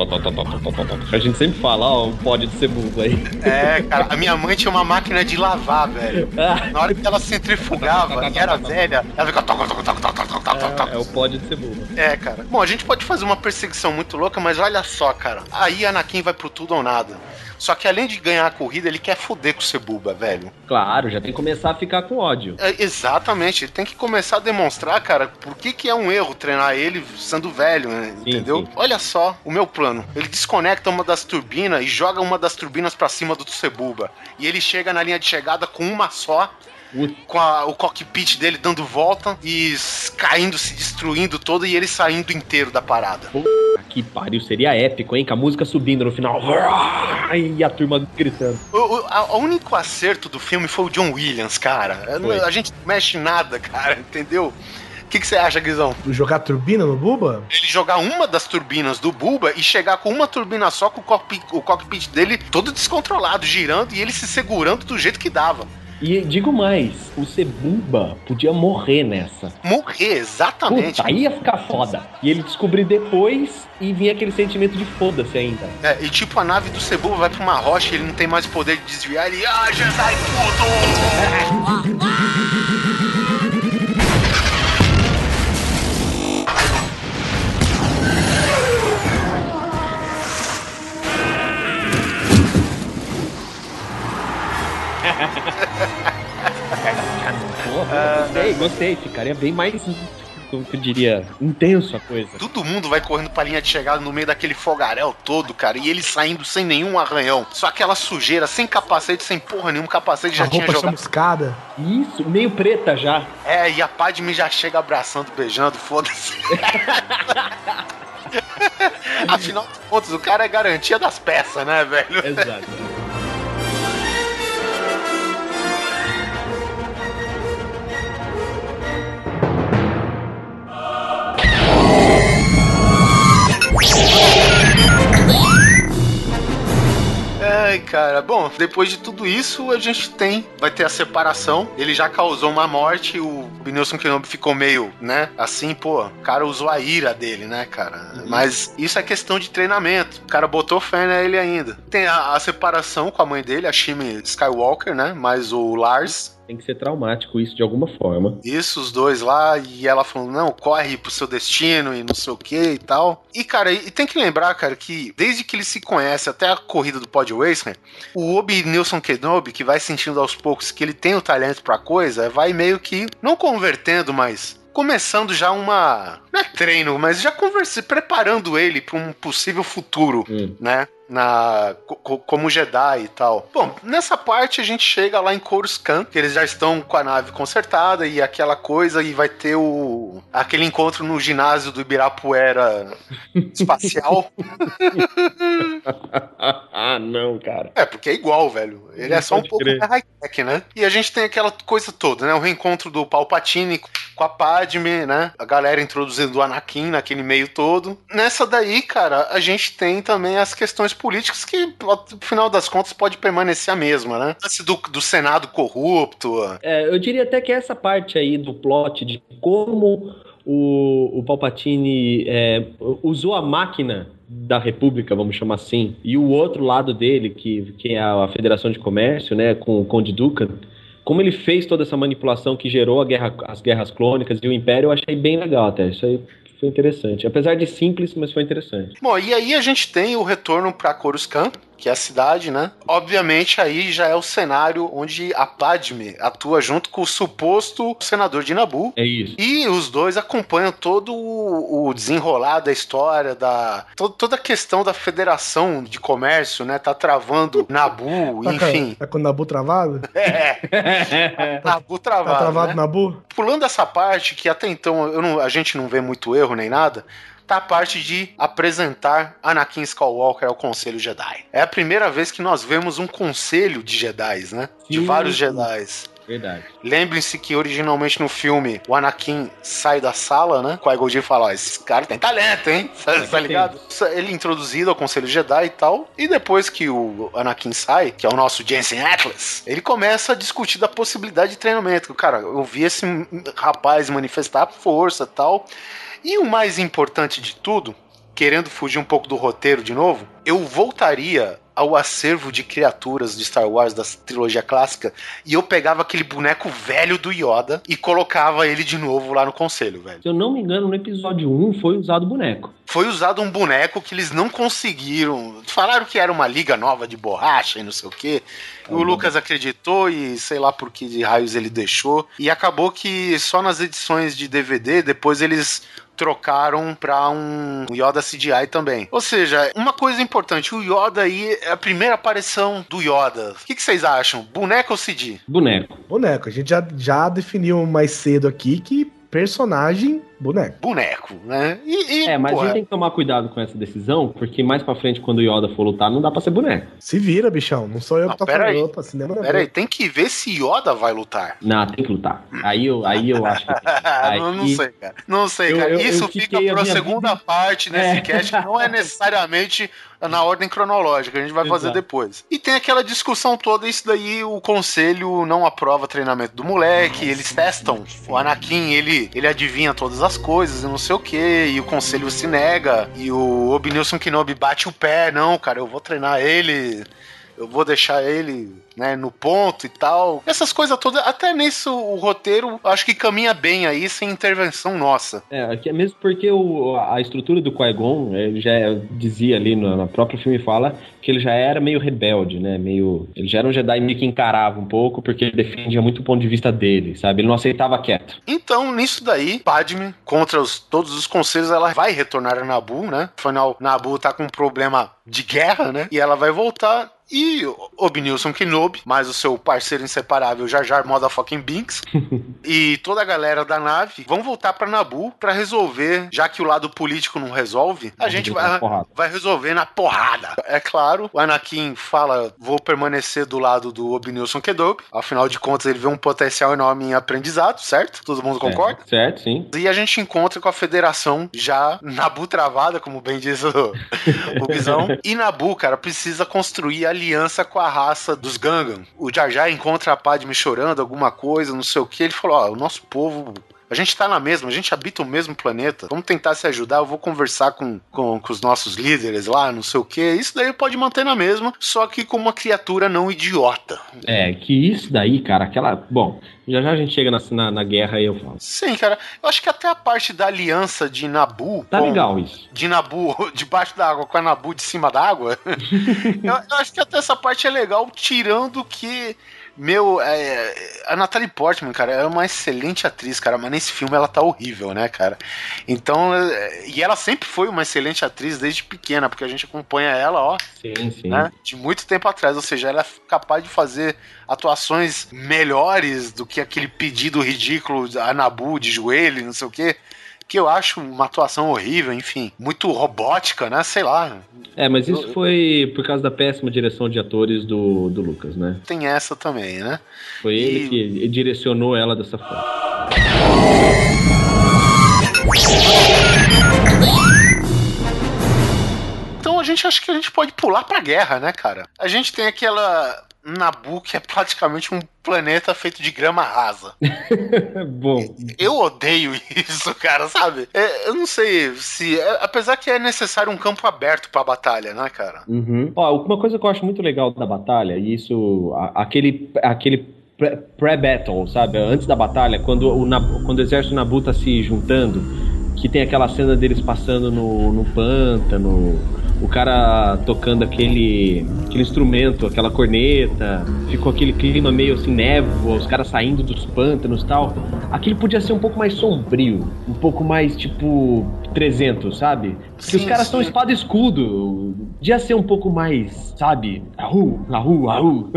A gente sempre fala, ó, um pódio de Sebulba aí. É, cara, a minha mãe tinha uma máquina de lavar, velho. Na hora que ela centrifugava e era velha, ela ficava... É, é o pódio de Sebulba. É, cara. Bom, a gente pode fazer uma perseguição muito louca, mas olha só, cara. Aí Anakin vai pro tudo ou nada. Só que além de ganhar a corrida, ele quer foder com o Sebulba, velho. Claro, já tem que começar a ficar com ódio. É, exatamente, ele tem que começar a demonstrar, cara, por que que é um erro treinar ele sendo velho, né? Sim, Entendeu? sim. Olha só o meu plano. Ele desconecta uma das turbinas e joga uma das turbinas pra cima do Sebulba. E ele chega na linha de chegada com uma só, com a, o cockpit dele dando volta e s- caindo, se destruindo todo e ele saindo inteiro da parada. Puta que pariu, seria épico, hein? Com a música subindo no final. E a turma gritando. O, o, a- o único acerto do filme foi o John Williams, cara. Foi. A gente não mexe nada, cara, entendeu? O que que você acha, Guizão? Jogar turbina no Buba? Ele jogar uma das turbinas do Bulba e chegar com uma turbina só, com o cockpit, o cockpit dele todo descontrolado, girando e ele se segurando do jeito que dava. E digo mais, o Sebulba podia morrer nessa. Morrer, exatamente. Puta, aí ia ficar foda. E ele descobrir depois e vinha aquele sentimento de foda-se ainda. É, e tipo, a nave do Sebulba vai pra uma rocha, ele não tem mais poder de desviar, ele... Ah, Jedi puto! Porra, gostei, gostei. Ficaria bem mais, como que eu diria, intenso a coisa. Todo mundo vai correndo pra linha de chegada no meio daquele fogaréu todo, cara, e ele saindo sem nenhum arranhão. Só aquela sujeira, sem capacete, sem porra nenhuma, capacete já A tinha roupa jogado. chamuscada. Isso, meio preta já. É, e a Padme já chega abraçando, beijando, foda-se. Afinal de contas, o cara é garantia das peças, né, velho? Exato. Ai, cara. cara, bom, depois de tudo isso, a gente tem, vai ter a separação, ele já causou uma morte, o Obi-Wan Kenobi ficou meio, né, assim, pô, o cara usou a ira dele, né, cara, uhum. Mas isso é questão de treinamento, o cara botou fé nele ainda. Tem a, a separação com a mãe dele, a Shmi Skywalker, né, mas o Lars... Tem que ser traumático isso de alguma forma. Isso, os dois lá, e ela falando, não, corre pro seu destino e não sei o que e tal. E, cara, e tem que lembrar, cara, que desde que ele se conhece até a corrida do Pod Racer, o Obi-Wan Kenobi, que vai sentindo aos poucos que ele tem o talento pra coisa, vai meio que, não convertendo, mas... começando já uma... não é treino, mas já conversei, preparando ele para um possível futuro, hum. né? Na, co- como Jedi e tal. Bom, nessa parte a gente chega lá em Coruscant, que eles já estão com a nave consertada e aquela coisa, e vai ter o aquele encontro no ginásio do Ibirapuera espacial. Ah, não, cara. É, porque é igual, velho. Ele não é só um pouco mais high-tech, né? E a gente tem aquela coisa toda, né? O reencontro do Palpatine com a Padme, né? A galera introduzindo o Anakin naquele meio todo. Nessa daí, cara, a gente tem também as questões políticas que, no final das contas, pode permanecer a mesma, né? Esse do, do Senado corrupto. É, eu diria até que essa parte aí do plot de como o, o Palpatine é, usou a máquina da República, vamos chamar assim, e o outro lado dele, que, que é a Federação de Comércio, né, com o Conde Dooku, como ele fez toda essa manipulação que gerou a guerra, as guerras clônicas e o Império, eu achei bem legal até. Isso aí foi interessante. Apesar de simples, mas foi interessante. Bom, e aí a gente tem o retorno pra Coruscant, que é a cidade, né? Obviamente aí já é o cenário onde a Padme atua junto com o suposto senador de Naboo. É isso. E os dois acompanham todo o desenrolar da história, da to- toda a questão da Federação de Comércio, né? Tá travando Naboo, tá enfim. Com, tá com o Naboo travado? É. Naboo travado, Tá travado né? Naboo? Pulando essa parte, que até então eu não, a gente não vê muito erro nem nada, tá a parte de apresentar Anakin Skywalker ao Conselho Jedi. É a primeira vez que nós vemos um conselho de Jedis, né? De Sim, vários sim. Jedis. Verdade. Lembrem-se que originalmente no filme o Anakin sai da sala, né? Qui-Gon Jinn fala, ó, esse cara tem talento, hein? Tá, tá ligado? Ele é introduzido ao Conselho Jedi e tal, e depois que o Anakin sai, que é o nosso Jensen Ackles, ele começa a discutir da possibilidade de treinamento. Cara, eu vi esse rapaz manifestar força e tal, e o mais importante de tudo, querendo fugir um pouco do roteiro de novo, eu voltaria ao acervo de criaturas de Star Wars da trilogia clássica e eu pegava aquele boneco velho do Yoda e colocava ele de novo lá no conselho, velho. Se eu não me engano, no episódio um foi usado o boneco. Foi usado um boneco que eles não conseguiram. Falaram que era uma liga nova de borracha e não sei o quê. O uhum. Lucas acreditou e sei lá por que de raios ele deixou. E acabou que só nas edições de D V D, depois eles trocaram pra um Yoda C G I também. Ou seja, uma coisa importante, o Yoda aí é a primeira aparição do Yoda. O que, que vocês acham? Boneco ou C G? Boneco. Boneco. A gente já, já definiu mais cedo aqui que personagem, boneco. Boneco, né? E, e, é, mas porra, a gente tem que tomar cuidado com essa decisão, porque mais pra frente, quando o Yoda for lutar, não dá pra ser boneco. Se vira, bichão. Não sou eu não, que tô pera falando. aí. Opa, cinema não é Pera aí, bom. tem que ver se Yoda vai lutar. Não, tem que lutar. Aí eu, aí eu acho que... Aí... não, não sei, cara. Não sei, cara. Eu, eu, Isso eu fica pra segunda vida... parte nesse é. cast, que não é necessariamente na ordem cronológica, a gente vai Exato. fazer depois. E tem aquela discussão toda, isso daí o conselho não aprova treinamento do moleque, eles testam o Anakin, ele, ele adivinha todas as coisas e não sei o que, e o conselho se nega, e o Obi-Wan Kenobi bate o pé, não, cara, eu vou treinar ele, eu vou deixar ele, né, no ponto e tal. Essas coisas todas, até nisso o roteiro, acho que caminha bem aí, sem intervenção nossa. É, aqui é mesmo porque o, a estrutura do Qui-Gon, ele já dizia ali no, no próprio filme, fala que ele já era meio rebelde, né, meio... Ele já era um Jedi meio que encarava um pouco, porque ele defendia muito o ponto de vista dele, sabe? Ele não aceitava quieto. Então, nisso daí, Padme, contra os, todos os conselhos, ela vai retornar a Naboo, né? Afinal, Naboo tá com um problema de guerra, né? E ela vai voltar. E Obi-Wan Kenobi, mais o seu parceiro inseparável Jar Jar Motherfucking Binks e toda a galera da nave vão voltar pra Naboo pra resolver, já que o lado político não resolve, a gente vai, vai resolver na porrada. É claro, o Anakin fala, vou permanecer do lado do Obi-Wan Kenobi, afinal de contas ele vê um potencial enorme em aprendizado, certo? Todo mundo concorda? Certo, certo, sim. E a gente encontra com a Federação já Naboo travada, como bem diz o, o Guizão, e Naboo, cara, precisa construir a aliança com a raça dos Gungan. O Jar Jar encontra a Padme chorando, alguma coisa, não sei o que. Ele falou, ó, o nosso povo... A gente tá na mesma, a gente habita o mesmo planeta. Vamos tentar se ajudar, eu vou conversar com, com, com os nossos líderes lá, não sei o que. Isso daí pode manter na mesma, só que com uma criatura não idiota. É, que isso daí, cara, aquela... Bom, já já a gente chega na, na, na guerra e eu falo. Sim, cara. Eu acho que até a parte da aliança de Naboo... Tá legal isso. De Naboo debaixo da água com a Naboo de cima da água. eu, eu acho que até essa parte é legal, tirando que... Meu, é, a Natalie Portman, cara, é uma excelente atriz, cara, mas nesse filme ela tá horrível, né, cara? Então, é, e ela sempre foi uma excelente atriz desde pequena, porque a gente acompanha ela, ó, sim, sim. Né, de muito tempo atrás, ou seja, ela é capaz de fazer atuações melhores do que aquele pedido ridículo a Naboo de joelho, não sei o quê. Que eu acho uma atuação horrível, enfim, muito robótica, né? Sei lá. É, mas isso foi por causa da péssima direção de atores do, do Lucas, né? Tem essa também, né? Foi e... ele que direcionou ela dessa forma. Então a gente acha que a gente pode pular pra guerra, né, cara? A gente tem aquela... Naboo, que é praticamente um planeta feito de grama rasa. Bom. Eu odeio isso, cara, sabe? É, eu não sei se... É, apesar que é necessário um campo aberto pra batalha, né, cara? Uhum. Ó, uma coisa que eu acho muito legal da batalha, e isso... A, aquele... aquele pré-battle, sabe? Antes da batalha, quando o, Nab- quando o exército Naboo tá se juntando, que tem aquela cena deles passando no, no pântano... O cara tocando aquele, aquele instrumento, aquela corneta, ficou aquele clima meio assim, névoa, os caras saindo dos pântanos e tal. Aquele podia ser um pouco mais sombrio, um pouco mais tipo trezentos, sabe? Porque sim, os caras sim. são espada e escudo. Podia ser um pouco mais, sabe? Ahu, ahu, ahu.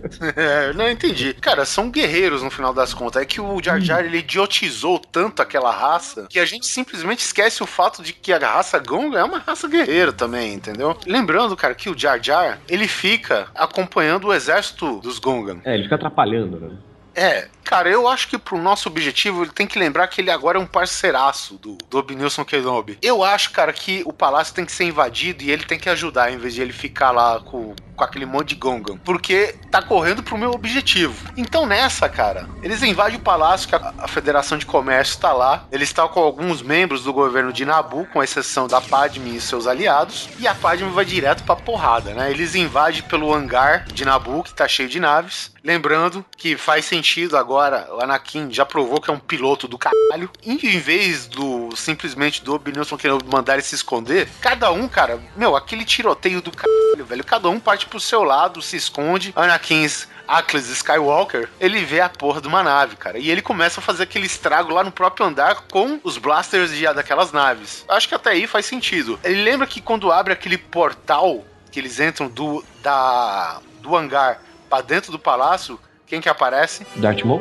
É, não entendi. Cara, são guerreiros no final das contas. É que o Jar Jar, ele idiotizou tanto aquela raça que a gente simplesmente esquece o fato de que a raça Gungan é uma raça guerreira também, entendeu? Lembrando, cara, que o Jar Jar, ele fica acompanhando o exército dos Gungan. É, ele fica atrapalhando, né? É, cara, eu acho que pro nosso objetivo ele tem que lembrar que ele agora é um parceiraço do, do Obi-Wan Kenobi. Eu acho, cara, que o palácio tem que ser invadido e ele tem que ajudar, em vez de ele ficar lá com, com aquele monte de Gungan. Porque tá correndo pro meu objetivo. Então nessa, cara, eles invadem o palácio, que a, a Federação de Comércio tá lá. Eles estão com alguns membros do governo de Naboo, com exceção da Padme e seus aliados. E a Padme vai direto pra porrada, né? Eles invadem pelo hangar de Naboo, que tá cheio de naves. Lembrando que faz sentido agora, o Anakin já provou que é um piloto do caralho. E em vez do simplesmente do Obi-Wan Kenobi mandar ele se esconder, cada um, cara, meu, aquele tiroteio do caralho, velho, cada um parte pro seu lado, se esconde. Anakin Ackles Skywalker, ele vê a porra de uma nave, cara, e ele começa a fazer aquele estrago lá no próprio andar com os blasters de, daquelas naves. Acho que até aí faz sentido. Ele lembra que quando abre aquele portal que eles entram do, da, do hangar pra dentro do palácio, quem que aparece? Darth Maul.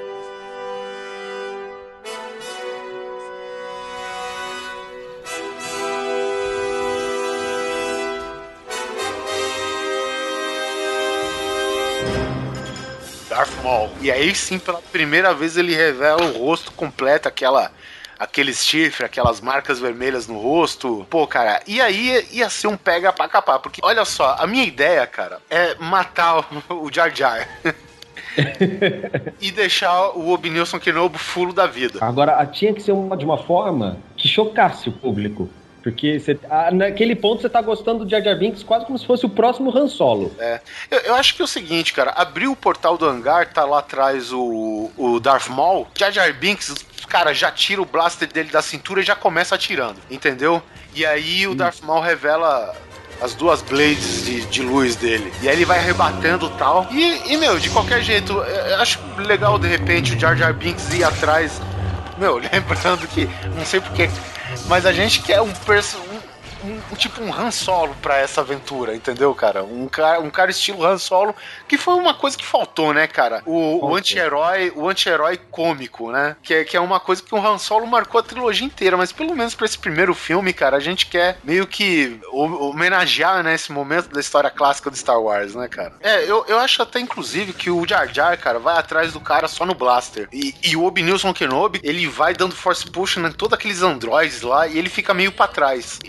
Darth Maul. E aí sim, pela primeira vez ele revela o rosto completo, aquela... aqueles chifres, aquelas marcas vermelhas no rosto. Pô, cara, e aí ia ser um pega pra capar, porque olha só, a minha ideia, cara, é matar o Jar Jar. E deixar o Obi-Wan Kenobi fulo da vida. Agora, tinha que ser uma, de uma forma que chocasse o público. Porque cê, ah, naquele ponto você tá gostando do Jar Jar Binks quase como se fosse o próximo Han Solo. É. Eu, eu acho que é o seguinte, cara. Abriu o portal do hangar, tá lá atrás o, o Darth Maul. Jar Jar Binks, cara, já tira o blaster dele da cintura e já começa atirando. Entendeu? E aí o Darth Maul revela as duas blades de, de luz dele. E aí ele vai arrebatando e tal. E, e, meu, de qualquer jeito, eu acho legal, de repente, o Jar Jar Binks ir atrás. Meu, lembrando que, não sei porquê, mas a gente quer um personagem, um, um, tipo um Han Solo pra essa aventura, entendeu, cara? Um cara, um cara estilo Han Solo, que foi uma coisa que faltou, né, cara? O, o anti-herói, o anti-herói cômico, né? Que é, que é uma coisa que o Han Solo marcou a trilogia inteira, mas pelo menos pra esse primeiro filme, cara, a gente quer meio que homenagear, né, esse momento da história clássica do Star Wars, né, cara? É, eu, eu acho até, inclusive, que o Jar Jar, cara, vai atrás do cara só no blaster. E, e o Obi-Wan Kenobi, ele vai dando force push em todos aqueles androides lá e ele fica meio pra trás. E lembra que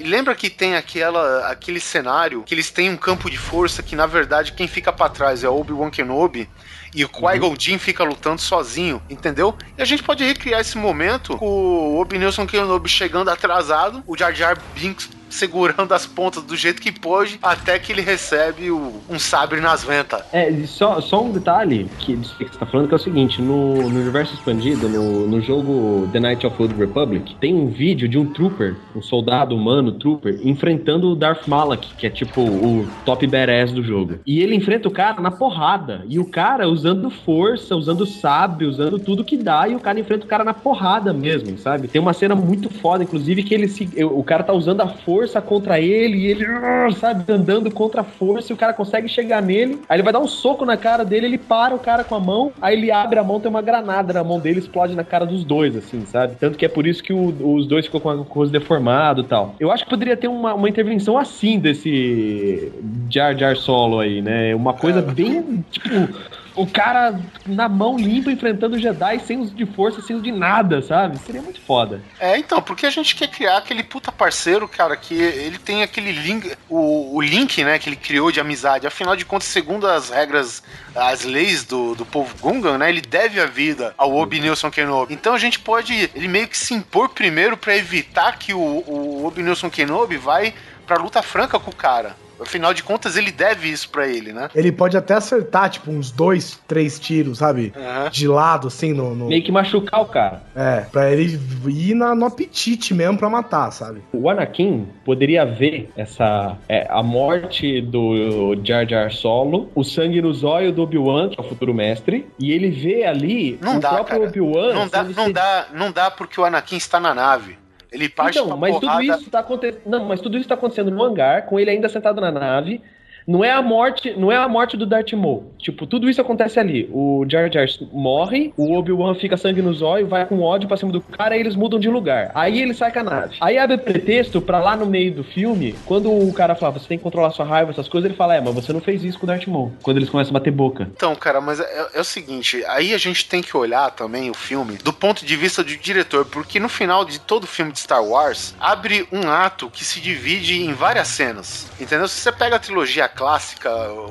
que tem aquela, aquele cenário que eles têm um campo de força que, na verdade, quem fica pra trás é o Obi-Wan Kenobi e o Qui-Gon Jinn fica lutando sozinho, entendeu? E a gente pode recriar esse momento com o Obi-Wan Kenobi chegando atrasado, o Jar Jar Binks segurando as pontas do jeito que pode, até que ele recebe o, um sabre nas ventas. É, só, só um detalhe que, que você tá falando, que é o seguinte, no, no universo expandido, no, no jogo The Knights of the Old Republic, tem um vídeo de um trooper, um soldado humano, trooper, enfrentando o Darth Malak, que é tipo o top badass do jogo. E ele enfrenta o cara na porrada, e o cara usando força, usando sabre, usando tudo que dá, e o cara enfrenta o cara na porrada mesmo, sabe? Tem uma cena muito foda, inclusive, que ele se, o cara tá usando a força contra ele, e ele, sabe, andando contra a força, e o cara consegue chegar nele, aí ele vai dar um soco na cara dele, ele para o cara com a mão, aí ele abre a mão, tem uma granada na mão dele, explode na cara dos dois, assim, sabe? Tanto que é por isso que o, os dois ficam com o rosto deformado e tal. Eu acho que poderia ter uma, uma intervenção assim desse Jar Jar Solo aí, né? Uma coisa bem, tipo... O cara na mão limpa enfrentando o Jedi sem uso de força, sem uso de nada, sabe? Seria muito foda. É, então, porque a gente quer criar aquele puta parceiro, cara, que ele tem aquele link, o, o link, né, que ele criou de amizade. Afinal de contas, segundo as regras, as leis do, do povo Gungan, né, ele deve a vida ao Obi-Wan Kenobi. Então a gente pode, ele meio que se impor primeiro pra evitar que o, o Obi-Wan Kenobi vai pra luta franca com o cara. Afinal de contas, ele deve isso pra ele, né? Ele pode até acertar, tipo, uns dois, três tiros, sabe? Uhum. De lado, assim, no, no... meio que machucar o cara. É, pra ele ir na, no apetite mesmo pra matar, sabe? O Anakin poderia ver essa... É, a morte do Jar Jar Solo, o sangue no zóio do Obi-Wan, que é o futuro mestre, e ele vê ali não o dá, próprio Obi-Wan... Não dá, não, ser... dá, não dá porque o Anakin está na nave. Ele parte então, mas porrada... tudo isso tá acontecendo. Não, mas tudo isso tá acontecendo no hangar, com ele ainda sentado na nave. Não é a morte, não é a morte do Darth Maul. Tipo, tudo isso acontece ali. O Jar Jar morre, o Obi-Wan fica sangue no zóio, vai com ódio pra cima do cara e eles mudam de lugar. Aí ele sai com a nave. Aí abre pretexto pra lá no meio do filme, quando o cara fala, você tem que controlar sua raiva, essas coisas, ele fala, é, mas você não fez isso com o Darth Maul. Quando eles começam a bater boca. Então, cara, mas é, é o seguinte, aí a gente tem que olhar também o filme do ponto de vista do diretor, porque no final de todo filme de Star Wars, abre um ato que se divide em várias cenas, entendeu? Se você pega a trilogia clássica,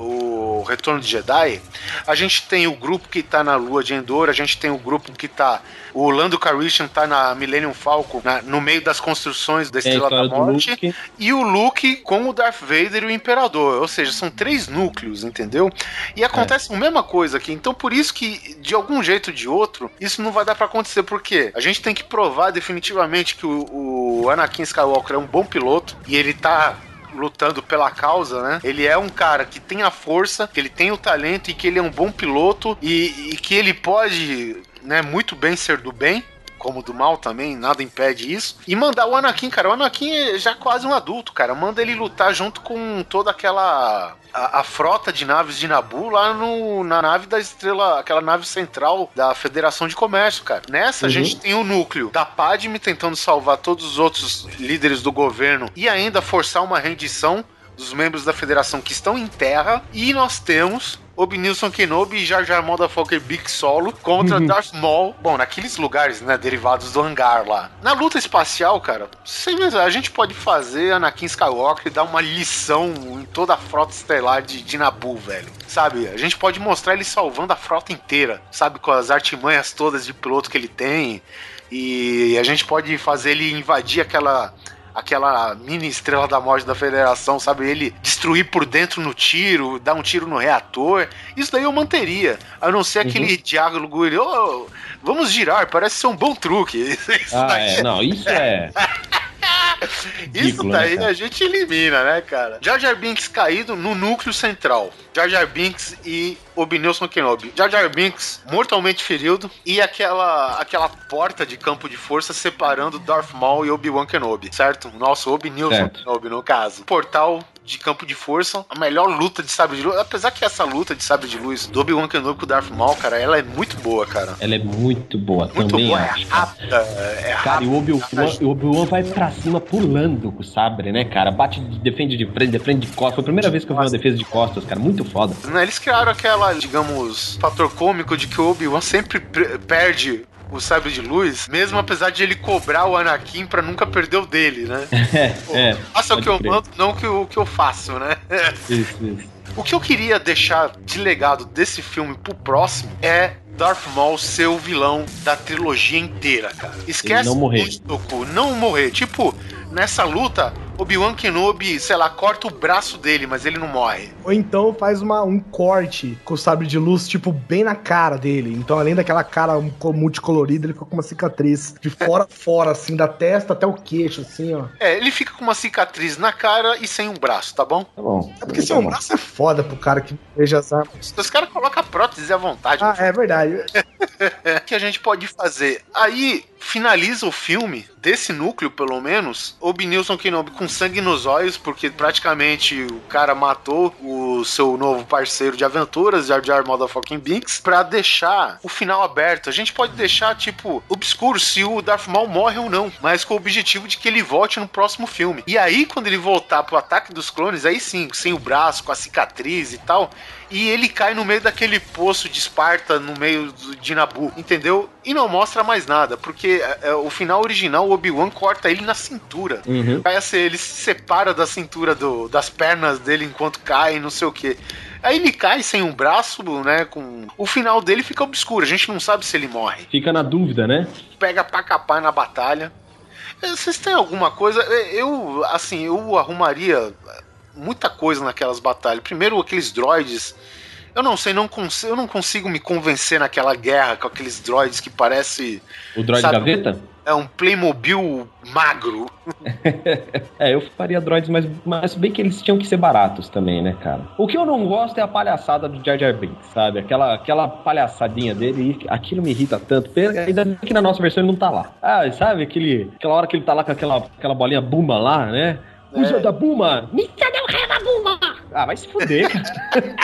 o Retorno de Jedi, a gente tem o grupo que tá na Lua de Endor, a gente tem o grupo que tá, o Lando Calrissian tá na Millennium Falcon, na, no meio das construções da Estrela da Morte, e o Luke com o Darth Vader e o Imperador, ou seja, são três núcleos, entendeu? E acontece é. a mesma coisa aqui, então por isso que, de algum jeito ou de outro, isso não vai dar pra acontecer, porque a gente tem que provar definitivamente que o, o Anakin Skywalker é um bom piloto, e ele tá lutando pela causa, né? Ele é um cara que tem a força, que ele tem o talento e que ele é um bom piloto e, e que ele pode, né, muito bem ser do bem, como do mal também, nada impede isso. E mandar o Anakin, cara, o Anakin é já quase um adulto, cara. Manda ele lutar junto com toda aquela... A, a frota de naves de Naboo lá no, na nave da estrela, aquela nave central da Federação de Comércio, cara. Nessa, uhum. a gente tem o núcleo da Padme tentando salvar todos os outros líderes do governo e ainda forçar uma rendição dos membros da Federação que estão em terra. E nós temos Obi-Wan Kenobi e Jar Jar Motherfucker Big Solo contra uhum. Darth Maul. Bom, naqueles lugares, né, derivados do hangar lá. Na luta espacial, cara, sem mesmo, a gente pode fazer Anakin Skywalker e dar uma lição em toda a frota estelar de, de Naboo, velho. Sabe, a gente pode mostrar ele salvando a frota inteira, sabe, com as artimanhas todas de piloto que ele tem. E a gente pode fazer ele invadir aquela... aquela mini estrela da morte da Federação, sabe? Ele destruir por dentro no tiro, dar um tiro no reator. Isso daí eu manteria. A não ser aquele uhum. diálogo, ele, oh, vamos girar, parece ser um bom truque. Isso ah, daí... é, não, isso é... Isso daí né, a gente elimina, né, cara? Jar Jar Binks caído no núcleo central. Jar Jar Binks e Obi-Wan Kenobi. Jar Jar Binks mortalmente ferido e aquela, aquela porta de campo de força separando Darth Maul e Obi-Wan Kenobi, certo? Nosso Obi-Wan Kenobi, no caso. Portal de campo de força, a melhor luta de sabre de luz, apesar que essa luta de sabre de luz do Obi-Wan Kenobi com o Darth Maul, cara, ela é muito boa, cara. Ela é muito boa, muito também boa, acho. É rápida, é cara, rápida. E o Obi-Wan, o Obi-Wan vai pra cima pulando com o sabre, né, cara? Bate, defende de frente, defende de costas. Foi a primeira vez que eu vi uma defesa de costas, cara, muito foda. Eles criaram aquela, digamos, fator cômico de que o Obi-Wan sempre perde o sabre de luz, mesmo apesar de ele cobrar o Anakin pra nunca perder o dele, né? Pô, é, faça o que eu crer. mando, não o que, o que eu faço, né? Isso, isso. O que eu queria deixar de legado desse filme pro próximo é Darth Maul ser o vilão da trilogia inteira, cara. Esquece Ele não morrer. o Dooku, não morrer. Tipo, nessa luta, Obi-Wan Kenobi, sei lá, corta o braço dele, mas ele não morre. Ou então faz uma, um corte com o sabre de luz, tipo, bem na cara dele. Então, além daquela cara multicolorida, ele fica com uma cicatriz de fora a fora, assim, da testa até o queixo, assim, ó. É, ele fica com uma cicatriz na cara e sem um braço, tá bom? Tá bom. É porque sem um braço é foda pro cara que veja as armas. Os caras colocam a prótese à vontade. Ah, é verdade. O que a gente pode fazer? Aí, finaliza o filme, desse núcleo, pelo menos, Obi Nilson Kenobi com sangue nos olhos, porque praticamente o cara matou o seu novo parceiro de aventuras, Jar Jar Motherfucking Binks, pra deixar o final aberto. A gente pode deixar, tipo, obscuro se o Darth Maul morre ou não, mas com o objetivo de que ele volte no próximo filme. E aí, quando ele voltar pro Ataque dos Clones, aí sim, sem o braço, com a cicatriz e tal, e ele cai no meio daquele poço de Esparta, no meio de Naboo, entendeu? E não mostra mais nada, porque é, o final original, o Obi-Wan corta ele na cintura. Uhum. Aí assim, ele se separa da cintura do, das pernas dele enquanto cai, não sei o que. Aí ele cai sem um braço, né? Com... O final dele fica obscuro, a gente não sabe se ele morre. Fica na dúvida, né? Pega pra capar na batalha. Vocês têm alguma coisa? Eu, assim, eu arrumaria muita coisa naquelas batalhas. Primeiro, aqueles droids. Eu não sei, não cons- eu não consigo me convencer naquela guerra com aqueles droids que parece... O droid sabe, gaveta? É um Playmobil magro. É, eu faria droids, mas, mas bem que eles tinham que ser baratos também, né, cara? O que eu não gosto é a palhaçada do Jar Jar Binks, sabe? Aquela, aquela palhaçadinha dele, aquilo me irrita tanto. Ainda bem que na nossa versão ele não tá lá. Ah, sabe? Aquele, aquela hora que ele tá lá com aquela, aquela bolinha Buma lá, né? Usa É. da Buma! Missa não reva Buma! Ah, vai se fuder, cara.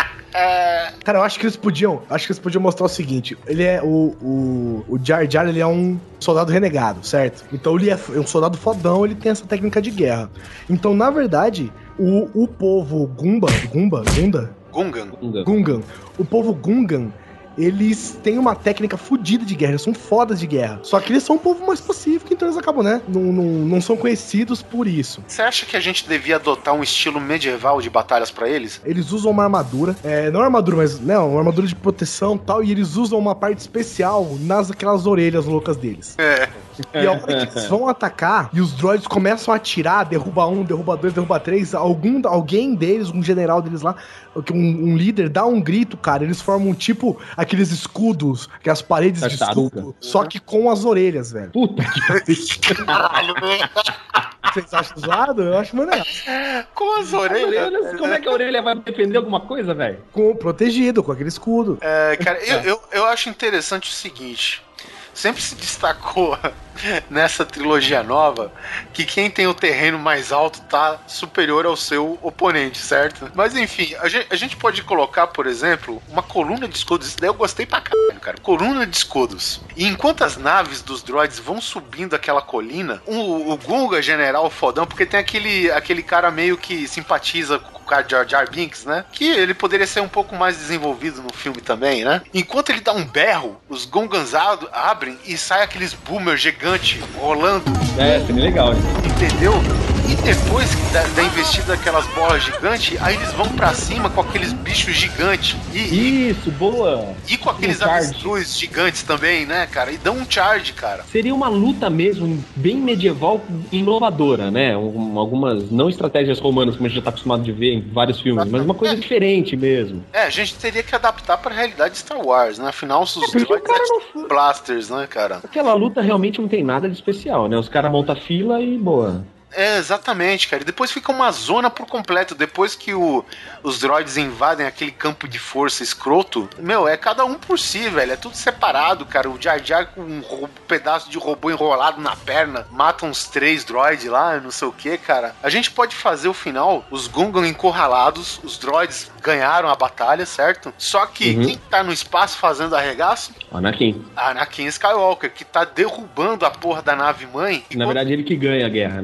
É... Cara, eu acho que eles podiam. Acho que eles podiam mostrar o seguinte: ele é o. O, o Jar Jar, ele é um soldado renegado, certo? Então ele é um soldado fodão, ele tem essa técnica de guerra. Então, na verdade, o, o povo Gumba. Gumba? Gunda? Gungan. Gungan. O povo Gungan, eles têm uma técnica fodida de guerra, eles são fodas de guerra. Só que eles são um povo mais pacífico, então eles acabam, né? Não, não, não são conhecidos por isso. Você acha que a gente devia adotar um estilo medieval de batalhas pra eles? Eles usam uma armadura, é, não é armadura, mas né, uma armadura de proteção e tal, e eles usam uma parte especial nas aquelas orelhas loucas deles. É. E a hora que eles vão atacar e os droids começam a atirar, derruba um, derruba dois, derruba três, algum, alguém deles, um general deles lá, um, um líder, dá um grito, cara. Eles formam tipo aqueles escudos, aquelas paredes de Tartaruga. escudo, só que com as orelhas, velho. Puta que Caralho, velho. Vocês acham zoado? Eu acho maneiro. Com as orelhas. orelhas. Como é que a orelha vai defender alguma coisa, velho? Com, protegido, com aquele escudo. É, cara, eu, eu, eu acho interessante o seguinte. Sempre se destacou nessa trilogia nova que quem tem o terreno mais alto tá superior ao seu oponente, certo? Mas enfim, a gente, a gente pode colocar, por exemplo, uma coluna de escudos. Isso daí eu gostei pra caralho, cara. Coluna de escudos. E enquanto as naves dos droids vão subindo aquela colina, o, o Gunga, general fodão, porque tem aquele, aquele cara meio que simpatiza com o cara Jar Jar Binks, né? Que ele poderia ser um pouco mais desenvolvido no filme também, né? Enquanto ele dá um berro, os Gungans abrem e sai aqueles boomer gigante rolando. É, seria legal, hein? Entendeu? E depois da, da investida daquelas bolas gigantes, aí eles vão pra cima com aqueles bichos gigantes. E, Isso, boa! e com aqueles Um charge. avestruz gigantes também, né, cara? E dão um charge, cara. Seria uma luta mesmo, bem medieval, inovadora, né? Um, algumas, não estratégias romanas, como a gente já tá acostumado de ver em vários filmes, mas uma coisa diferente mesmo. É, a gente teria que adaptar pra realidade de Star Wars, né? Afinal, os porque o droids cara são não- blasters, né, cara? Aquela luta realmente não tem nada de especial, né? Os caras montam a fila e boa. É, exatamente, cara. E depois fica uma zona por completo. Depois que o, os droids invadem aquele campo de força escroto, meu, é cada um por si, velho. É tudo separado, cara. O Jar Jar com um ro- pedaço de robô enrolado na perna, mata uns três droids lá, não sei o que, cara. A gente pode fazer o final, os Gungan encurralados, os droids ganharam a batalha, certo? Só que Uhum. quem tá no espaço fazendo arregaço? Anakin. Anakin Skywalker, que tá derrubando a porra da nave mãe. Na verdade, ele que ganha a guerra, né? Porque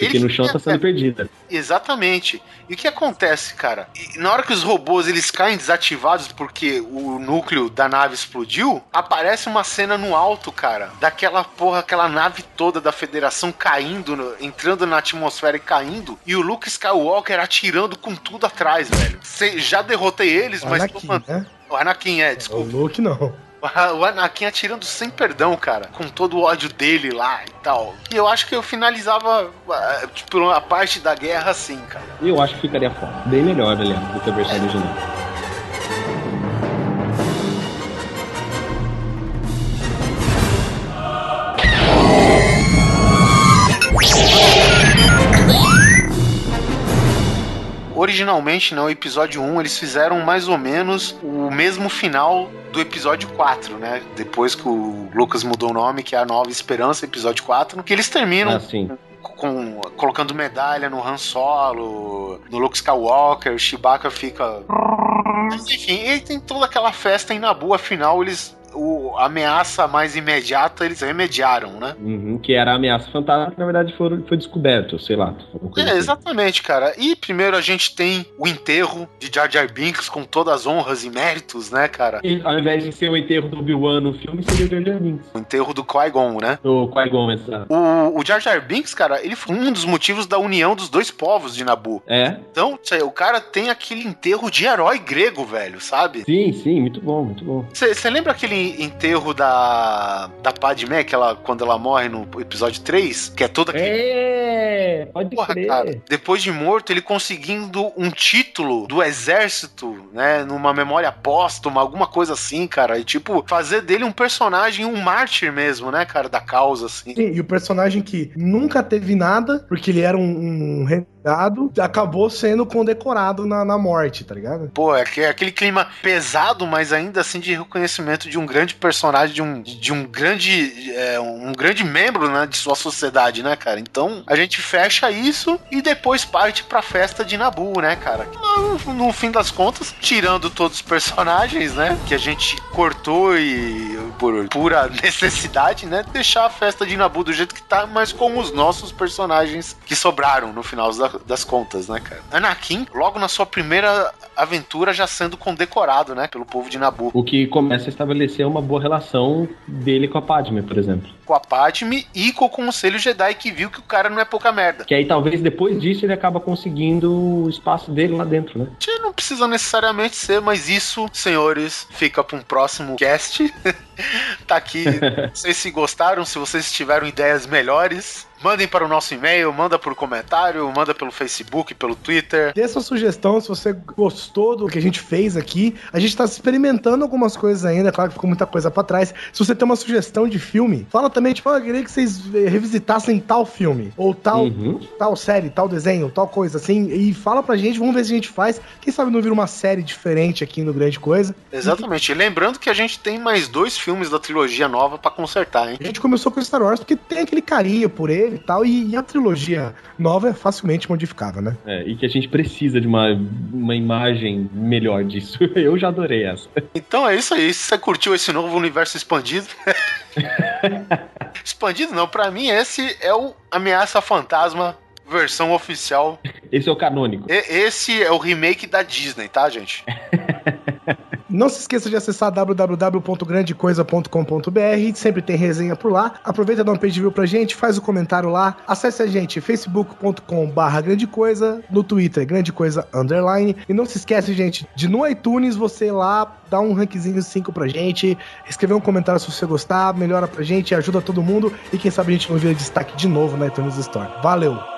Porque no chão tá sendo perdida. Exatamente. E o que acontece, cara? E na hora que os robôs eles caem desativados porque o núcleo da nave explodiu, aparece uma cena no alto, cara, daquela porra, aquela nave toda da Federação caindo, no, entrando na atmosfera e caindo, e o Luke Skywalker atirando com tudo atrás, velho. Cê, já derrotei eles, o mas... Anakin, tô... né? O Anakin, é, desculpa. O Luke não. O Anakin atirando sem perdão, cara, com todo o ódio dele lá e tal. E eu acho que eu finalizava tipo, a parte da guerra assim, cara. Eu acho que ficaria foda. Bem melhor, aliás, do que a versão original. Originalmente, no episódio um, eles fizeram mais ou menos o mesmo final do episódio quatro, né? Depois que o Lucas mudou o nome, que é a Nova Esperança, episódio quatro, que eles terminam ah, sim. com, colocando medalha no Han Solo, no Luke Skywalker, o Chewbacca fica... Mas enfim, ele tem toda aquela festa em Naboo, afinal eles... O, a ameaça mais imediata eles remediaram, né? Uhum, que era a ameaça fantasma, que na verdade foi, foi descoberto, sei lá. É, assim. Exatamente, cara. E primeiro a gente tem o enterro de Jar Jar Binks com todas as honras e méritos, né, cara? E, ao invés de ser o enterro do Obi-Wan no filme, seria o Jar Jar Binks. O enterro do Qui-Gon, né? O Qui-Gon, exato. O, o Jar Jar Binks, cara, ele foi um dos motivos da união dos dois povos de Naboo. É? Então, o cara tem aquele enterro de herói grego, velho, sabe? Sim, sim, muito bom, muito bom. Você lembra aquele enterro da, da Padmé, que ela, quando ela morre no episódio três? Que é toda aquele... É, pode Porra, crer. cara, depois de morto, ele conseguindo um título do exército, né, numa memória póstuma, alguma coisa assim, cara, e tipo, fazer dele um personagem, um mártir mesmo, né, cara, da causa, assim. Sim, e o personagem que nunca teve nada, porque ele era um, um renegado, acabou sendo condecorado na, na morte, tá ligado? Pô, é, que, é aquele clima pesado, mas ainda assim de reconhecimento de um grande personagem, de um, de um grande é, um grande membro, né, de sua sociedade, né, cara? Então, a gente fecha isso e depois parte pra festa de Naboo, né, cara? No, no fim das contas, tirando todos os personagens, né, que a gente cortou e por pura necessidade, né, deixar a festa de Naboo do jeito que tá, mas com os nossos personagens que sobraram no final da, das contas, né, cara? Anakin, logo na sua primeira aventura, já sendo condecorado, né, pelo povo de Naboo. O que começa a estabelecer uma boa relação dele com a Padme, por exemplo. Com a Padme e com o Conselho Jedi, que viu que o cara não é pouca merda. Que aí talvez depois disso ele acaba conseguindo o espaço dele lá dentro, né? Não precisa necessariamente ser, mas isso, senhores, fica para um próximo cast. Tá aqui. Não sei se gostaram, se vocês tiveram ideias melhores, mandem para o nosso e-mail, manda por comentário, manda pelo Facebook, pelo Twitter. Dê sua sugestão, se você gostou do que a gente fez aqui. A gente tá experimentando algumas coisas ainda, claro que ficou muita coisa pra trás. Se você tem uma sugestão de filme, fala também, tipo, ah, eu queria que vocês revisitassem tal filme, ou tal, uhum. tal série, tal desenho, tal coisa assim, e fala pra gente, vamos ver se a gente faz. Quem sabe não vira uma série diferente aqui no Grande Coisa. Exatamente, e lembrando que a gente tem mais dois filmes da trilogia nova pra consertar, hein? A gente começou com Star Wars porque tem aquele carinho por ele e tal, e, e a trilogia nova é facilmente modificável, né? É, e que a gente precisa de uma, uma imagem melhor disso. Eu já adorei essa. Então é isso aí, se você curtiu esse novo universo expandido... expandido não, pra mim esse é o Ameaça Fantasma versão oficial. Esse é o canônico. E, esse é o remake da Disney, tá, gente? Não se esqueça de acessar w w w ponto grande coisa ponto com ponto b r, sempre tem resenha por lá. Aproveita e dá um page view pra gente, faz o comentário lá. Acesse a gente, facebook ponto com barra grande coisa, no Twitter, grande coisa underline. E não se esquece, gente, de no iTunes você lá dar um rankzinho cinco pra gente, escrever um comentário se você gostar, melhora pra gente, ajuda todo mundo e quem sabe a gente não vira destaque de novo na iTunes Store. Valeu!